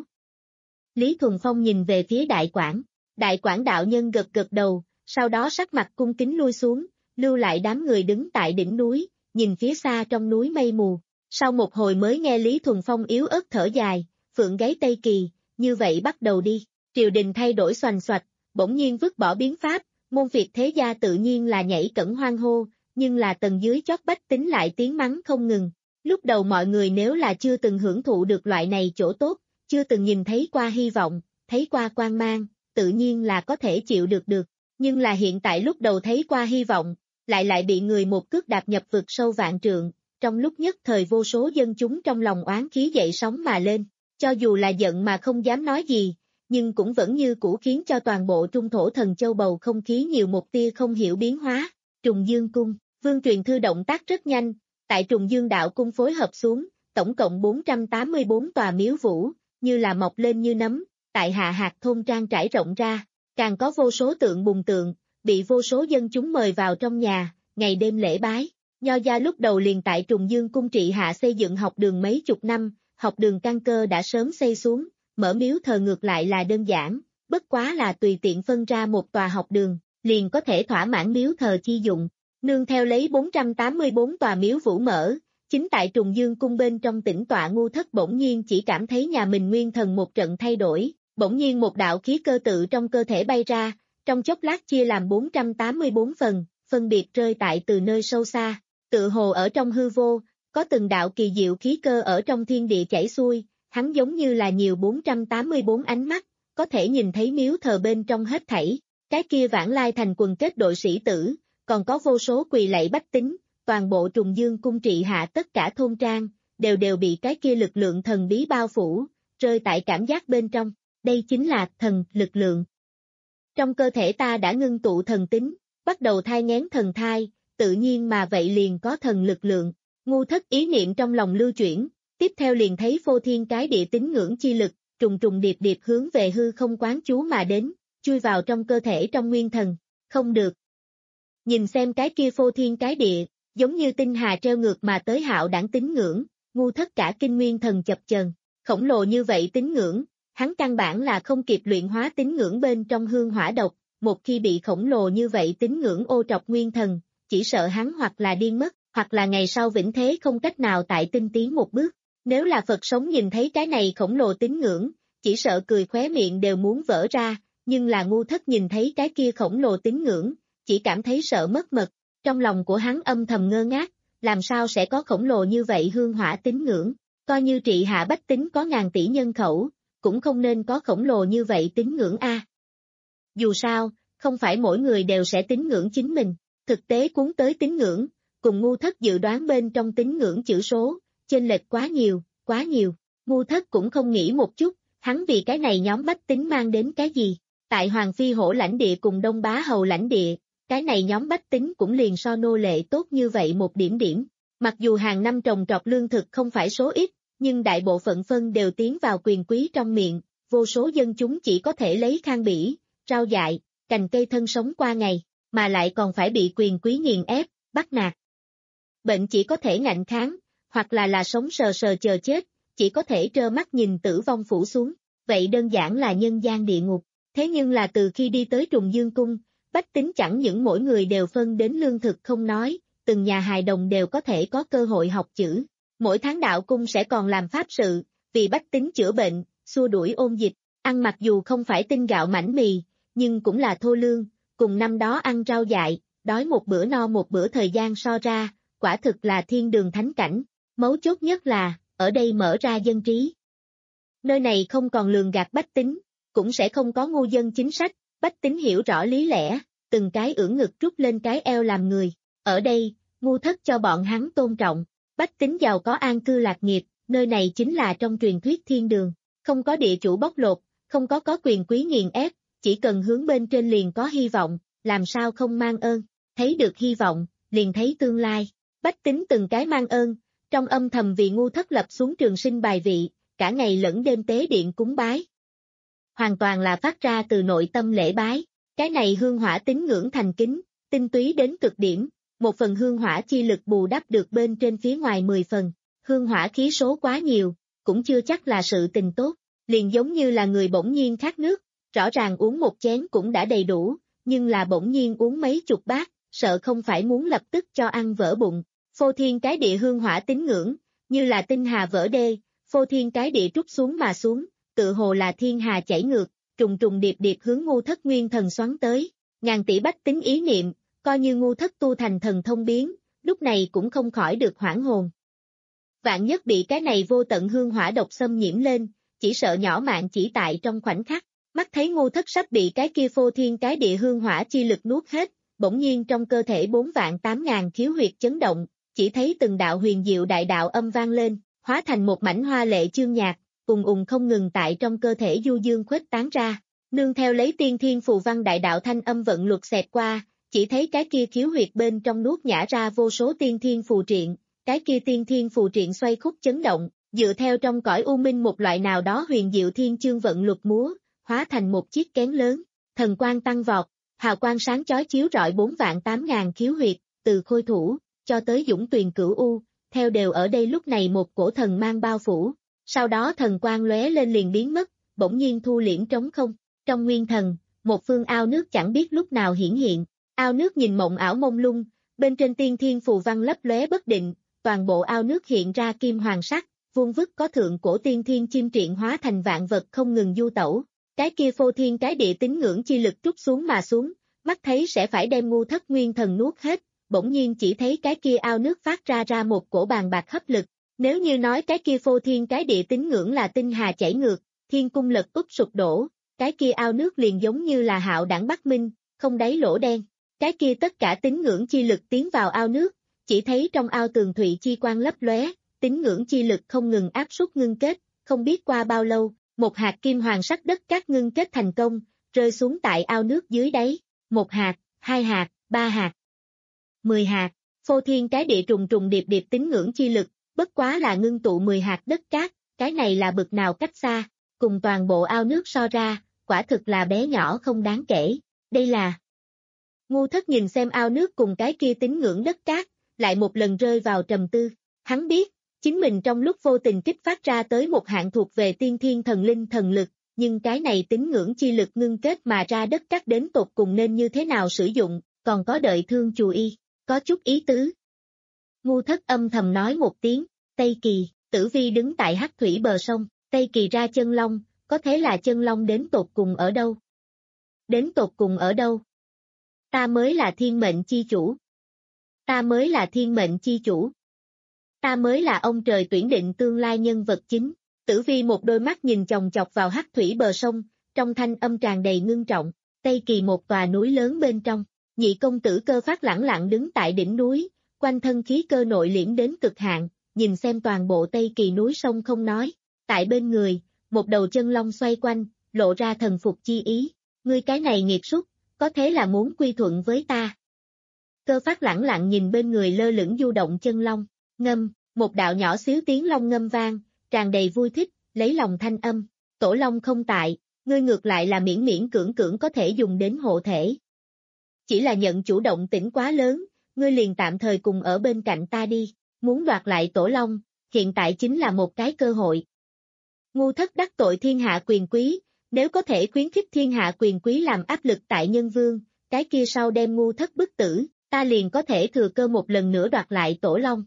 Lý Thuần Phong nhìn về phía đại quản, đại quản đạo nhân gật gật đầu, sau đó sắc mặt cung kính lui xuống, lưu lại đám người đứng tại đỉnh núi, nhìn phía xa trong núi mây mù. Sau một hồi mới nghe Lý Thuần Phong yếu ớt thở dài, phượng gáy Tây Kỳ, như vậy bắt đầu đi, triều đình thay đổi xoành xoạch, bỗng nhiên vứt bỏ biến pháp, môn Việt thế gia tự nhiên là nhảy cẫng hoang hô, nhưng là tầng dưới chót bách tính lại tiếng mắng không ngừng. Lúc đầu mọi người nếu là chưa từng hưởng thụ được loại này chỗ tốt, chưa từng nhìn thấy qua hy vọng, thấy qua quang mang, tự nhiên là có thể chịu được được, nhưng là hiện tại lúc đầu thấy qua hy vọng, lại lại bị người một cước đạp nhập vực sâu vạn trượng, trong lúc nhất thời vô số dân chúng trong lòng oán khí dậy sóng mà lên, cho dù là giận mà không dám nói gì, nhưng cũng vẫn như cũ khiến cho toàn bộ trung thổ thần châu bầu không khí nhiều một tia không hiểu biến hóa. Trùng Dương Cung, Vương Truyền Thư động tác rất nhanh, tại Trùng Dương Đạo Cung phối hợp xuống, tổng cộng bốn trăm tám mươi bốn tòa miếu vũ, như là mọc lên như nấm, tại Hạ Hạt thôn trang trải rộng ra, càng có vô số tượng bùn tượng, bị vô số dân chúng mời vào trong nhà, ngày đêm lễ bái. Nho gia lúc đầu liền tại Trùng Dương Cung trị hạ xây dựng học đường mấy chục năm, học đường căn cơ đã sớm xây xuống, mở miếu thờ ngược lại là đơn giản, bất quá là tùy tiện phân ra một tòa học đường, liền có thể thỏa mãn miếu thờ chi dụng. Nương theo lấy bốn trăm tám mươi bốn tòa miếu vũ mở, chính tại Trùng Dương Cung bên trong tĩnh tọa ngu thất bỗng nhiên chỉ cảm thấy nhà mình nguyên thần một trận thay đổi, bỗng nhiên một đạo khí cơ tự trong cơ thể bay ra, trong chốc lát chia làm bốn trăm tám mươi bốn phần, phân biệt rơi tại từ nơi sâu xa, tự hồ ở trong hư vô, có từng đạo kỳ diệu khí cơ ở trong thiên địa chảy xuôi, hắn giống như là nhiều bốn trăm tám mươi bốn ánh mắt, có thể nhìn thấy miếu thờ bên trong hết thảy, cái kia vãng lai thành quần kết đội sĩ tử, còn có vô số quỳ lạy bách tính, toàn bộ Trùng Dương Cung trị hạ tất cả thôn trang, đều đều bị cái kia lực lượng thần bí bao phủ, rơi tại cảm giác bên trong, đây chính là thần lực lượng. Trong cơ thể ta đã ngưng tụ thần tính, bắt đầu thai nghén thần thai, tự nhiên mà vậy liền có thần lực lượng, ngu thất ý niệm trong lòng lưu chuyển, tiếp theo liền thấy phô thiên cái địa tín ngưỡng chi lực, trùng trùng điệp điệp hướng về hư không quán chú mà đến, chui vào trong cơ thể trong nguyên thần, không được. Nhìn xem cái kia phô thiên cái địa, giống như tinh hà treo ngược mà tới hạo đảng tín ngưỡng, ngu thất cả kinh nguyên thần chập chờn, khổng lồ như vậy tín ngưỡng, hắn căn bản là không kịp luyện hóa tín ngưỡng bên trong hương hỏa độc, một khi bị khổng lồ như vậy tín ngưỡng ô trọc nguyên thần, chỉ sợ hắn hoặc là điên mất, hoặc là ngày sau vĩnh thế không cách nào tại tinh tiến một bước. Nếu là Phật sống nhìn thấy cái này khổng lồ tín ngưỡng, chỉ sợ cười khóe miệng đều muốn vỡ ra, nhưng là ngu thất nhìn thấy cái kia khổng lồ tín ngưỡng, chỉ cảm thấy sợ mất mật, trong lòng của hắn âm thầm ngơ ngác, làm sao sẽ có khổng lồ như vậy hương hỏa tín ngưỡng, coi như trị hạ bách tính có ngàn tỷ nhân khẩu, cũng không nên có khổng lồ như vậy tín ngưỡng a. Dù sao, không phải mỗi người đều sẽ tín ngưỡng chính mình, thực tế cuốn tới tín ngưỡng, cùng ngu thất dự đoán bên trong tín ngưỡng chữ số, chênh lệch quá nhiều, quá nhiều, ngu thất cũng không nghĩ một chút, hắn vì cái này nhóm bách tính mang đến cái gì, tại Hoàng Phi Hổ lãnh địa cùng Đông Bá Hầu lãnh địa, cái này nhóm bách tính cũng liền so nô lệ tốt như vậy một điểm điểm, mặc dù hàng năm trồng trọt lương thực không phải số ít, nhưng đại bộ phận phân đều tiến vào quyền quý trong miệng, vô số dân chúng chỉ có thể lấy khang bỉ, rau dại, cành cây thân sống qua ngày, mà lại còn phải bị quyền quý nghiền ép, bắt nạt. Bệnh chỉ có thể ngạnh kháng, hoặc là là sống sờ sờ chờ chết, chỉ có thể trơ mắt nhìn tử vong phủ xuống, vậy đơn giản là nhân gian địa ngục. Thế nhưng là từ khi đi tới Trùng Dương Cung, bách tính chẳng những mỗi người đều phân đến lương thực không nói, từng nhà hài đồng đều có thể có cơ hội học chữ. Mỗi tháng đạo cung sẽ còn làm pháp sự, vì bách tính chữa bệnh, xua đuổi ôn dịch, ăn mặc dù không phải tinh gạo mảnh mì, nhưng cũng là thô lương, cùng năm đó ăn rau dại, đói một bữa no một bữa thời gian so ra, quả thực là thiên đường thánh cảnh, mấu chốt nhất là, ở đây mở ra dân trí. Nơi này không còn lường gạt bách tính, cũng sẽ không có ngu dân chính sách, bách tính hiểu rõ lý lẽ, từng cái ưỡn ngực trút lên cái eo làm người. Ở đây, ngu thất cho bọn hắn tôn trọng, bách tính giàu có an cư lạc nghiệp, nơi này chính là trong truyền thuyết thiên đường, không có địa chủ bóc lột, không có có quyền quý nghiền ép, chỉ cần hướng bên trên liền có hy vọng, làm sao không mang ơn, thấy được hy vọng, liền thấy tương lai, bách tính từng cái mang ơn, trong âm thầm vì ngu thất lập xuống trường sinh bài vị, cả ngày lẫn đêm tế điện cúng bái. Hoàn toàn là phát ra từ nội tâm lễ bái, cái này hương hỏa tín ngưỡng thành kính, tinh túy đến cực điểm, một phần hương hỏa chi lực bù đắp được bên trên phía ngoài mười phần, hương hỏa khí số quá nhiều, cũng chưa chắc là sự tình tốt, liền giống như là người bỗng nhiên khát nước, rõ ràng uống một chén cũng đã đầy đủ, nhưng là bỗng nhiên uống mấy chục bát, sợ không phải muốn lập tức cho ăn vỡ bụng, phô thiên cái địa hương hỏa tín ngưỡng, như là tinh hà vỡ đê, phô thiên cái địa trút xuống mà xuống, tự hồ là thiên hà chảy ngược, trùng trùng điệp điệp hướng ngu thất nguyên thần xoắn tới, ngàn tỷ bách tính ý niệm, coi như ngu thất tu thành thần thông biến, lúc này cũng không khỏi được hoảng hồn. Vạn nhất bị cái này vô tận hương hỏa độc xâm nhiễm lên, chỉ sợ nhỏ mạng chỉ tại trong khoảnh khắc, mắt thấy ngu thất sắp bị cái kia phô thiên cái địa hương hỏa chi lực nuốt hết, bỗng nhiên trong cơ thể bốn vạn tám ngàn khiếu huyệt chấn động, chỉ thấy từng đạo huyền diệu đại đạo âm vang lên, hóa thành một mảnh hoa lệ chương nhạc, ùng ùng không ngừng tại trong cơ thể du dương khuếch tán ra, nương theo lấy tiên thiên phù văn đại đạo thanh âm vận luật xẹt qua, chỉ thấy cái kia khiếu huyệt bên trong nuốt nhả ra vô số tiên thiên phù triện, cái kia tiên thiên phù triện xoay khúc chấn động, dựa theo trong cõi u minh một loại nào đó huyền diệu thiên chương vận luật múa, hóa thành một chiếc kén lớn, thần quang tăng vọt, hào quang sáng chói chiếu rọi bốn vạn tám ngàn khiếu huyệt, từ khôi thủ, cho tới dũng tuyền cửu u, theo đều ở đây lúc này một cổ thần mang bao phủ, sau đó thần quang lóe lên liền biến mất, bỗng nhiên thu liễm trống không, trong nguyên thần, một phương ao nước chẳng biết lúc nào hiển hiện, ao nước nhìn mộng ảo mông lung, bên trên tiên thiên phù văn lấp lóe bất định, toàn bộ ao nước hiện ra kim hoàng sắc, vuông vức có thượng cổ tiên thiên chim triện hóa thành vạn vật không ngừng du tẩu, cái kia phô thiên cái địa tín ngưỡng chi lực trút xuống mà xuống, mắt thấy sẽ phải đem ngu thất nguyên thần nuốt hết, bỗng nhiên chỉ thấy cái kia ao nước phát ra ra một cổ bàn bạc hấp lực, nếu như nói cái kia phô thiên cái địa tín ngưỡng là tinh hà chảy ngược, thiên cung lật úp sụp đổ, cái kia ao nước liền giống như là hạo đẳng Bắc Minh, không đáy lỗ đen, cái kia tất cả tín ngưỡng chi lực tiến vào ao nước, chỉ thấy trong ao tường thụy chi quang lấp lóe, tín ngưỡng chi lực không ngừng áp suất ngưng kết, không biết qua bao lâu, một hạt kim hoàng sắc đất cát ngưng kết thành công, rơi xuống tại ao nước dưới đáy, một hạt, hai hạt, ba hạt, mười hạt, phô thiên cái địa trùng trùng điệp điệp tín ngưỡng chi lực, bất quá là ngưng tụ mười hạt đất cát, cái này là bực nào cách xa, cùng toàn bộ ao nước so ra, quả thực là bé nhỏ không đáng kể, đây là. Ngu thất nhìn xem ao nước cùng cái kia tín ngưỡng đất cát, lại một lần rơi vào trầm tư, hắn biết, chính mình trong lúc vô tình kích phát ra tới một hạng thuộc về tiên thiên thần linh thần lực, nhưng cái này tín ngưỡng chi lực ngưng kết mà ra đất cát đến tột cùng nên như thế nào sử dụng, còn có đợi thương chù y, có chút ý tứ. Ngu thất âm thầm nói một tiếng, Tây Kỳ, Tử Vi đứng tại hắc thủy bờ sông, Tây Kỳ ra chân long, có thế là chân long đến tột cùng ở đâu? Đến tột cùng ở đâu? Ta mới là thiên mệnh chi chủ. Ta mới là thiên mệnh chi chủ. Ta mới là ông trời tuyển định tương lai nhân vật chính. Tử Vi một đôi mắt nhìn chòng chọc vào hắc thủy bờ sông, trong thanh âm tràn đầy ngưng trọng, Tây Kỳ một tòa núi lớn bên trong, nhị công tử Cơ Phát lẳng lặng đứng tại đỉnh núi, quanh thân khí cơ nội liễm đến cực hạn, nhìn xem toàn bộ Tây Kỳ núi sông không nói, tại bên người, một đầu chân long xoay quanh, lộ ra thần phục chi ý, ngươi cái này nghiệt súc, có thế là muốn quy thuận với ta. Cơ Phát lẳng lặng nhìn bên người lơ lửng du động chân long, ngâm, một đạo nhỏ xíu tiếng long ngâm vang, tràn đầy vui thích, lấy lòng thanh âm, tổ long không tại, ngươi ngược lại là miễn miễn cưỡng cưỡng có thể dùng đến hộ thể. Chỉ là nhận chủ động tỉnh quá lớn, ngươi liền tạm thời cùng ở bên cạnh ta đi, muốn đoạt lại tổ long, hiện tại chính là một cái cơ hội. Ngu thất đắc tội thiên hạ quyền quý, nếu có thể khuyến khích thiên hạ quyền quý làm áp lực tại nhân vương, cái kia sau đem ngu thất bức tử, ta liền có thể thừa cơ một lần nữa đoạt lại tổ long.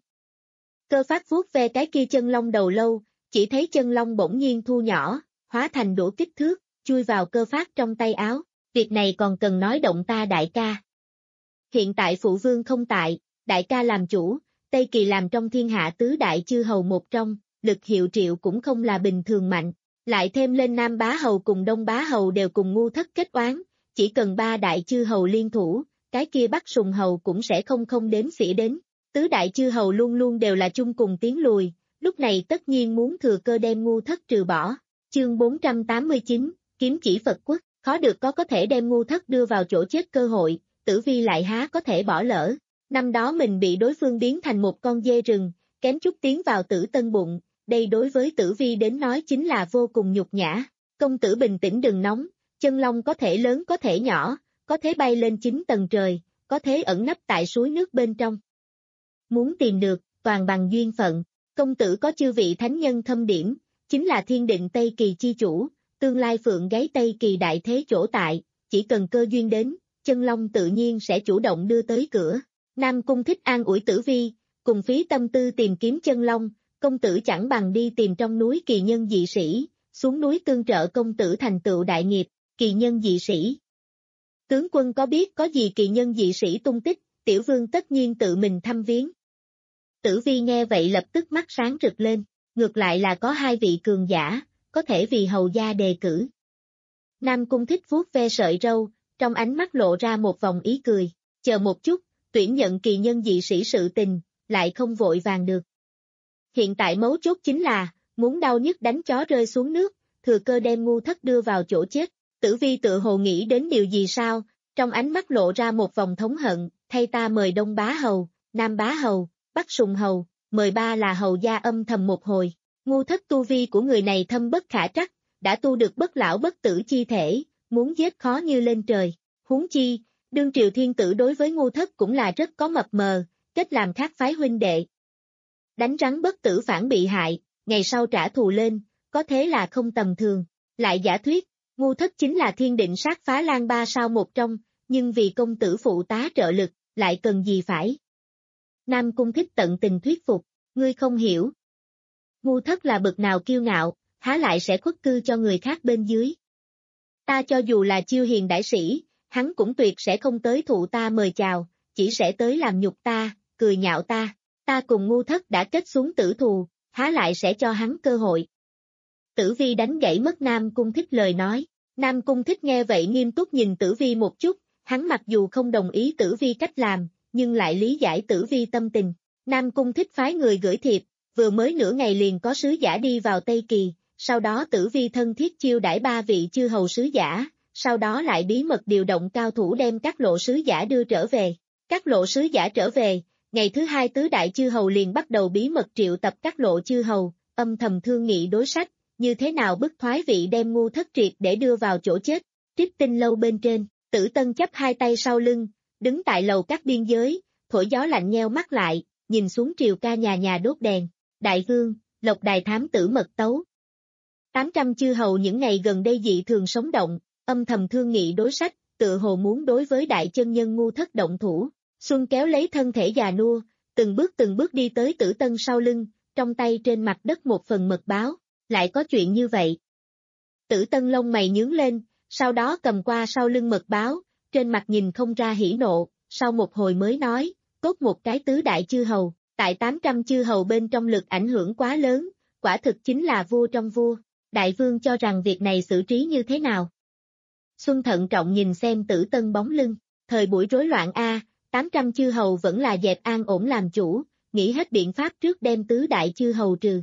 Cơ Phát vuốt ve cái kia chân long đầu lâu, chỉ thấy chân long bỗng nhiên thu nhỏ, hóa thành đủ kích thước, chui vào Cơ Phát trong tay áo, việc này còn cần nói động ta đại ca. Hiện tại phụ vương không tại, đại ca làm chủ, Tây Kỳ làm trong thiên hạ tứ đại chư hầu một trong, lực hiệu triệu cũng không là bình thường mạnh, Lại thêm lên Nam Bá Hầu cùng Đông Bá Hầu đều cùng Ngu Thất kết oán, chỉ cần ba đại chư hầu liên thủ, cái kia Bắc Sùng Hầu cũng sẽ không không đếm xỉa đến. Tứ đại chư hầu luôn luôn đều là chung cùng tiến lùi, lúc này tất nhiên muốn thừa cơ đem Ngu Thất trừ bỏ. Chương bốn trăm tám mươi chín, Kiếm chỉ Phật Quốc, khó được có có thể đem Ngu Thất đưa vào chỗ chết cơ hội, Tử Vi lại há có thể bỏ lỡ. Năm đó mình bị đối phương biến thành một con dê rừng, kém chút tiến vào Tử Tân bụng, đây đối với Tử Vi đến nói chính là vô cùng nhục nhã. Công tử bình tĩnh đừng nóng, chân long có thể lớn có thể nhỏ, có thể bay lên chín tầng trời, có thể ẩn nấp tại suối nước bên trong. Muốn tìm được, toàn bằng duyên phận, công tử có chư vị thánh nhân thâm điểm, chính là thiên định Tây Kỳ chi chủ, tương lai phượng gáy Tây Kỳ đại thế chỗ tại, chỉ cần cơ duyên đến, chân long tự nhiên sẽ chủ động đưa tới cửa. Nam Cung Thích an ủi Tử Vi, cùng phí tâm tư tìm kiếm chân long, công tử chẳng bằng đi tìm trong núi kỳ nhân dị sĩ, xuống núi tương trợ công tử thành tựu đại nghiệp. Kỳ nhân dị sĩ. Tướng quân có biết có gì kỳ nhân dị sĩ tung tích, tiểu vương tất nhiên tự mình thăm viếng. Tử Vi nghe vậy lập tức mắt sáng rực lên, ngược lại là có hai vị cường giả, có thể vì hầu gia đề cử. Nam Cung Thích vuốt ve sợi râu, trong ánh mắt lộ ra một vòng ý cười, chờ một chút, tuyển nhận kỳ nhân dị sĩ sự tình, lại không vội vàng được. Hiện tại mấu chốt chính là, muốn đau nhức đánh chó rơi xuống nước, thừa cơ đem Ngu Thất đưa vào chỗ chết. Tử Vi tự hồ nghĩ đến điều gì sao, trong ánh mắt lộ ra một vòng thống hận, thay ta mời Đông Bá Hầu, Nam Bá Hầu, Bắc Sùng Hầu, mời ba là hầu gia âm thầm một hồi. Ngu Thất tu vi của người này thâm bất khả trắc, đã tu được bất lão bất tử chi thể, muốn giết khó như lên trời. Huống chi, đương triều thiên tử đối với Ngu Thất cũng là rất có mập mờ, kết làm khác phái huynh đệ. Đánh rắn bất tử phản bị hại, ngày sau trả thù lên, có thế là không tầm thường. Lại giả thuyết, Ngu Thất chính là thiên định sát phá lan ba sao một trong, nhưng vì công tử phụ tá trợ lực, lại cần gì phải. Nam Cung Thích tận tình thuyết phục, ngươi không hiểu. Ngu Thất là bậc nào kiêu ngạo, há lại sẽ khuất cư cho người khác bên dưới. Ta cho dù là chiêu hiền đại sĩ, hắn cũng tuyệt sẽ không tới thụ ta mời chào, chỉ sẽ tới làm nhục ta, cười nhạo ta. Ta cùng Ngu Thất đã kết xuống tử thù, há lại sẽ cho hắn cơ hội. Tử Vi đánh gãy mất Nam Cung Thích lời nói. Nam Cung Thích nghe vậy nghiêm túc nhìn Tử Vi một chút, hắn mặc dù không đồng ý Tử Vi cách làm, nhưng lại lý giải Tử Vi tâm tình. Nam Cung Thích phái người gửi thiệp, vừa mới nửa ngày liền có sứ giả đi vào Tây Kỳ, sau đó Tử Vi thân thiết chiêu đãi ba vị chư hầu sứ giả, sau đó lại bí mật điều động cao thủ đem các lộ sứ giả đưa trở về. Các lộ sứ giả trở về, ngày thứ hai tứ đại chư hầu liền bắt đầu bí mật triệu tập các lộ chư hầu, âm thầm thương nghị đối sách, như thế nào bức thoái vị đem Ngu Thất triệt để đưa vào chỗ chết. Trích Tinh lâu bên trên, Tử Tân chắp hai tay sau lưng, đứng tại lầu các biên giới, thổi gió lạnh nheo mắt lại, nhìn xuống triều ca nhà nhà đốt đèn. Đại vương, Lộc Đài thám tử mật tấu. tám trăm chư hầu những ngày gần đây dị thường sống động, âm thầm thương nghị đối sách, tự hồ muốn đối với đại chân nhân Ngu Thất động thủ. Xuân kéo lấy thân thể già nua, từng bước từng bước đi tới Tử Tân sau lưng, trong tay trên mặt đất một phần mật báo. Lại có chuyện như vậy. Tử Tân lông mày nhướng lên, sau đó cầm qua sau lưng mật báo, trên mặt nhìn không ra hỉ nộ, sau một hồi mới nói, cốt một cái tứ đại chư hầu, tại tám trăm chư hầu bên trong lực ảnh hưởng quá lớn, quả thực chính là vua trong vua. Đại vương cho rằng việc này xử trí như thế nào? Xuân thận trọng nhìn xem Tử Tân bóng lưng, thời buổi rối loạn a, tám trăm chư hầu vẫn là dẹp an ổn làm chủ, nghĩ hết biện pháp trước đem tứ đại chư hầu trừ.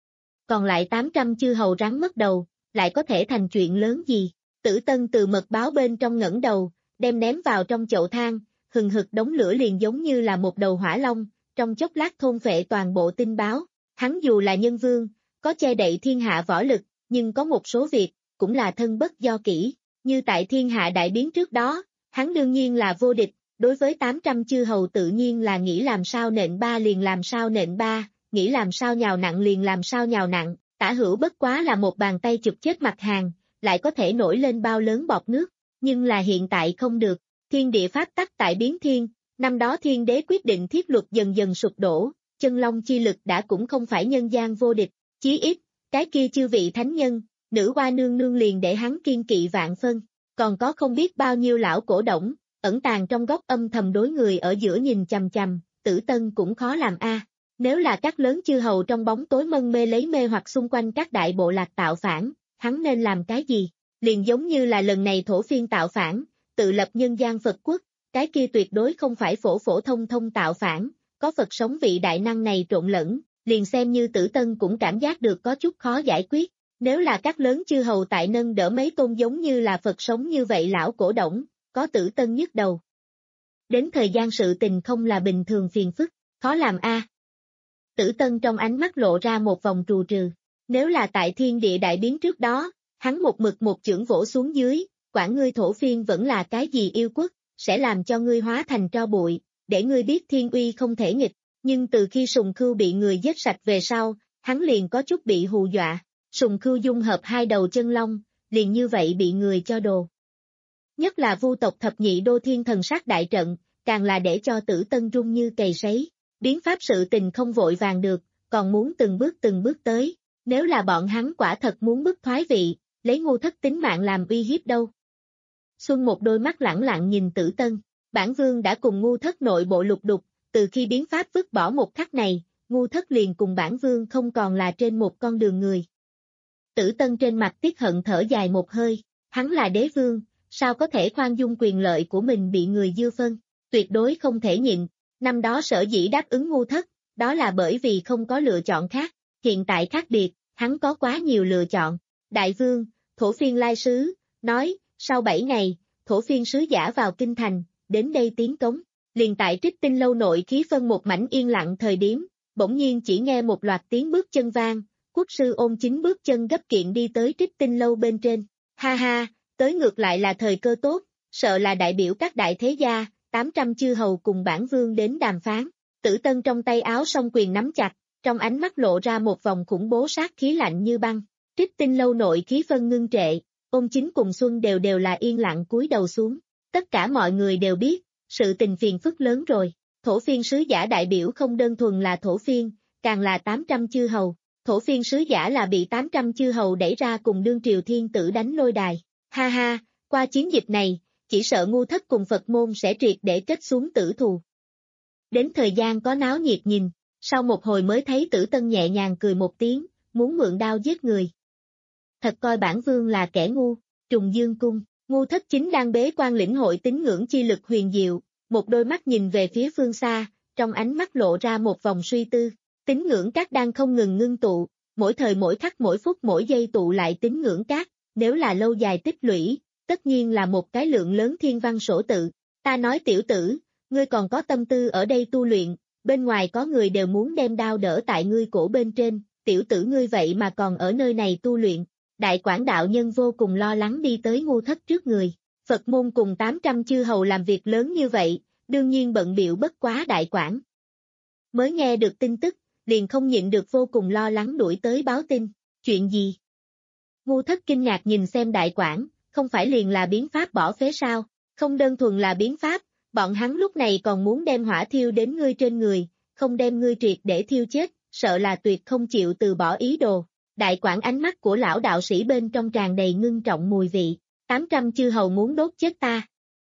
Còn lại tám trăm chư hầu rắn mất đầu, lại có thể thành chuyện lớn gì? Tử Tân từ mật báo bên trong ngẩng đầu, đem ném vào trong chậu than, hừng hực đống lửa liền giống như là một đầu hỏa long, trong chốc lát thôn phệ toàn bộ tin báo. Hắn dù là nhân vương, có che đậy thiên hạ võ lực, nhưng có một số việc, cũng là thân bất do kỹ, như tại thiên hạ đại biến trước đó, hắn đương nhiên là vô địch, đối với tám trăm chư hầu tự nhiên là nghĩ làm sao nện ba liền làm sao nện ba. Nghĩ làm sao nhào nặng liền làm sao nhào nặng, tả hữu bất quá là một bàn tay chụp chết mặt hàng, lại có thể nổi lên bao lớn bọt nước, nhưng là hiện tại không được, thiên địa pháp tắc tại biến thiên, năm đó thiên đế quyết định thiết luật dần dần sụp đổ, chân long chi lực đã cũng không phải nhân gian vô địch, chí ít, cái kia chư vị thánh nhân, nữ hoa nương nương liền để hắn kiên kỵ vạn phân, còn có không biết bao nhiêu lão cổ đổng, ẩn tàng trong góc âm thầm đối người ở giữa nhìn chằm chằm, Tử Tân cũng khó làm a. Nếu là các lớn chư hầu trong bóng tối mân mê lấy mê hoặc xung quanh các đại bộ lạc tạo phản, hắn nên làm cái gì? Liền giống như là lần này thổ phiên tạo phản, tự lập nhân gian Phật quốc, cái kia tuyệt đối không phải phổ phổ thông thông tạo phản, có Phật sống vị đại năng này trộn lẫn, liền xem như Tử Tân cũng cảm giác được có chút khó giải quyết. Nếu là các lớn chư hầu tại nâng đỡ mấy tôn giống như là Phật sống như vậy lão cổ đổng, có Tử Tân nhức đầu. Đến thời gian sự tình không là bình thường phiền phức, khó làm a. Tử Tân trong ánh mắt lộ ra một vòng trù trừ. Nếu là tại thiên địa đại biến trước đó, hắn một mực một chưởng vỗ xuống dưới, quản ngươi thổ phiên vẫn là cái gì yêu quốc, sẽ làm cho ngươi hóa thành tro bụi, để ngươi biết thiên uy không thể nghịch. Nhưng từ khi Sùng Khưu bị người giết sạch về sau, hắn liền có chút bị hù dọa. Sùng Khưu dung hợp hai đầu chân long, liền như vậy bị người cho đồ. Nhất là Vu tộc thập nhị đô thiên thần sát đại trận, càng là để cho Tử Tân run như cầy sấy. Biến pháp sự tình không vội vàng được, còn muốn từng bước từng bước tới. Nếu là bọn hắn quả thật muốn bức thoái vị, lấy Ngu Thất tính mạng làm uy hiếp đâu. Xuân một đôi mắt lẳng lặng nhìn Tử Tân, bản vương đã cùng Ngu Thất nội bộ lục đục, từ khi biến pháp vứt bỏ một khắc này, Ngu Thất liền cùng bản vương không còn là trên một con đường người. Tử Tân trên mặt tiếc hận thở dài một hơi, hắn là đế vương, sao có thể khoan dung quyền lợi của mình bị người dư phân, tuyệt đối không thể nhịn. Năm đó sở dĩ đáp ứng Ngu Thất, đó là bởi vì không có lựa chọn khác, hiện tại khác biệt, hắn có quá nhiều lựa chọn. Đại vương, thổ phiên lai sứ, nói, sau bảy ngày, thổ phiên sứ giả vào kinh thành, đến đây tiến cống. Liền tại Trích Tinh lâu nội khí phân một mảnh yên lặng thời điểm, bỗng nhiên chỉ nghe một loạt tiếng bước chân vang, quốc sư Ôn Chính bước chân gấp kiện đi tới Trích Tinh lâu bên trên. Ha ha, tới ngược lại là thời cơ tốt, sợ là đại biểu các đại thế gia, tám trăm chư hầu cùng bản vương đến đàm phán. Tử Tân trong tay áo song quyền nắm chặt, trong ánh mắt lộ ra một vòng khủng bố sát khí lạnh như băng. Trích Tinh lâu nội khí phân ngưng trệ, Ôn Chính cùng Xuân đều đều là yên lặng cúi đầu xuống. Tất cả mọi người đều biết, sự tình phiền phức lớn rồi. Thổ phiên sứ giả đại biểu không đơn thuần là thổ phiên, càng là tám trăm chư hầu. Thổ phiên sứ giả là bị tám trăm chư hầu đẩy ra cùng đương triều thiên tử đánh lôi đài. Ha ha, qua chiến dịch này, chỉ sợ Ngu Thất cùng Phật môn sẽ triệt để kết xuống tử thù. Đến thời gian có náo nhiệt nhìn, sau một hồi mới thấy Tử Tân nhẹ nhàng cười một tiếng, muốn mượn đao giết người. Thật coi bản vương là kẻ ngu. Trùng Dương cung, Ngu Thất chính đang bế quan lĩnh hội tín ngưỡng chi lực huyền diệu, một đôi mắt nhìn về phía phương xa, trong ánh mắt lộ ra một vòng suy tư. Tín ngưỡng các đang không ngừng ngưng tụ, mỗi thời mỗi khắc mỗi phút mỗi giây tụ lại tín ngưỡng các, nếu là lâu dài tích lũy, tất nhiên là một cái lượng lớn thiên văn sổ tự. Ta nói tiểu tử, ngươi còn có tâm tư ở đây tu luyện, bên ngoài có người đều muốn đem đao đỡ tại ngươi cổ bên trên, tiểu tử ngươi vậy mà còn ở nơi này tu luyện. Đại Quảng đạo nhân vô cùng lo lắng đi tới Ngu Thất trước người. Phật môn cùng tám trăm chư hầu làm việc lớn như vậy, đương nhiên bận bịu bất quá Đại Quảng. Mới nghe được tin tức, liền không nhịn được vô cùng lo lắng đuổi tới báo tin. Chuyện gì? Ngu Thất kinh ngạc nhìn xem Đại Quảng, không phải liền là biến pháp bỏ phế sao? Không đơn thuần là biến pháp, bọn hắn lúc này còn muốn đem hỏa thiêu đến ngươi trên người, không đem ngươi triệt để thiêu chết, sợ là tuyệt không chịu từ bỏ ý đồ. Đại Quảng ánh mắt của lão đạo sĩ bên trong tràn đầy ngưng trọng mùi vị, tám trăm chư hầu muốn đốt chết ta.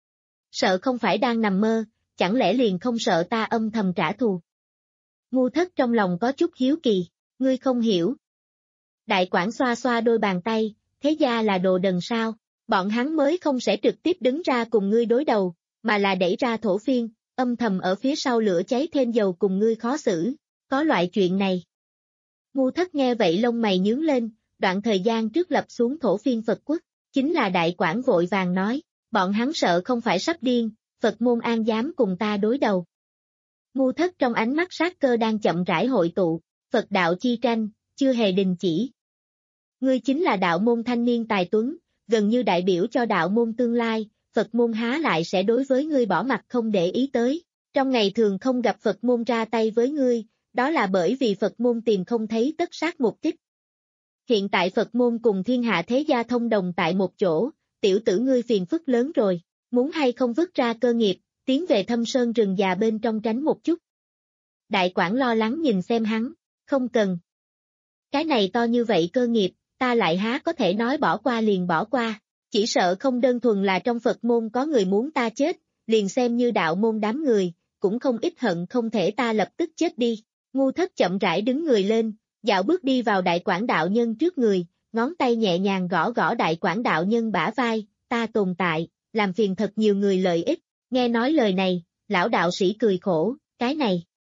Sợ không phải đang nằm mơ, chẳng lẽ liền không sợ ta âm thầm trả thù? Ngu Thất trong lòng có chút hiếu kỳ, ngươi không hiểu. Đại Quảng xoa xoa đôi bàn tay, thế gia là đồ đần sao, bọn hắn mới không sẽ trực tiếp đứng ra cùng ngươi đối đầu, mà là đẩy ra thổ phiên, âm thầm ở phía sau lửa cháy thêm dầu cùng ngươi khó xử, có loại chuyện này. Ngu Thất nghe vậy lông mày nhướng lên, đoạn thời gian trước lập xuống thổ phiên Phật quốc, chính là Đại Quảng vội vàng nói, bọn hắn sợ không phải sắp điên, Phật môn an dám cùng ta đối đầu. Ngu Thất trong ánh mắt sát cơ đang chậm rãi hội tụ, Phật đạo chi tranh, chưa hề đình chỉ. Ngươi chính là đạo môn thanh niên tài tuấn, gần như đại biểu cho đạo môn tương lai, Phật môn há lại sẽ đối với ngươi bỏ mặt không để ý tới. Trong ngày thường không gặp Phật môn ra tay với ngươi, đó là bởi vì Phật môn tìm không thấy tất sát mục đích. Hiện tại Phật môn cùng thiên hạ thế gia thông đồng tại một chỗ, tiểu tử ngươi phiền phức lớn rồi, muốn hay không vứt ra cơ nghiệp, tiến về thâm sơn rừng già bên trong tránh một chút. Đại Quảng lo lắng nhìn xem hắn, không cần. Cái này to như vậy cơ nghiệp, ta lại há có thể nói bỏ qua liền bỏ qua, chỉ sợ không đơn thuần là trong Phật môn có người muốn ta chết, liền xem như đạo môn đám người, cũng không ít hận không thể ta lập tức chết đi. Ngu Thất chậm rãi đứng người lên, dạo bước đi vào Đại Quảng đạo nhân trước người, ngón tay nhẹ nhàng gõ gõ đại quảng đạo nhân bả vai, ta tồn tại, làm phiền thật nhiều người lợi ích, nghe nói lời này, lão đạo sĩ cười khổ, cái này,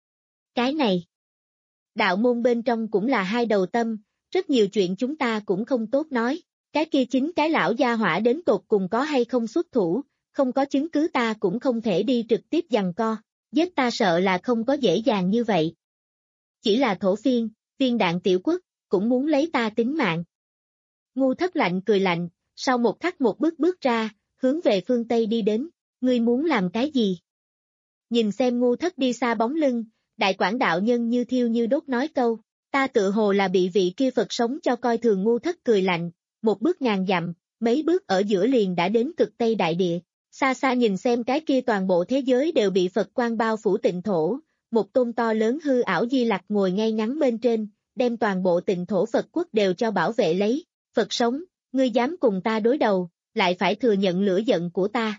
cái này. Đạo môn bên trong cũng là hai đầu tâm, rất nhiều chuyện chúng ta cũng không tốt nói, cái kia chính cái lão gia hỏa đến tột cùng có hay không xuất thủ, không có chứng cứ ta cũng không thể đi trực tiếp giằng co, giết ta sợ là không có dễ dàng như vậy. Chỉ là thổ phiên, viên đạn tiểu quốc, cũng muốn lấy ta tính mạng. Ngu Thất lạnh cười lạnh, sau một khắc một bước bước ra, hướng về phương Tây đi đến, ngươi muốn làm cái gì? Nhìn xem Ngu Thất đi xa bóng lưng, đại quảng đạo nhân như thiêu như đốt nói câu, ta tự hồ là bị vị kia Phật sống cho coi thường. Ngu Thất cười lạnh, một bước ngàn dặm, mấy bước ở giữa liền đã đến cực Tây đại địa, xa xa nhìn xem cái kia toàn bộ thế giới đều bị Phật quang bao phủ tịnh thổ, một tôn to lớn hư ảo Di Lặc ngồi ngay ngắn bên trên, đem toàn bộ tịnh thổ Phật quốc đều cho bảo vệ lấy, Phật sống, ngươi dám cùng ta đối đầu, lại phải thừa nhận lửa giận của ta.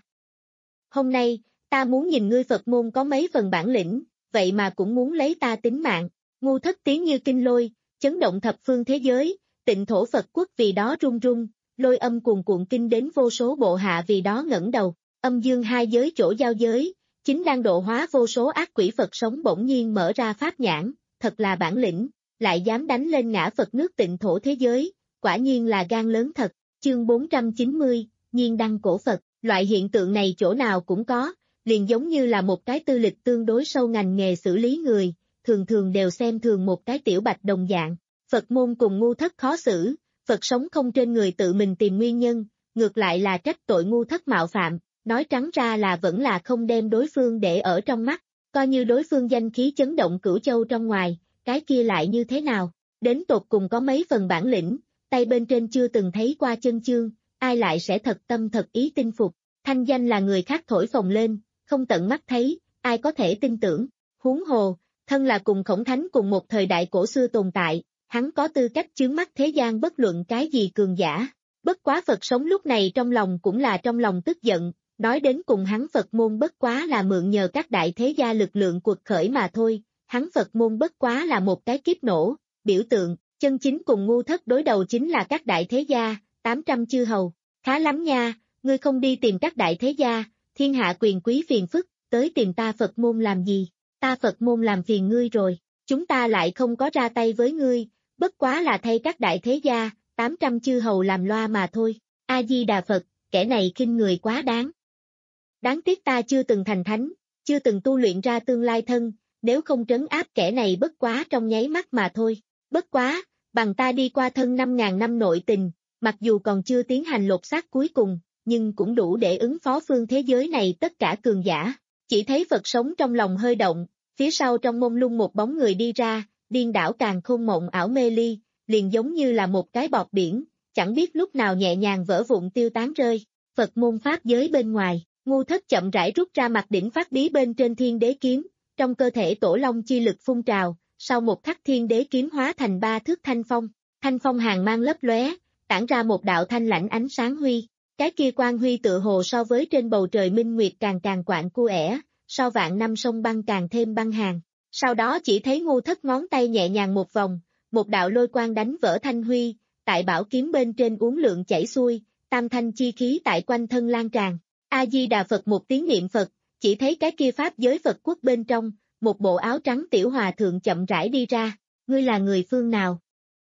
Hôm nay, ta muốn nhìn ngươi Phật môn có mấy phần bản lĩnh, vậy mà cũng muốn lấy ta tính mạng. Ngu Thất tiếng như kinh lôi, chấn động thập phương thế giới, tịnh thổ Phật quốc vì đó rung rung, lôi âm cuồn cuộn kinh đến vô số bộ hạ vì đó ngẩng đầu, âm dương hai giới chỗ giao giới, chính đang độ hóa vô số ác quỷ Phật sống bỗng nhiên mở ra pháp nhãn, thật là bản lĩnh, lại dám đánh lên ngã Phật nước tịnh thổ thế giới, quả nhiên là gan lớn thật. Chương bốn trăm chín mươi, nhiên đăng cổ Phật, loại hiện tượng này chỗ nào cũng có, liền giống như là một cái tư lịch tương đối sâu ngành nghề xử lý người, thường thường đều xem thường một cái tiểu bạch đồng dạng. Phật môn cùng Ngu Thất khó xử, Phật sống không trên người tự mình tìm nguyên nhân, ngược lại là trách tội Ngu Thất mạo phạm, nói trắng ra là vẫn là không đem đối phương để ở trong mắt, coi như đối phương danh khí chấn động cửu châu trong ngoài, cái kia lại như thế nào, đến tột cùng có mấy phần bản lĩnh, tay bên trên chưa từng thấy qua chân chương, ai lại sẽ thật tâm thật ý tin phục, thanh danh là người khác thổi phồng lên, không tận mắt thấy, ai có thể tin tưởng, huống hồ, thân là cùng Khổng Thánh cùng một thời đại cổ xưa tồn tại, hắn có tư cách chướng mắt thế gian bất luận cái gì cường giả, bất quá Phật sống lúc này trong lòng cũng là trong lòng tức giận, nói đến cùng hắn Phật môn bất quá là mượn nhờ các đại thế gia lực lượng cuộc khởi mà thôi, hắn Phật môn bất quá là một cái kiếp nổ, biểu tượng, chân chính cùng Ngu Thất đối đầu chính là các đại thế gia, tám trăm chư hầu, khá lắm nha, ngươi không đi tìm các đại thế gia, thiên hạ quyền quý phiền phức, tới tìm ta Phật môn làm gì, ta Phật môn làm phiền ngươi rồi, chúng ta lại không có ra tay với ngươi, bất quá là thay các đại thế gia, tám trăm chư hầu làm loa mà thôi, A-di-đà Phật, kẻ này khinh người quá đáng. Đáng tiếc ta chưa từng thành thánh, chưa từng tu luyện ra tương lai thân, nếu không trấn áp kẻ này bất quá trong nháy mắt mà thôi, bất quá, bằng ta đi qua thân năm ngàn năm nội tình, mặc dù còn chưa tiến hành lột xác cuối cùng, nhưng cũng đủ để ứng phó phương thế giới này tất cả cường giả. Chỉ thấy Phật sống trong lòng hơi động, phía sau trong mông lung một bóng người đi ra, điên đảo càng khôn mộng ảo mê ly, liền giống như là một cái bọt biển, chẳng biết lúc nào nhẹ nhàng vỡ vụn tiêu tán rơi. Phật môn pháp giới bên ngoài, Ngu Thất chậm rãi rút ra mặt đỉnh pháp bí bên trên thiên đế kiếm, trong cơ thể tổ long chi lực phun trào, sau một khắc thiên đế kiếm hóa thành ba thước thanh phong, thanh phong hàng mang lấp lóe, tản ra một đạo thanh lãnh ánh sáng huy, cái kia quang huy tựa hồ so với trên bầu trời minh nguyệt càng càng quạng cu ẻ, so vạn năm sông băng càng thêm băng hàng. Sau đó chỉ thấy Ngu Thất ngón tay nhẹ nhàng một vòng, một đạo lôi quang đánh vỡ thanh huy, tại bảo kiếm bên trên uốn lượn chảy xuôi, tam thanh chi khí tại quanh thân lan tràn. A-di-đà Phật một tiếng niệm Phật, chỉ thấy cái kia pháp giới Phật quốc bên trong, một bộ áo trắng tiểu hòa thượng chậm rãi đi ra, ngươi là người phương nào?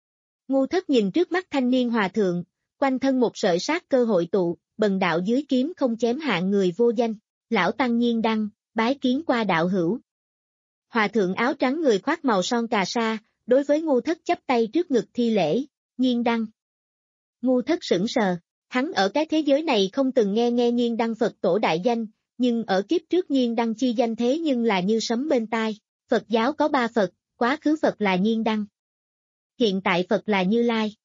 Ngu Thất nhìn trước mắt thanh niên hòa thượng, quanh thân một sợi sát cơ hội tụ, bần đạo dưới kiếm không chém hạng người vô danh, lão tăng nhiên đăng, bái kiến qua đạo hữu. Hòa thượng áo trắng người khoác màu son cà sa, đối với Ngu Thất chắp tay trước ngực thi lễ, nhiên đăng. Ngu Thất sững sờ, hắn ở cái thế giới này không từng nghe nghe nhiên đăng Phật tổ đại danh, nhưng ở kiếp trước nhiên đăng chi danh thế nhưng là như sấm bên tai, Phật giáo có ba Phật, quá khứ Phật là nhiên đăng. Hiện tại Phật là Như Lai.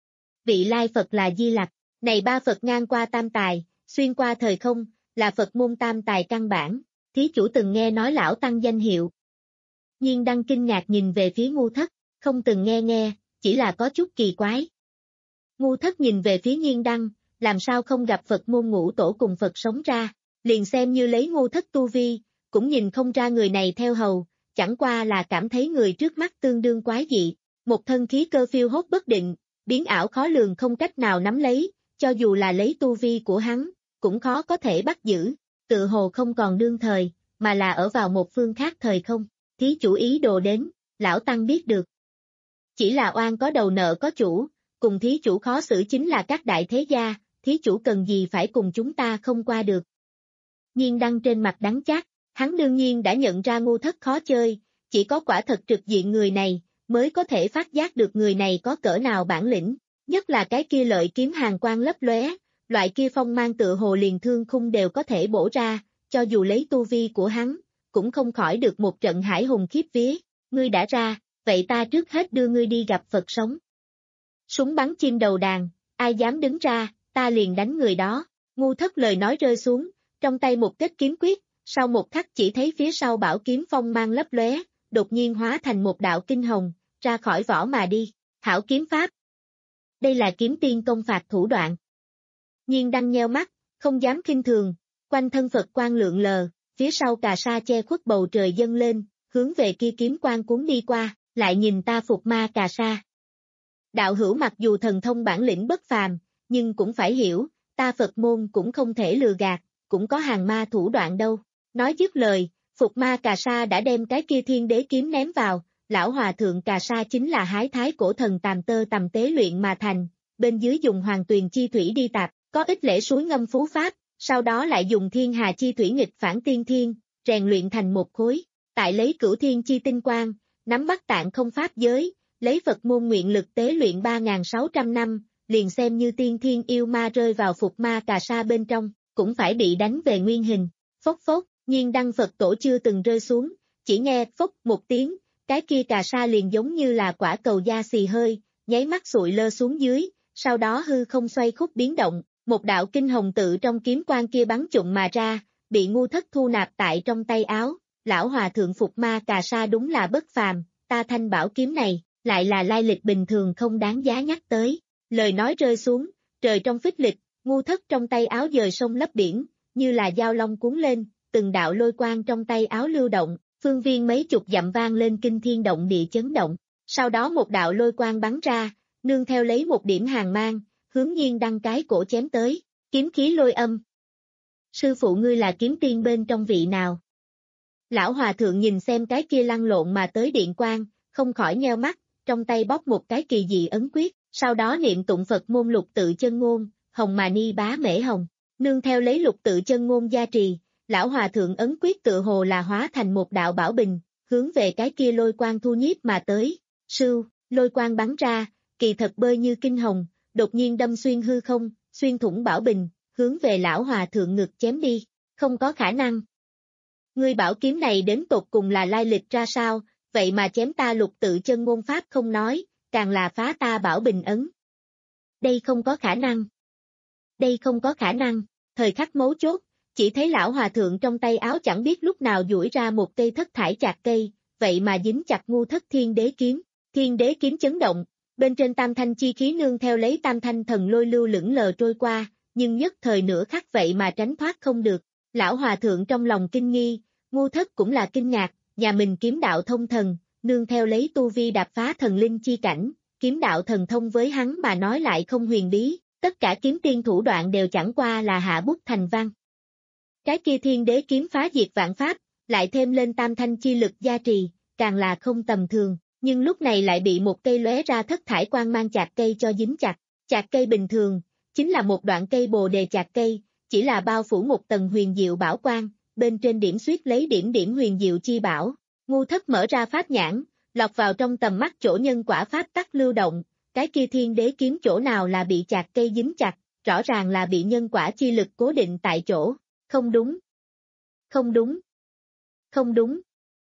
Vị lai Phật là Di Lặc, này ba Phật ngang qua tam tài, xuyên qua thời không, là Phật môn tam tài căn bản, thí chủ từng nghe nói lão tăng danh hiệu. Nhiên đăng kinh ngạc nhìn về phía Ngu Thất, không từng nghe nghe, chỉ là có chút kỳ quái. Ngu Thất nhìn về phía nhiên đăng, làm sao không gặp Phật môn ngũ tổ cùng Phật sống ra, liền xem như lấy Ngu Thất tu vi, cũng nhìn không ra người này theo hầu, chẳng qua là cảm thấy người trước mắt tương đương quái dị, một thân khí cơ phiêu hốt bất định, biến ảo khó lường không cách nào nắm lấy, cho dù là lấy tu vi của hắn, cũng khó có thể bắt giữ, tự hồ không còn đương thời, mà là ở vào một phương khác thời không, thí chủ ý đồ đến, lão tăng biết được. Chỉ là oan có đầu nợ có chủ, cùng thí chủ khó xử chính là các đại thế gia, thí chủ cần gì phải cùng chúng ta không qua được. Nhiên Đăng trên mặt đắng chát, hắn đương nhiên đã nhận ra Ngu Thất khó chơi, chỉ có quả thật trực diện người này, mới có thể phát giác được người này có cỡ nào bản lĩnh, nhất là cái kia lợi kiếm hàn quang lấp lóe, loại kia phong mang tự hồ liền thương khung đều có thể bổ ra, cho dù lấy tu vi của hắn, cũng không khỏi được một trận hải hùng khiếp vía, ngươi đã ra, vậy ta trước hết đưa ngươi đi gặp Phật sống. Súng bắn chim đầu đàn, ai dám đứng ra, ta liền đánh người đó, Ngu Thất lời nói rơi xuống, trong tay một kết kiếm quyết, sau một khắc chỉ thấy phía sau bảo kiếm phong mang lấp lóe, đột nhiên hóa thành một đạo kinh hồng, ra khỏi vỏ mà đi, hảo kiếm pháp. Đây là kiếm tiên công phạt thủ đoạn. Nhiên Đăng nheo mắt, không dám khinh thường, quanh thân Phật quang lượng lờ, phía sau cà sa che khuất bầu trời dâng lên, hướng về kia kiếm quang cuốn đi qua, lại nhìn ta phục ma cà sa. Đạo hữu mặc dù thần thông bản lĩnh bất phàm, nhưng cũng phải hiểu, ta Phật môn cũng không thể lừa gạt, cũng có hàng ma thủ đoạn đâu. Nói dứt lời, phục ma cà sa đã đem cái kia thiên đế kiếm ném vào, lão hòa thượng cà sa chính là hái thái cổ thần tàm tơ tầm tế luyện mà thành, bên dưới dùng hoàng tuyền chi thủy đi tạp, có ít lễ suối ngâm phú pháp, sau đó lại dùng thiên hà chi thủy nghịch phản tiên thiên, rèn luyện thành một khối, tại lấy cửu thiên chi tinh quang, nắm bắt tạng không pháp giới, lấy Phật môn nguyện lực tế luyện ba nghìn sáu trăm năm, liền xem như tiên thiên yêu ma rơi vào phục ma cà sa bên trong, cũng phải bị đánh về nguyên hình, phốc phốc. Nhiên Đăng Phật tổ chưa từng rơi xuống, chỉ nghe phốc một tiếng, cái kia cà sa liền giống như là quả cầu da xì hơi, nháy mắt sụi lơ xuống dưới, sau đó hư không xoay khúc biến động, một đạo kinh hồng tự trong kiếm quang kia bắn trụng mà ra, bị Ngu Thất thu nạp tại trong tay áo, lão hòa thượng phục ma cà sa đúng là bất phàm, ta thanh bảo kiếm này, lại là lai lịch bình thường không đáng giá nhắc tới, lời nói rơi xuống, trời trong phích lịch, Ngu Thất trong tay áo dời sông lấp biển, như là dao long cuốn lên. Từng đạo lôi quang trong tay áo lưu động, phương viên mấy chục dặm vang lên kinh thiên động địa chấn động, sau đó một đạo lôi quang bắn ra, nương theo lấy một điểm hàn mang, hướng Nhiên Đăng cái cổ chém tới, kiếm khí lôi âm. Sư phụ ngươi là kiếm tiên bên trong vị nào? Lão hòa thượng nhìn xem cái kia lăn lộn mà tới điện quang, không khỏi nheo mắt, trong tay bóp một cái kỳ dị ấn quyết, sau đó niệm tụng Phật môn lục tự chân ngôn, hồng mà ni bá mễ hồng, nương theo lấy lục tự chân ngôn gia trì. Lão hòa thượng ấn quyết tự hồ là hóa thành một đạo bảo bình, hướng về cái kia lôi quang thu nhiếp mà tới, sưu, lôi quang bắn ra, kỳ thật bơi như kinh hồng, đột nhiên đâm xuyên hư không, xuyên thủng bảo bình, hướng về lão hòa thượng ngực chém đi, không có khả năng. Ngươi bảo kiếm này đến tột cùng là lai lịch ra sao, vậy mà chém ta lục tự chân ngôn pháp không nói, càng là phá ta bảo bình ấn. Đây không có khả năng. Đây không có khả năng, thời khắc mấu chốt. Chỉ thấy lão hòa thượng trong tay áo chẳng biết lúc nào duỗi ra một cây thất thải chạc cây, vậy mà dính chặt Ngu Thất thiên đế kiếm, thiên đế kiếm chấn động, bên trên tam thanh chi khí nương theo lấy tam thanh thần lôi lưu lững lờ trôi qua, nhưng nhất thời nửa khắc vậy mà tránh thoát không được, lão hòa thượng trong lòng kinh nghi, Ngu Thất cũng là kinh ngạc, nhà mình kiếm đạo thông thần, nương theo lấy tu vi đạp phá thần linh chi cảnh, kiếm đạo thần thông với hắn mà nói lại không huyền bí, tất cả kiếm tiên thủ đoạn đều chẳng qua là hạ bút thành văn. Cái kia thiên đế kiếm phá diệt vạn pháp, lại thêm lên tam thanh chi lực gia trì, càng là không tầm thường, nhưng lúc này lại bị một cây lóe ra thất thải quang mang chạc cây cho dính chặt. Chạc cây bình thường, chính là một đoạn cây bồ đề chạc cây, chỉ là bao phủ một tầng huyền diệu bảo quang, bên trên điểm xuyết lấy điểm điểm huyền diệu chi bảo. Ngu Thất mở ra pháp nhãn, lọt vào trong tầm mắt chỗ nhân quả pháp tắc lưu động, cái kia thiên đế kiếm chỗ nào là bị chạc cây dính chặt, rõ ràng là bị nhân quả chi lực cố định tại chỗ. Không đúng. Không đúng. Không đúng.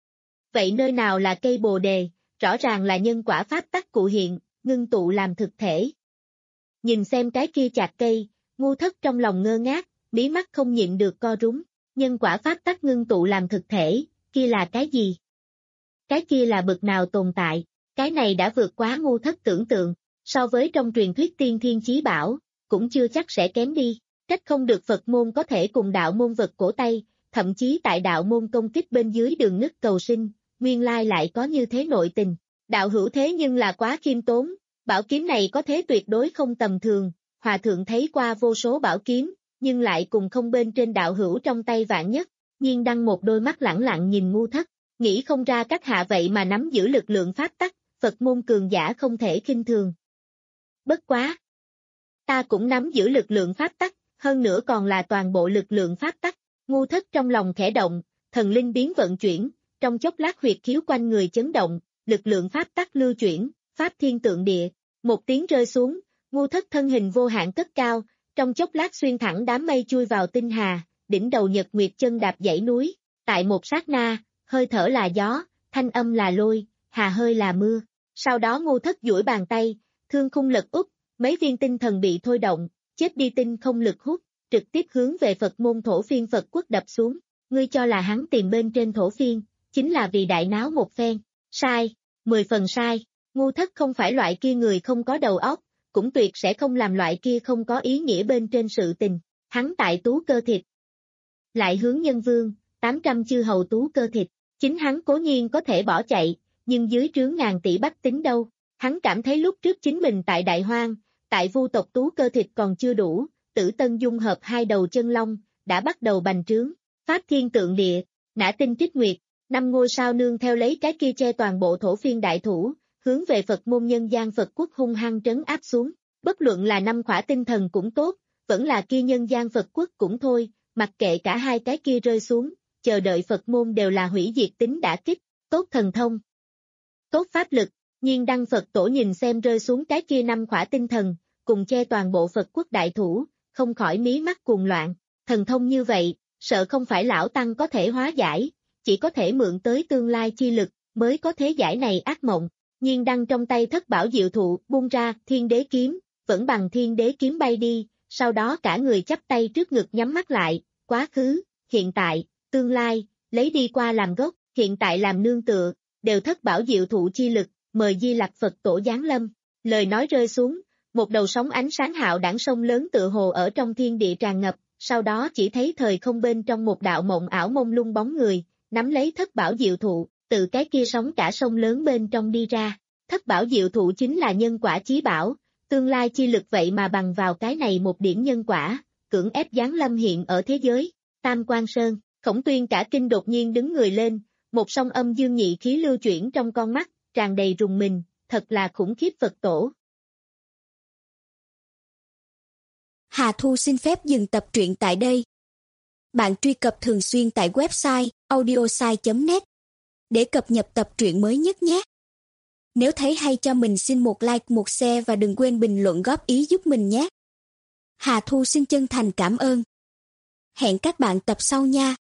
Vậy nơi nào là cây bồ đề, rõ ràng là nhân quả pháp tắc cụ hiện, ngưng tụ làm thực thể. Nhìn xem cái kia chạc cây, Ngu Thất trong lòng ngơ ngác, mí mắt không nhịn được co rúm, nhân quả pháp tắc ngưng tụ làm thực thể, kia là cái gì? Cái kia là bậc nào tồn tại, cái này đã vượt quá Ngu Thất tưởng tượng, so với trong truyền thuyết tiên thiên chí bảo, cũng chưa chắc sẽ kém đi. Trách không được Phật môn có thể cùng đạo môn vật cổ tay, thậm chí tại đạo môn công kích bên dưới đường nứt cầu sinh, nguyên lai lại có như thế nội tình. Đạo hữu thế nhưng là quá khiêm tốn, Bảo kiếm này có thế tuyệt đối không tầm thường, hòa thượng thấy qua vô số bảo kiếm, nhưng lại cùng không bên trên đạo hữu trong tay vạn nhất. Nhiên đăng một đôi mắt lẳng lặng nhìn Ngu Thất, nghĩ không ra các hạ vậy mà nắm giữ lực lượng pháp tắc, Phật môn cường giả không thể khinh thường. Bất quá, ta cũng nắm giữ lực lượng pháp tắc, hơn nữa còn là toàn bộ lực lượng pháp tắc. Ngu Thất trong lòng khẽ động, thần linh biến vận chuyển, trong chốc lát huyệt khiếu quanh người chấn động, lực lượng pháp tắc lưu chuyển, pháp thiên tượng địa, một tiếng rơi xuống, Ngu Thất thân hình vô hạn cất cao, trong chốc lát xuyên thẳng đám mây chui vào tinh hà, đỉnh đầu nhật nguyệt chân đạp dãy núi, tại một sát na, hơi thở là gió, thanh âm là lôi, hà hơi là mưa. Sau đó Ngu Thất duỗi bàn tay, thương khung lật úp, mấy viên tinh thần bị thôi động, chết đi tinh không lực hút, trực tiếp hướng về Phật môn thổ phiên Phật quốc đập xuống. Ngươi cho là hắn tìm bên trên thổ phiên, chính là vì đại náo một phen. Sai, mười phần sai, Ngu Thất không phải loại kia người không có đầu óc, cũng tuyệt sẽ không làm loại kia không có ý nghĩa bên trên sự tình. Hắn tại tú cơ thịt, lại hướng nhân vương, tám trăm chư hầu tú cơ thịt, chính hắn cố nhiên có thể bỏ chạy, nhưng dưới trướng ngàn tỷ bách tính đâu. Hắn cảm thấy lúc trước chính mình tại Đại Hoang, tại Vu tộc tú cơ thịt còn chưa đủ, Tử Tân dung hợp hai đầu chân long, đã bắt đầu bành trướng, pháp thiên tượng địa, nã tinh trích nguyệt, năm ngôi sao nương theo lấy cái kia che toàn bộ thổ phiên đại thủ, hướng về Phật môn nhân gian Phật quốc hung hăng trấn áp xuống. Bất luận là năm khỏa tinh thần cũng tốt, vẫn là kia nhân gian Phật quốc cũng thôi, mặc kệ cả hai cái kia rơi xuống, chờ đợi Phật môn đều là hủy diệt tính đả kích, tốt thần thông, tốt pháp lực. Nhiên đăng Phật tổ nhìn xem rơi xuống cái kia năm khỏa tinh thần, cùng che toàn bộ Phật quốc đại thủ, không khỏi mí mắt cuồng loạn. Thần thông như vậy, sợ không phải lão tăng có thể hóa giải, chỉ có thể mượn tới tương lai chi lực, mới có thế giải này ác mộng. Nhiên đăng trong tay thất bảo diệu thụ buông ra thiên đế kiếm, vẫn bằng thiên đế kiếm bay đi, sau đó cả người chắp tay trước ngực nhắm mắt lại, quá khứ, hiện tại, tương lai, lấy đi qua làm gốc, hiện tại làm nương tựa, đều thất bảo diệu thụ chi lực, mời Di Lặc Phật tổ giáng lâm. Lời nói rơi xuống, một đầu sóng ánh sáng hạo đãng sông lớn tựa hồ ở trong thiên địa tràn ngập, sau đó chỉ thấy thời không bên trong một đạo mộng ảo mông lung bóng người, nắm lấy thất bảo diệu thụ, từ cái kia sóng cả sông lớn bên trong đi ra. Thất bảo diệu thụ chính là nhân quả chí bảo, tương lai chi lực vậy mà bằng vào cái này một điểm nhân quả, cưỡng ép giáng lâm hiện ở thế giới. Tam Quan Sơn, Khổng Tuyên cả kinh đột nhiên đứng người lên, một song âm dương nhị khí lưu chuyển trong con mắt, tràn đầy rùng mình, thật là khủng khiếp Phật tổ. Hà Thu xin phép dừng tập truyện tại đây. Bạn truy cập thường xuyên tại website audiosai chấm net để cập nhật tập truyện mới nhất nhé. Nếu thấy hay cho mình xin một like, một share và đừng quên bình luận góp ý giúp mình nhé. Hà Thu xin chân thành cảm ơn. Hẹn các bạn tập sau nha.